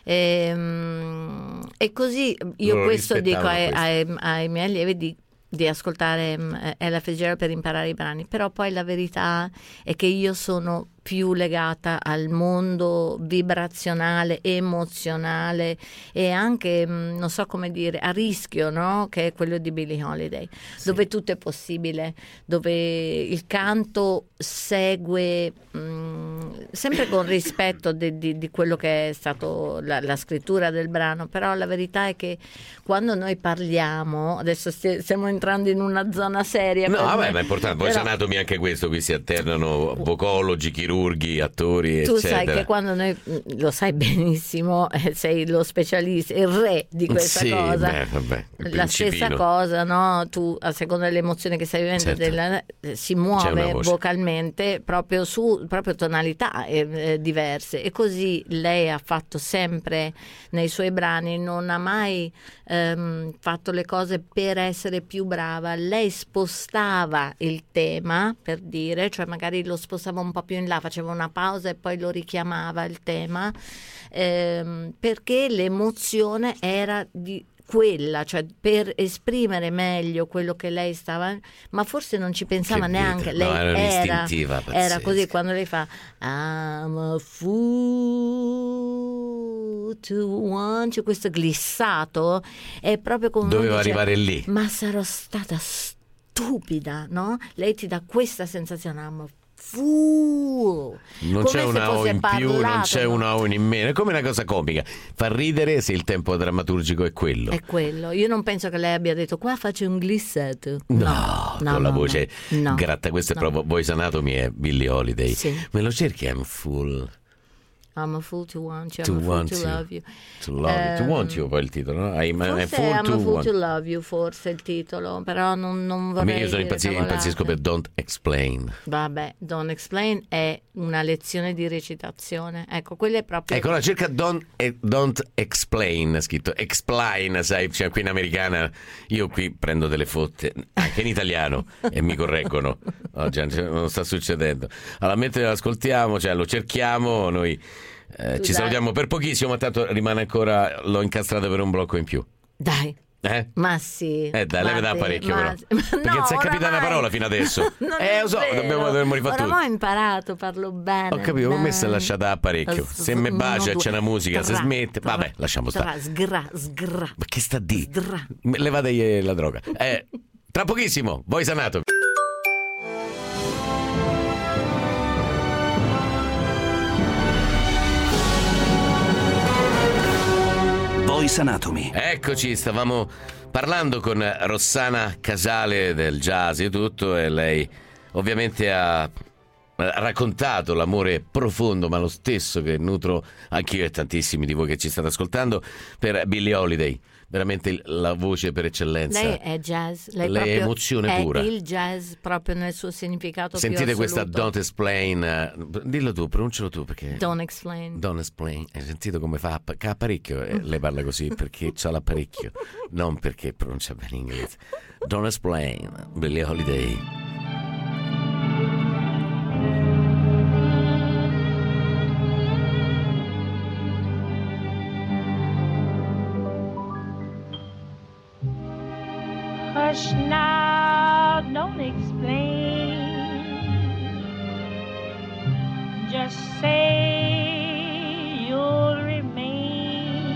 L: E così io questo dico ai miei allievi di ascoltare Ella Fitzgerald per imparare i brani, però poi la verità è che io sono più legata al mondo vibrazionale, emozionale e anche, non so come dire, a rischio, no? Che è quello di Billie Holiday, dove tutto è possibile, dove il canto segue sempre con rispetto di quello che è stato la scrittura del brano, però la verità è che quando noi parliamo, adesso stiamo entrando in una zona seria.
B: No, vabbè, ma è importante, poi Anatomy anche questo, qui si alternano vocologi, chirurghi, attori,
L: tu
B: eccetera.
L: sai che quando noi, lo sai benissimo, sei lo specialista, il re di questa cosa, la stessa cosa, no? Tu a seconda delle emozioni che stai vivendo si muove vocalmente proprio su tonalità diverse, e così lei ha fatto sempre nei suoi brani, non ha mai fatto le cose per essere più brava, lei spostava il tema, per dire, cioè magari lo spostava un po' più in là, faceva una pausa e poi lo richiamava il tema, perché l'emozione era di quella, cioè per esprimere meglio quello che lei stava, ma forse non ci pensava neanche, lei era così. Quando lei fa I'm a fool to want you, questo glissato è proprio come
B: doveva arrivare lì,
L: ma sarò stata stupida, no? Lei ti dà questa sensazione, I'm a fool.
B: Non c'è una O in più, non c'è una O in meno, è come una cosa comica, fa ridere se il tempo drammaturgico è quello.
L: È quello. Io non penso che lei abbia detto qua faccio un glissato.
B: No, con la voce gratta. Questo è proprio Voice Anatomy, è Billie Holiday. Me lo cerchi? I'm full.
L: I'm a fool to want you, I'm a fool to love you.
B: To want you, poi il titolo, no? I'm a
L: fool to love you, forse il titolo, però non vorrei.
B: Io sono impazzisco per Don't Explain.
L: Vabbè, Don't Explain è una lezione di recitazione. Ecco, quella è proprio.
B: Ecco, la cerca Don't Explain, scritto Explain, sai, cioè qui in americana, io qui prendo delle fotte, anche in italiano, e mi correggono. Oggi non sta succedendo. Allora, mentre lo ascoltiamo, cioè lo cerchiamo, noi ci salutiamo per pochissimo, ma tanto rimane ancora, l'ho incastrato per un blocco in più.
L: Dai. Ma sì.
B: Dai, leve da parecchio però. Perché
L: no,
B: non si è capita una parola fino adesso.
L: Lo
B: so, dovremmo rifare tutto.
L: Oramai ho imparato, parlo bene.
B: Ho capito, con me si è lasciata a parecchio. Se me bacia e c'è una musica, se smette. Vabbè, lasciamo stare.
L: Sgra.
B: Ma che sta di? Levate la droga. Tra pochissimo, Voice Anatomy.
A: Voice Anatomy.
B: Eccoci, stavamo parlando con Rossana Casale del jazz e tutto, e lei ovviamente ha raccontato l'amore profondo, ma lo stesso che nutro anch'io e tantissimi di voi che ci state ascoltando, per Billie Holiday. Veramente la voce per eccellenza.
L: Lei è jazz,
B: lei è emozione
L: è
B: pura.
L: È il jazz proprio nel suo significato
B: Sentite
L: più
B: questa
L: assoluto.
B: Don't Explain. Dillo tu, pronuncialo tu perché.
L: Don't Explain.
B: Don't Explain. Hai sentito come fa? Che ha apparecchio. Lei parla così perché c'ha l'apparecchio, non perché pronuncia bene inglese. Don't Explain, Billie Holiday.
U: Hush now, don't explain. Just say you'll remain.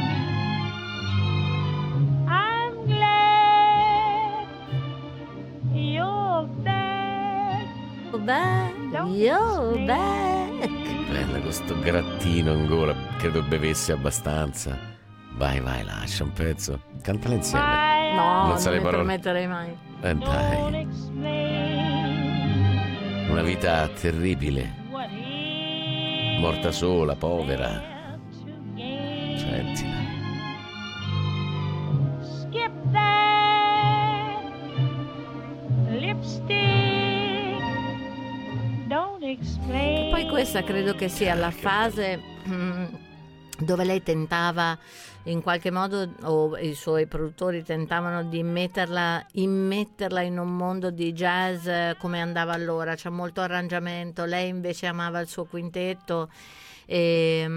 U: I'm glad you're back.
L: You're back.
B: Bella questo grattino in gola, credo bevesse abbastanza. Vai, lascia un pezzo. Cantala insieme.
L: No, non
B: sa le
L: mi
B: parole.
L: permetterei mai.
B: Dai. Una vita terribile. Morta sola, povera. Sentila.
U: Skip that lipstick. Don't explain.
L: E poi questa credo che sia la fase dove lei tentava in qualche modo, o i suoi produttori tentavano di immetterla in un mondo di jazz come andava allora. C'è molto arrangiamento, lei invece amava il suo quintetto e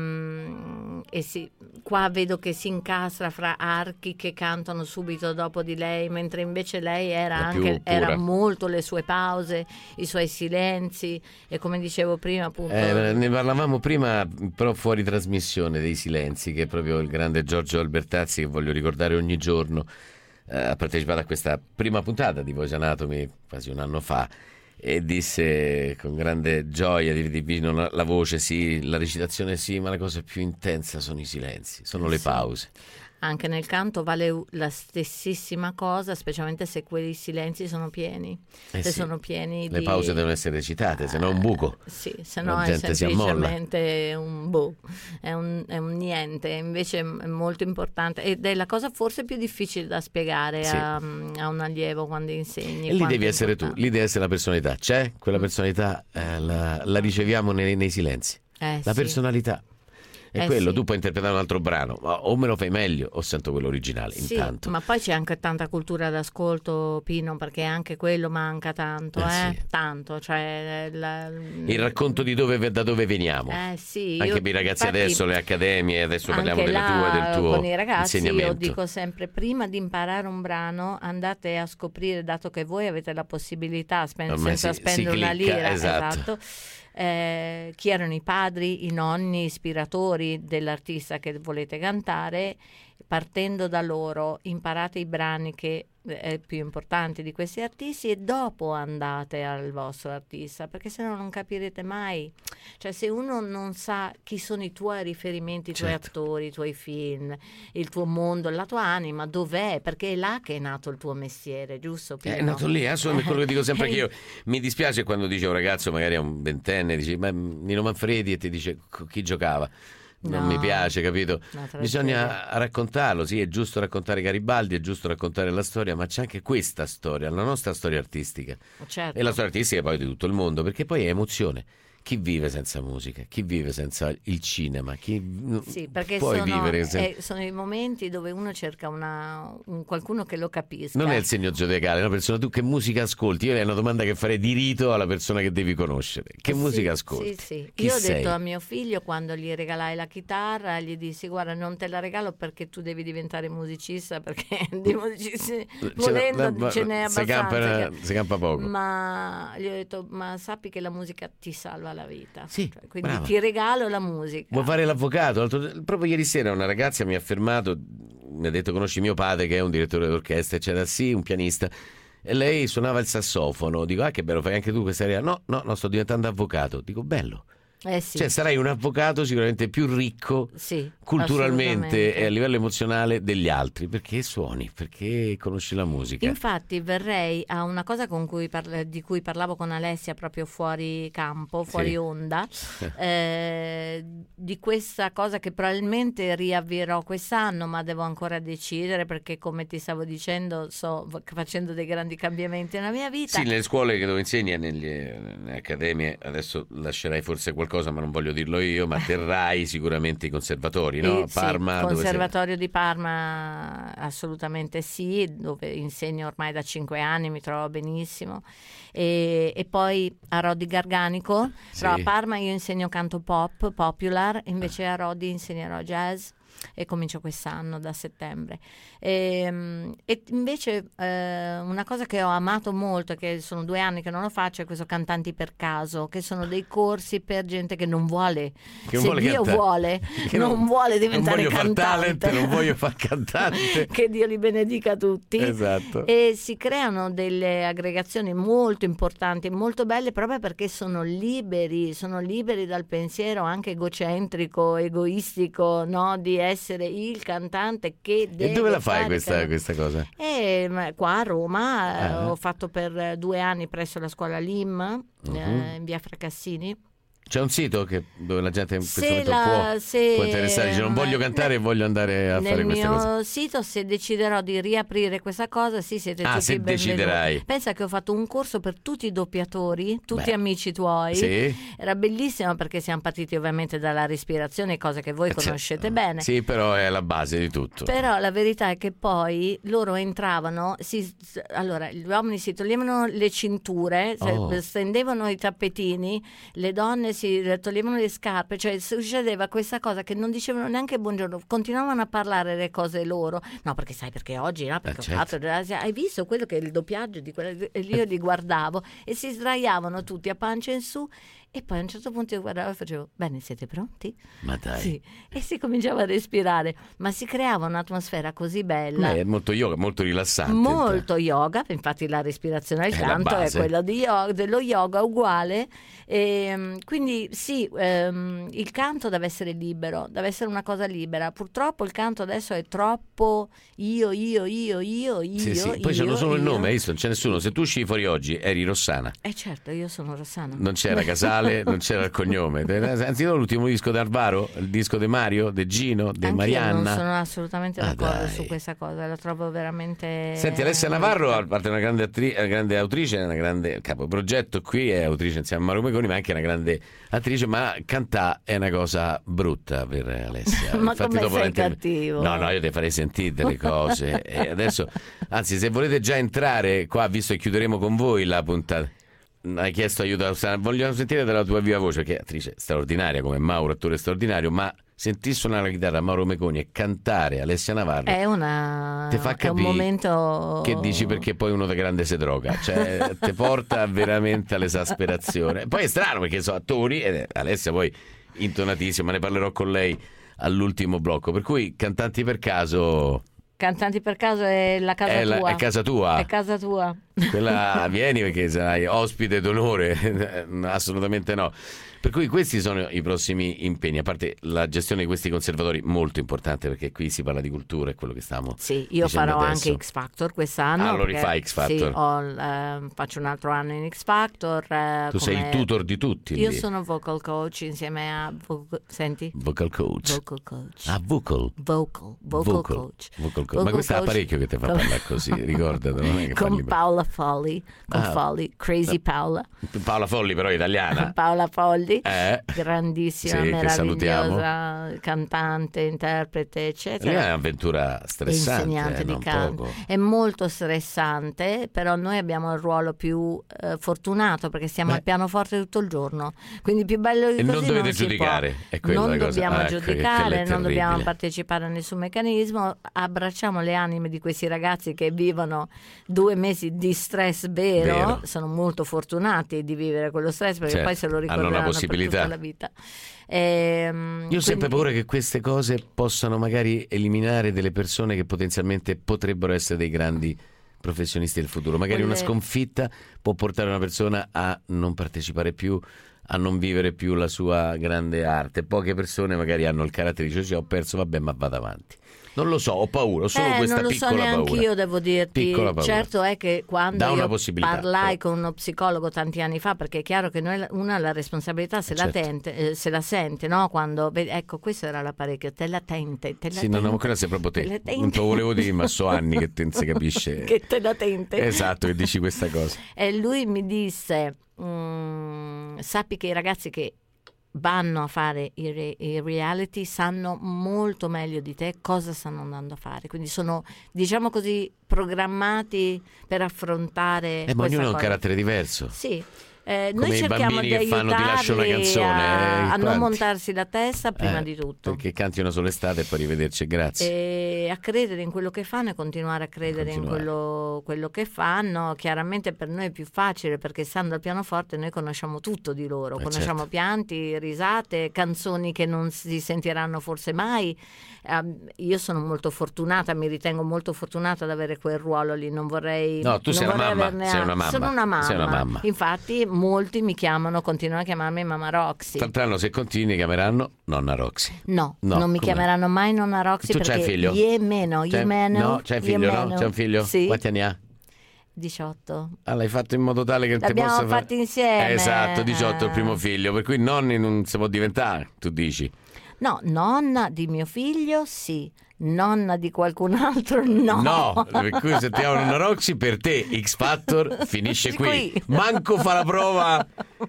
L: sì, qua vedo che si incastra fra archi che cantano subito dopo di lei, mentre invece lei era molto le sue pause, i suoi silenzi, e come dicevo prima appunto
B: ne parlavamo prima però fuori trasmissione dei silenzi, che è proprio il grande Giorgio Albertazzi, che voglio ricordare ogni giorno, ha partecipato a questa prima puntata di Voice Anatomy quasi un anno fa e disse con grande gioia di vino la voce sì, la recitazione sì, ma la cosa più intensa sono i silenzi, sono le pause.
L: Anche nel canto vale la stessissima cosa, specialmente se quei silenzi sono pieni. Se sono pieni
B: le pause devono essere recitate, se no è un buco.
L: Sì, se no è semplicemente un è un niente. Invece è molto importante ed è la cosa forse più difficile da spiegare a un allievo quando insegni.
B: E lì devi essere tu, lì deve essere la personalità. C'è quella personalità, la riceviamo nei silenzi. La personalità. È quello, tu puoi interpretare un altro brano, ma o me lo fai meglio o sento quello originale,
L: sì,
B: intanto.
L: Ma poi c'è anche tanta cultura d'ascolto, Pino, perché anche quello manca tanto,
B: sì.
L: Tanto, cioè
B: il racconto di da dove veniamo.
L: Sì,
B: anche per i ragazzi adesso, le accademie, adesso parliamo delle tue, del tuo
L: con i ragazzi
B: insegnamento.
L: Io dico sempre, prima di imparare un brano andate a scoprire, dato che voi avete la possibilità senza spendere una lira, esatto. Chi erano i padri, i nonni ispiratori dell'artista che volete cantare, partendo da loro imparate i brani che più importanti di questi artisti e dopo andate al vostro artista, perché se no non capirete mai. Cioè, se uno non sa chi sono i tuoi riferimenti, i tuoi attori, i tuoi film, il tuo mondo, la tua anima, dov'è? Perché è là che è nato il tuo mestiere, giusto Pino?
B: È nato lì, quello che dico sempre che io mi dispiace quando dice un ragazzo magari a un ventenne, dice ma Nino Manfredi, e ti dice chi giocava. Non mi piace, capito? Bisogna raccontarlo, sì, è giusto raccontare Garibaldi, è giusto raccontare la storia, ma c'è anche questa storia, la nostra storia artistica.
L: Certo.
B: E la storia artistica poi di tutto il mondo, perché poi è emozione. chi vive senza musica? Chi vive senza il cinema?
L: Sì, perché
B: puoi vivere
L: sono i momenti dove uno cerca qualcuno che lo capisca.
B: Non è il segno zodiacale, una persona, tu che musica ascolti? Io è una domanda che farei di rito alla persona che devi conoscere. Che musica ascolti?
L: Sì.
B: Chi
L: Io ho
B: sei?
L: detto a mio figlio, quando gli regalai la chitarra, gli dissi: guarda, non te la regalo perché tu devi diventare musicista, perché di musicisti volendo ce n'è abbastanza.
B: Si campa poco.
L: Ma gli ho detto: ma sappi che la musica ti salva la vita.
B: Sì,
L: quindi
B: brava.
L: ti regalo la musica.
B: Vuoi fare l'avvocato? Proprio ieri sera una ragazza mi ha fermato, mi ha detto: conosci mio padre che è un direttore d'orchestra, eccetera. Sì, un pianista. E lei suonava il sassofono. Dico: ah, che bello, fai anche tu questa area? No, sto diventando avvocato. Dico: bello.
L: Sì.
B: Cioè sarai un avvocato sicuramente più ricco culturalmente e a livello emozionale degli altri, perché suoni, perché conosci la musica.
L: Infatti verrei a una cosa di cui parlavo con Alessia proprio fuori campo, fuori onda, di questa cosa che probabilmente riavvierò quest'anno, ma devo ancora decidere, perché come ti stavo dicendo sto facendo dei grandi cambiamenti nella mia vita.
B: Sì, nelle scuole che dove insegni, nelle accademie, adesso lascerai forse qualcosa, ma non voglio dirlo io, ma terrai sicuramente i conservatori, no? Parma,
L: sì, Conservatorio di Parma assolutamente sì, dove insegno ormai da 5 anni, mi trovo benissimo, e poi a Rodi Garganico, però a Parma io insegno canto pop, popular, invece a Rodi insegnerò jazz e comincio quest'anno da settembre. E invece una cosa che ho amato molto, che sono 2 anni che non lo faccio, è questo Cantanti per caso, che sono dei corsi per gente che non vuole, Dio vuole, non vuole diventare cantante,
B: non voglio far cantante.
L: Che Dio li benedica tutti.
B: Esatto.
L: E si creano delle aggregazioni molto importanti, molto belle, proprio perché sono liberi dal pensiero anche egocentrico, egoistico, no? Di essere il cantante che deve.
B: E dove la fai questa cosa?
L: Qua a Roma ho fatto per 2 anni presso la scuola LIM in via Fracassini.
B: C'è un sito dove la gente in questo momento può interessare, dice: non voglio cantare e voglio andare a fare queste cose.
L: Nel mio sito, se deciderò di riaprire questa cosa, siete tutti
B: se
L: benvenuti.
B: Deciderai.
L: Pensa che ho fatto un corso per tutti i doppiatori, tutti amici tuoi.
B: Sì.
L: Era bellissimo perché siamo partiti ovviamente dalla respirazione, cose che voi conoscete bene.
B: Sì, però è la base di tutto.
L: Però la verità è che poi loro entravano, allora gli uomini si toglievano le cinture, stendevano i tappetini, le donne si toglievano le scarpe, cioè succedeva questa cosa che non dicevano neanche buongiorno, continuavano a parlare le cose loro. No, perché sai, perché oggi, no? Perché ho fatto, hai visto quello che è il doppiaggio di quello, e io li guardavo e si sdraiavano tutti a pancia in su. E poi a un certo punto io guardavo e facevo: bene, siete pronti?
B: Ma dai.
L: Sì. E si cominciava a respirare, ma si creava un'atmosfera così bella.
B: È molto yoga, molto rilassante.
L: Molto yoga, infatti la respirazione al canto è quella dello yoga uguale. Quindi sì, il canto deve essere libero, deve essere una cosa libera. Purtroppo il canto adesso è troppo io.
B: Sì. Poi c'hanno solo il nome, non c'è nessuno. Se tu uscivi fuori oggi eri Rossana.
L: Certo, io sono Rossana.
B: Non c'era Casale. Non c'era il cognome. Anzitutto l'ultimo disco di Alvaro, il disco di Mario, di Gino, di Marianna.
L: Io non sono assolutamente d'accordo su questa cosa, la trovo veramente.
B: Senti, Alessia Navarro, a parte una grande autrice, una grande capoprogetto qui, è autrice insieme a Mauro Meconi, ma anche una grande attrice, ma cantare è una cosa brutta per Alessia.
L: Ma come sei cattivo?
B: No, io ti farei sentire delle cose. E adesso, anzi, se volete già entrare qua, visto che chiuderemo con voi la puntata. Hai chiesto aiuto, voglio sentire dalla tua viva voce, che è attrice straordinaria come Mauro, attore straordinario, ma sentir suonare la chitarra Mauro Meconi e cantare Alessia Navarro
L: ti fa capire, è un momento
B: che dici, perché poi uno da grande si droga, cioè ti porta veramente all'esasperazione. Poi è strano perché sono attori e Alessia poi intonatissima, ma ne parlerò con lei all'ultimo blocco, per cui Cantanti per caso è la casa tua.
L: È casa tua.
B: È casa tua. Quella vieni perché sarai ospite d'onore. Assolutamente no. Per cui questi sono i prossimi impegni, a parte la gestione di questi conservatori, molto importante, perché qui si parla di cultura, è quello che stiamo
L: io farò
B: adesso.
L: Anche X Factor quest'anno.
B: Lo rifai X Factor?
L: Sì, faccio un altro anno in X Factor.
B: Tu sei il tutor di tutti.
L: Io sono vocal coach insieme a senti?
B: Vocal coach.
L: Vocal coach.
B: Ah, vocal coach. Ma questo è apparecchio che ti fa parlare così, ricordatelo. Non è che
L: con Paola Folli, Crazy Paola.
B: Paola Folli però è italiana.
L: Paola Folli. Boldi, grandissima,
B: sì,
L: meravigliosa cantante, interprete, eccetera.
B: È un'avventura stressante,
L: insegnante di
B: non
L: canto.
B: poco.
L: È molto stressante, però noi abbiamo il ruolo più fortunato perché stiamo al pianoforte tutto il giorno, quindi più bello di
B: E
L: così
B: non dovete
L: non si
B: giudicare,
L: può.
B: è quella
L: Non
B: la cosa.
L: dobbiamo
B: Ecco,
L: giudicare,
B: quella è
L: non dobbiamo
B: terribile.
L: partecipare a nessun meccanismo, abbracciamo le anime di questi ragazzi che vivono 2 mesi di stress vero. Sono molto fortunati di vivere quello stress perché
B: Certo,
L: poi se lo
B: hanno una
L: ricorderanno per
B: possibilità.
L: tutta la vita.
B: Io ho sempre paura che queste cose possano magari eliminare delle persone che potenzialmente potrebbero essere dei grandi professionisti del futuro. Magari una sconfitta può portare una persona a non partecipare più, a non vivere più la sua grande arte. Poche persone magari hanno il carattere di dire sì, ho perso, vabbè, ma vado avanti. Non lo so, ho paura, ho solo questa piccola paura.
L: Non lo so neanche io, devo dirti.
B: Piccola paura.
L: Certo è che quando
B: Dà una
L: io
B: possibilità,
L: parlai
B: però.
L: con uno psicologo tanti anni fa, perché è chiaro che noi una la responsabilità se la sente, no? Quando ecco, questo era l'apparecchio, te la tente.
B: Sì, non ancora sei proprio te. Non te lo volevo dire, ma so anni che te non si capisce.
L: Che te la tente.
B: Esatto, che dici questa cosa.
L: E lui mi disse, sappi che i ragazzi che vanno a fare i reality sanno molto meglio di te cosa stanno andando a fare, quindi sono, diciamo così, programmati per affrontare
B: Ma ognuno ha un
L: cosa.
B: carattere diverso.
L: Sì.
B: Come
L: Noi
B: i
L: cerchiamo
B: bambini
L: di
B: che fanno Ti lascio una
L: aiutarli
B: canzone,
L: a non
B: quanti?
L: montarsi la testa prima di tutto,
B: perché canti una sola estate e poi arrivederci e grazie.
L: e a credere in quello che fanno e continuare a credere in quello che fanno. Chiaramente per noi è più facile perché stando al pianoforte noi conosciamo tutto di loro, conosciamo
B: certo.
L: pianti, risate, canzoni che non si sentiranno forse mai. Io sono molto fortunata, mi ritengo molto fortunata ad avere quel ruolo lì, non vorrei.
B: No, tu sei
L: non
B: una
L: vorrei
B: mamma,
L: averne
B: sei una
L: altro.
B: mamma,
L: Sono una mamma.
B: sei una mamma.
L: Infatti molti mi chiamano, continuano a chiamarmi Mamma Roxy.
B: Tanto se continui chiameranno Nonna Roxy.
L: No, non mi
B: come?
L: chiameranno mai Nonna Roxy
B: Tu
L: perché
B: c'hai figlio?
L: No,
B: No, c'hai un figlio, no? C'è un figlio?
L: Sì.
B: Quanti anni ha?
L: 18.
B: L'hai fatto in modo tale che te
L: L'abbiamo
B: possa
L: fatti insieme.
B: Esatto, 18 il primo figlio, per cui nonni non si può diventare, tu dici.
L: No, nonna di mio figlio sì, nonna di qualcun altro no.
B: No, per cui se ti chiamano Nonna Roxy, per te X Factor finisce qui. Manco fa la prova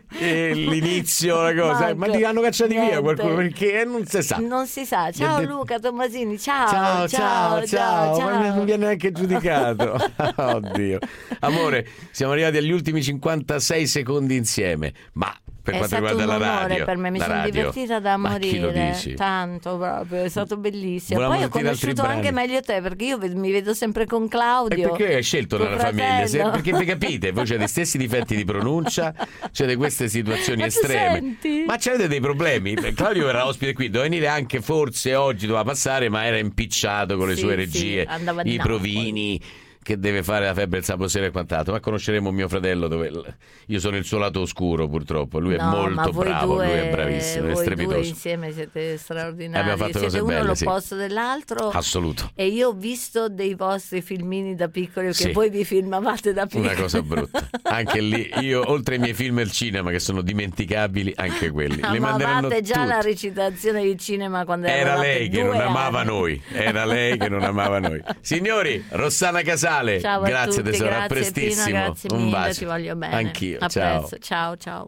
B: l'inizio, la cosa.
L: Manco.
B: Ma ti hanno cacciati via
L: Niente.
B: qualcuno perché non si sa.
L: Non si sa. Ciao Luca Tommasini, ciao.
B: Ciao. Ma non viene neanche giudicato. Oddio. Amore, siamo arrivati agli ultimi 56 secondi insieme, ma per
L: È
B: quanto
L: stato
B: riguarda
L: un
B: la
L: onore
B: radio,
L: per me, mi
B: la
L: sono
B: radio.
L: divertita da
B: Ma chi lo
L: morire,
B: dici?
L: tanto proprio, è stato bellissimo.
B: Volevamo
L: Poi ho
B: sentire altri
L: conosciuto anche
B: brani.
L: meglio te perché io mi vedo sempre con Claudio.
B: E perché hai scelto
L: tuo
B: nella famiglia?
L: fratello.
B: Perché vi capite, voi avete gli stessi difetti di pronuncia, c'è queste situazioni
L: Ma tu
B: estreme.
L: senti?
B: Ma c'avete dei problemi? Claudio era ospite qui, doveva venire anche forse oggi, doveva passare, ma era impicciato con le
L: Sì,
B: sue
L: sì,
B: regie,
L: andava a
B: i
L: Napoli.
B: provini che deve fare la febbre il sabato sera e quant'altro. Ma conosceremo mio fratello, dove io sono il suo lato oscuro purtroppo, lui è
L: No, ma
B: molto
L: voi
B: bravo,
L: due,
B: lui è bravissimo, è
L: voi
B: strepitoso.
L: due insieme siete straordinari.
B: Abbiamo fatto
L: siete
B: cose
L: uno
B: belle, sì.
L: all'opposto dell'altro.
B: Assoluto.
L: E io ho visto dei vostri filmini da piccoli che
B: Sì.
L: voi vi filmavate da piccoli.
B: Una cosa brutta. Anche lì, io oltre ai miei film al cinema, che sono dimenticabili, anche quelli. Le manderanno
L: Amavate già
B: tutti.
L: la recitazione di cinema quando
B: Era
L: eravate
B: lei che
L: 2
B: non amava
L: anni.
B: noi. Era lei che non amava noi. Signori, Rossana Casale,
L: Ciao a
B: grazie
L: tutti,
B: tesoro, a
L: grazie
B: prestissimo.
L: Pino, grazie
B: Un
L: mille,
B: bacio.
L: ti voglio bene.
B: Anch'io,
L: A
B: ciao.
L: presto, ciao.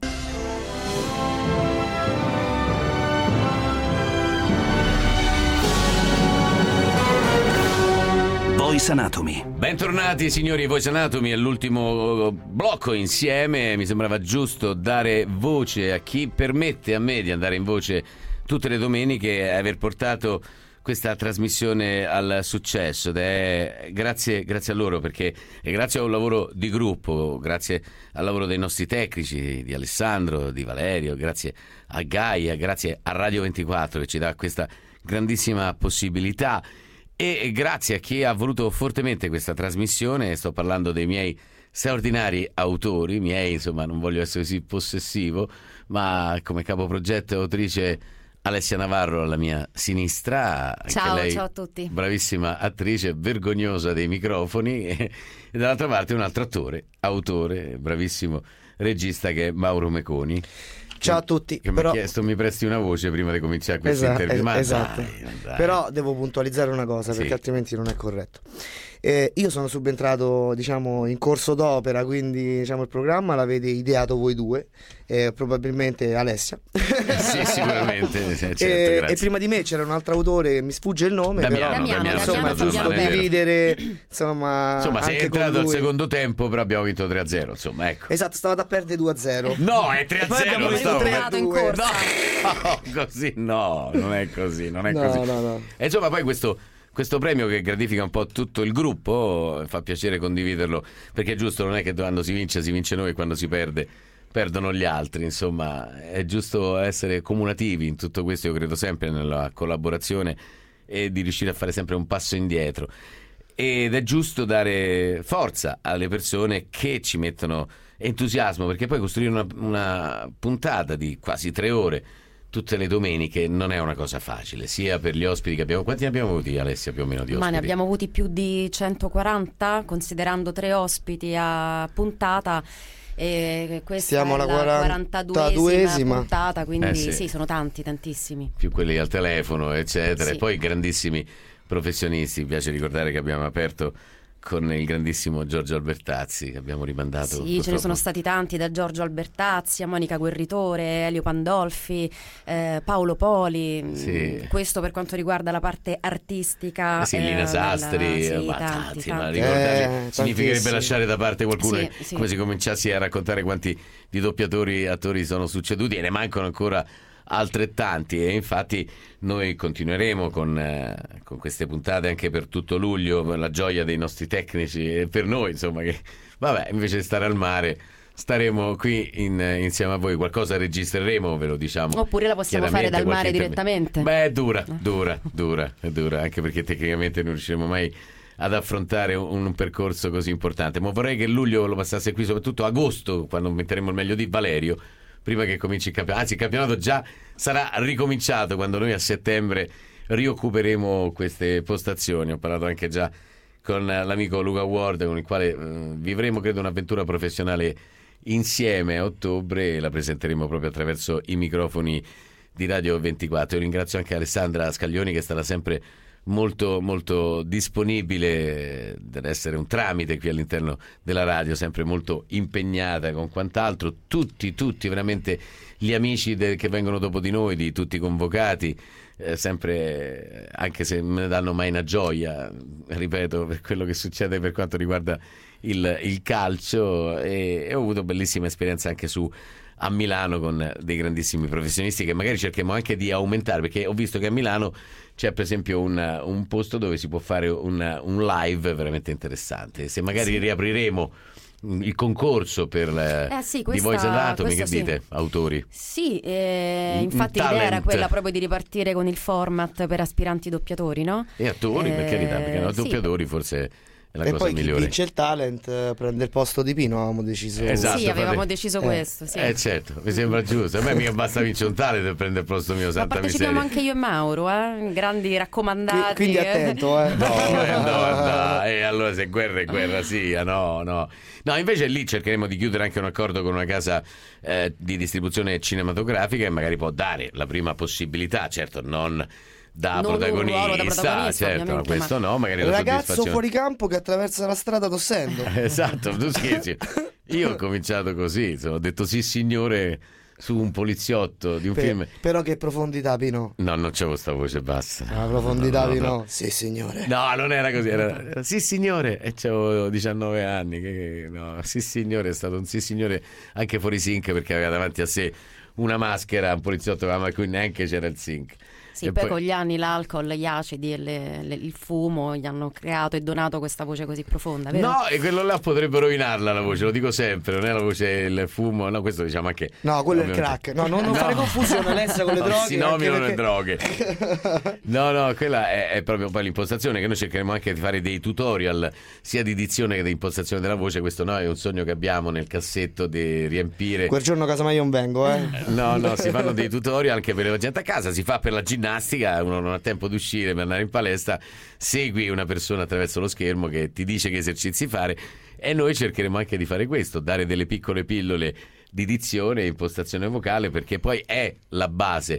A: Voice Anatomy.
B: Bentornati signori, Voice Anatomy è l'ultimo blocco insieme. Mi sembrava giusto dare voce a chi permette a me di andare in voce tutte le domeniche e aver portato questa trasmissione al successo. Ed è grazie a loro, perché è grazie a un lavoro di gruppo, grazie al lavoro dei nostri tecnici, di Alessandro, di Valerio, grazie a Gaia, grazie a Radio 24 che ci dà questa grandissima possibilità. E grazie a chi ha voluto fortemente questa trasmissione. Sto parlando dei miei straordinari autori, insomma, non voglio essere così possessivo, ma come capoprogetto e autrice Alessia Navarro alla mia sinistra. Anche
D: Ciao,
B: lei,
D: ciao a tutti.
B: bravissima attrice, vergognosa dei microfoni, e dall'altra parte un altro attore, autore, bravissimo regista che è Mauro Meconi.
V: Ciao a tutti.
B: Che
V: però...
B: mi ha chiesto mi presti una voce prima di cominciare questa intervista. Ma
V: esatto.
B: dai.
V: Però devo puntualizzare una cosa, perché
B: Sì.
V: altrimenti non è corretto.
D: Io sono subentrato, diciamo, in corso d'opera, quindi diciamo il programma l'avete ideato voi due, probabilmente Alessia.
B: Sì, sicuramente. Certo,
D: e prima di me c'era un altro autore, mi sfugge il nome,
B: Damiano,
D: insomma è giusto dividere, insomma
B: sei
D: anche
B: entrato
D: con
B: al
D: lui.
B: secondo tempo, però abbiamo vinto 3-0, insomma, ecco.
D: Esatto, stavate a perdere 2-0.
B: No, è 3-0.
D: Poi abbiamo vinto 3-2.
B: No, così no, non è così, non è così.
D: No.
B: E insomma, poi questo premio che gratifica un po' tutto il gruppo, fa piacere condividerlo, perché è giusto, non è che quando si vince noi, quando si perde perdono gli altri, insomma, è giusto essere comunativi in tutto questo. Io credo sempre nella collaborazione e di riuscire a fare sempre un passo indietro, ed è giusto dare forza alle persone che ci mettono entusiasmo, perché poi costruire una puntata di quasi 3 ore tutte le domeniche non è una cosa facile, sia per gli ospiti che abbiamo. Quanti ne abbiamo avuti, Alessia, più o meno, di ospiti?
V: Ma ne abbiamo avuti più di 140, considerando 3 ospiti a puntata. E questa
D: siamo
V: è la 42esima puntata, quindi sì, sono tantissimi.
B: Più quelli al telefono, eccetera.
V: Sì.
B: E poi grandissimi professionisti. Mi piace ricordare che abbiamo aperto con il grandissimo Giorgio Albertazzi, che abbiamo rimandato.
V: Sì,
B: purtroppo.
V: ce ne sono stati tanti, da Giorgio Albertazzi a Monica Guerritore, Elio Pandolfi, Paolo Poli.
B: Sì.
V: Questo per quanto riguarda la parte artistica.
B: Sì, Lina Sastri,
V: sì,
B: ma
V: tanti.
B: ma ricordarli significherebbe
D: tantissimi.
B: lasciare da parte qualcuno,
V: Sì.
B: come se cominciassi a raccontare quanti di doppiatori, attori sono succeduti, e ne mancano ancora altrettanti, e infatti noi continueremo con queste puntate anche per tutto luglio, per la gioia dei nostri tecnici e per noi, insomma, che vabbè, invece di stare al mare staremo qui insieme a voi. Qualcosa registreremo, ve lo diciamo,
V: oppure la possiamo fare dal mare direttamente.
B: Beh, è dura, anche perché tecnicamente non riusciremo mai ad affrontare un percorso così importante. Ma vorrei che luglio lo passasse qui, soprattutto agosto, quando metteremo il meglio di Valerio, prima che cominci il campionato. Anzi, il campionato già sarà ricominciato quando noi a settembre rioccuperemo queste postazioni. Ho parlato anche già con l'amico Luca Ward, con il quale vivremo, credo, un'avventura professionale insieme a ottobre, e la presenteremo proprio attraverso i microfoni di Radio 24. Io ringrazio anche Alessandra Scaglioni, che è stata sempre molto molto disponibile, deve essere un tramite qui all'interno della radio, sempre molto impegnata con quant'altro. Tutti veramente gli amici che vengono dopo di noi, di tutti i convocati, sempre, anche se non ne danno mai una gioia, ripeto, per quello che succede per quanto riguarda il calcio, e ho avuto bellissima esperienza anche a Milano con dei grandissimi professionisti, che magari cerchiamo anche di aumentare, perché ho visto che a Milano c'è per esempio un posto dove si può fare un live veramente interessante. Se magari riapriremo il concorso per di Voice Anatomy, che dite, autori?
V: Sì, infatti l'idea era quella proprio di ripartire con il format per aspiranti doppiatori, no?
B: E attori, per carità, perché no, doppiatori forse è la
D: e
B: cosa
D: poi
B: migliore.
D: chi vince il talent prende il posto di Pino, avevamo deciso.
B: Esatto,
V: sì, avevamo deciso questo, sì.
B: Certo, mi sembra giusto. A me mica basta vincere un talent per prendere il posto mio, santa miseria.
V: Partecipiamo anche io e Mauro, grandi raccomandati.
D: Quindi attento,
B: No, e allora se guerra è guerra sia, no, invece lì cercheremo di chiudere anche un accordo con una casa di distribuzione cinematografica, e magari può dare la prima possibilità, certo non da protagonista, certo, ma questo no, magari la
D: ragazzo
B: soddisfazione.
D: fuori campo che attraversa la strada tossendo.
B: Esatto, tu scherzi. Io ho cominciato così, ho detto sì signore su un poliziotto di un film.
D: Però che profondità, Pino?
B: No, non c'avevo sta voce bassa.
D: La profondità, Pino? Sì signore.
B: No, non era così, era sì signore, e c'avevo 19 anni, sì signore, è stato un sì signore anche fuori sync, perché aveva davanti a sé una maschera, un poliziotto, ma qui neanche c'era il sync.
V: Sì, poi con gli anni l'alcol, gli acidi e il fumo gli hanno creato e donato questa voce così profonda, vero?
B: No, e quello là potrebbe rovinarla la voce, lo dico sempre, non è la voce il fumo, no, questo diciamo anche.
D: No, quello è il crack. No, non fare confusione, Alessia, con le droghe.
B: Si nominano le droghe. No, quella è proprio poi l'impostazione, che noi cercheremo anche di fare dei tutorial sia di dizione che di impostazione della voce. Questo è un sogno che abbiamo nel cassetto, di riempire.
D: Quel giorno casomai io non vengo,
B: No, si fanno dei tutorial anche per la gente a casa, si fa per la ginnastica, uno non ha tempo di uscire per andare in palestra, segui una persona attraverso lo schermo che ti dice che esercizi fare, e noi cercheremo anche di fare questo, dare delle piccole pillole di dizione e impostazione vocale, perché poi è la base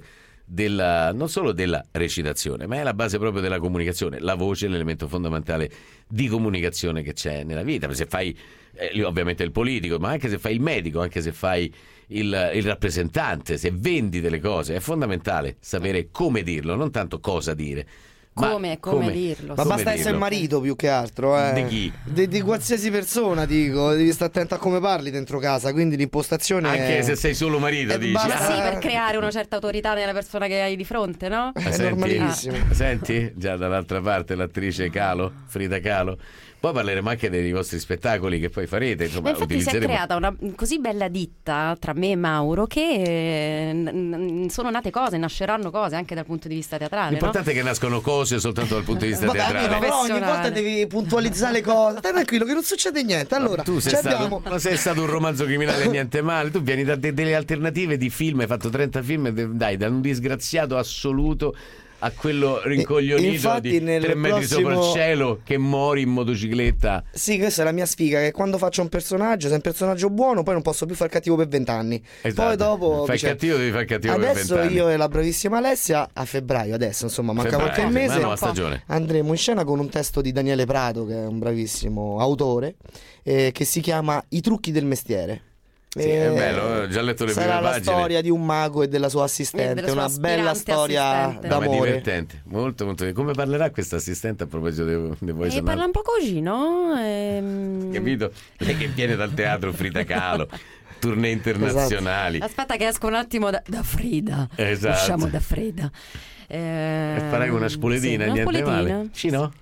B: non solo della recitazione, ma è la base proprio della comunicazione. La voce è l'elemento fondamentale di comunicazione che c'è nella vita. Se fai ovviamente il politico, ma anche se fai il medico, anche se fai il rappresentante, se vendi delle cose, è fondamentale sapere come dirlo, non tanto cosa dire.
V: Come dirlo.
D: Ma basta essere il marito più che altro.
B: Di chi?
D: Di qualsiasi persona, dico. Devi stare attento a come parli dentro casa. Quindi l'impostazione
B: anche se sei solo marito, dici.
V: Ma sì, per creare una certa autorità nella persona che hai di fronte, no?
D: È normalissimo.
B: Senti, già dall'altra parte l'attrice Frida Kahlo. Poi parleremo anche dei vostri spettacoli che poi farete. Insomma,
V: infatti si è creata una così bella ditta tra me e Mauro che sono nate cose, nasceranno cose anche dal punto di vista teatrale.
B: L'importante è che nascono cose soltanto dal punto di vista teatrale.
D: Però ogni volta devi puntualizzare le cose. Stai tranquillo che non succede niente. Allora,
B: tu sei stato un romanzo criminale niente male. Tu vieni da delle alternative di film, hai fatto 30 film, dai, da un disgraziato assoluto a quello rincoglionito di 3 metri sopra il cielo che muori in motocicletta.
D: Sì, questa è la mia sfiga, che quando faccio un personaggio, se è un personaggio buono, poi non posso più far cattivo per 20 anni.
B: Esatto.
D: Poi dopo
B: fai cattivo, devi far cattivo
D: adesso
B: per 20 anni.
D: Io e la bravissima Alessia a febbraio, adesso insomma manca qualche mese, andremo in scena con un testo di Daniele Prato, che è un bravissimo autore, che si chiama I trucchi del mestiere.
B: Sì, è bello, ho già letto le prime pagine.
D: Sarà la storia di un mago e della sua assistente, una bella storia d'amore.
B: Ma è divertente, molto molto. Come parlerà questa assistente a proposito di voi?
V: Parla un po' così, no?
B: Capito? Lei che viene dal teatro Frida Kahlo, tournée internazionali.
V: Esatto. Aspetta che esco un attimo da Frida.
B: Esatto.
V: Usciamo da Frida.
B: Farai una spoletina,
V: sì,
B: niente male.
V: Scino?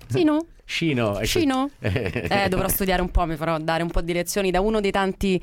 V: Dovrò studiare un po', mi farò dare un po' di lezioni da uno dei tanti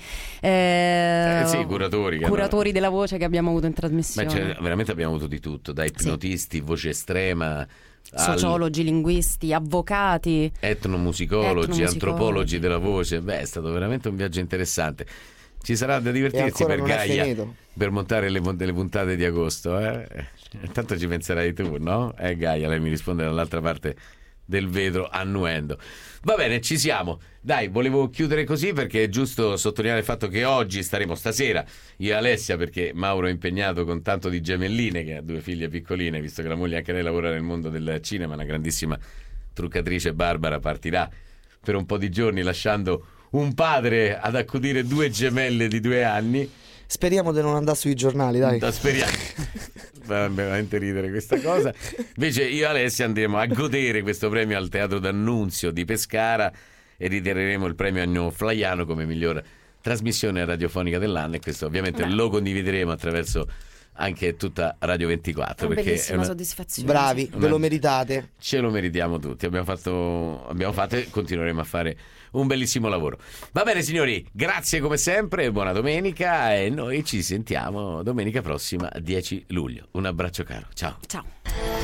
V: curatori della voce che abbiamo avuto in trasmissione.
B: Veramente abbiamo avuto di tutto, da ipnotisti, voce estrema,
V: sociologi, linguisti, avvocati,
B: etnomusicologi, antropologi della voce. È stato veramente un viaggio interessante. Ci sarà da divertirsi per Gaia per montare delle puntate di agosto. Intanto ci penserai tu, no? Gaia, lei mi risponde dall'altra parte del vetro annuendo. Va bene, ci siamo. Dai, volevo chiudere così perché è giusto sottolineare il fatto che oggi staremo stasera io e Alessia, perché Mauro è impegnato con tanto di gemelline, che ha 2 figlie piccoline, visto che la moglie anche lei lavora nel mondo del cinema, una grandissima truccatrice. Barbara partirà per un po' di giorni lasciando un padre ad accudire 2 gemelle di 2 anni.
D: Speriamo di non andare sui giornali, dai.
B: Speriamo. Fa veramente ridere questa cosa. Invece io e Alessia andremo a godere questo premio al Teatro D'Annunzio di Pescara e ritireremo il premio Agno Flaiano come miglior trasmissione radiofonica dell'anno, e questo ovviamente lo condivideremo attraverso anche tutta Radio 24, perché
V: è una soddisfazione.
D: Bravi, ve lo meritate.
B: Ce lo meritiamo tutti. Abbiamo fatto e continueremo a fare un bellissimo lavoro. Va bene signori, grazie come sempre, buona domenica e noi ci sentiamo domenica prossima 10 luglio. Un abbraccio caro, ciao.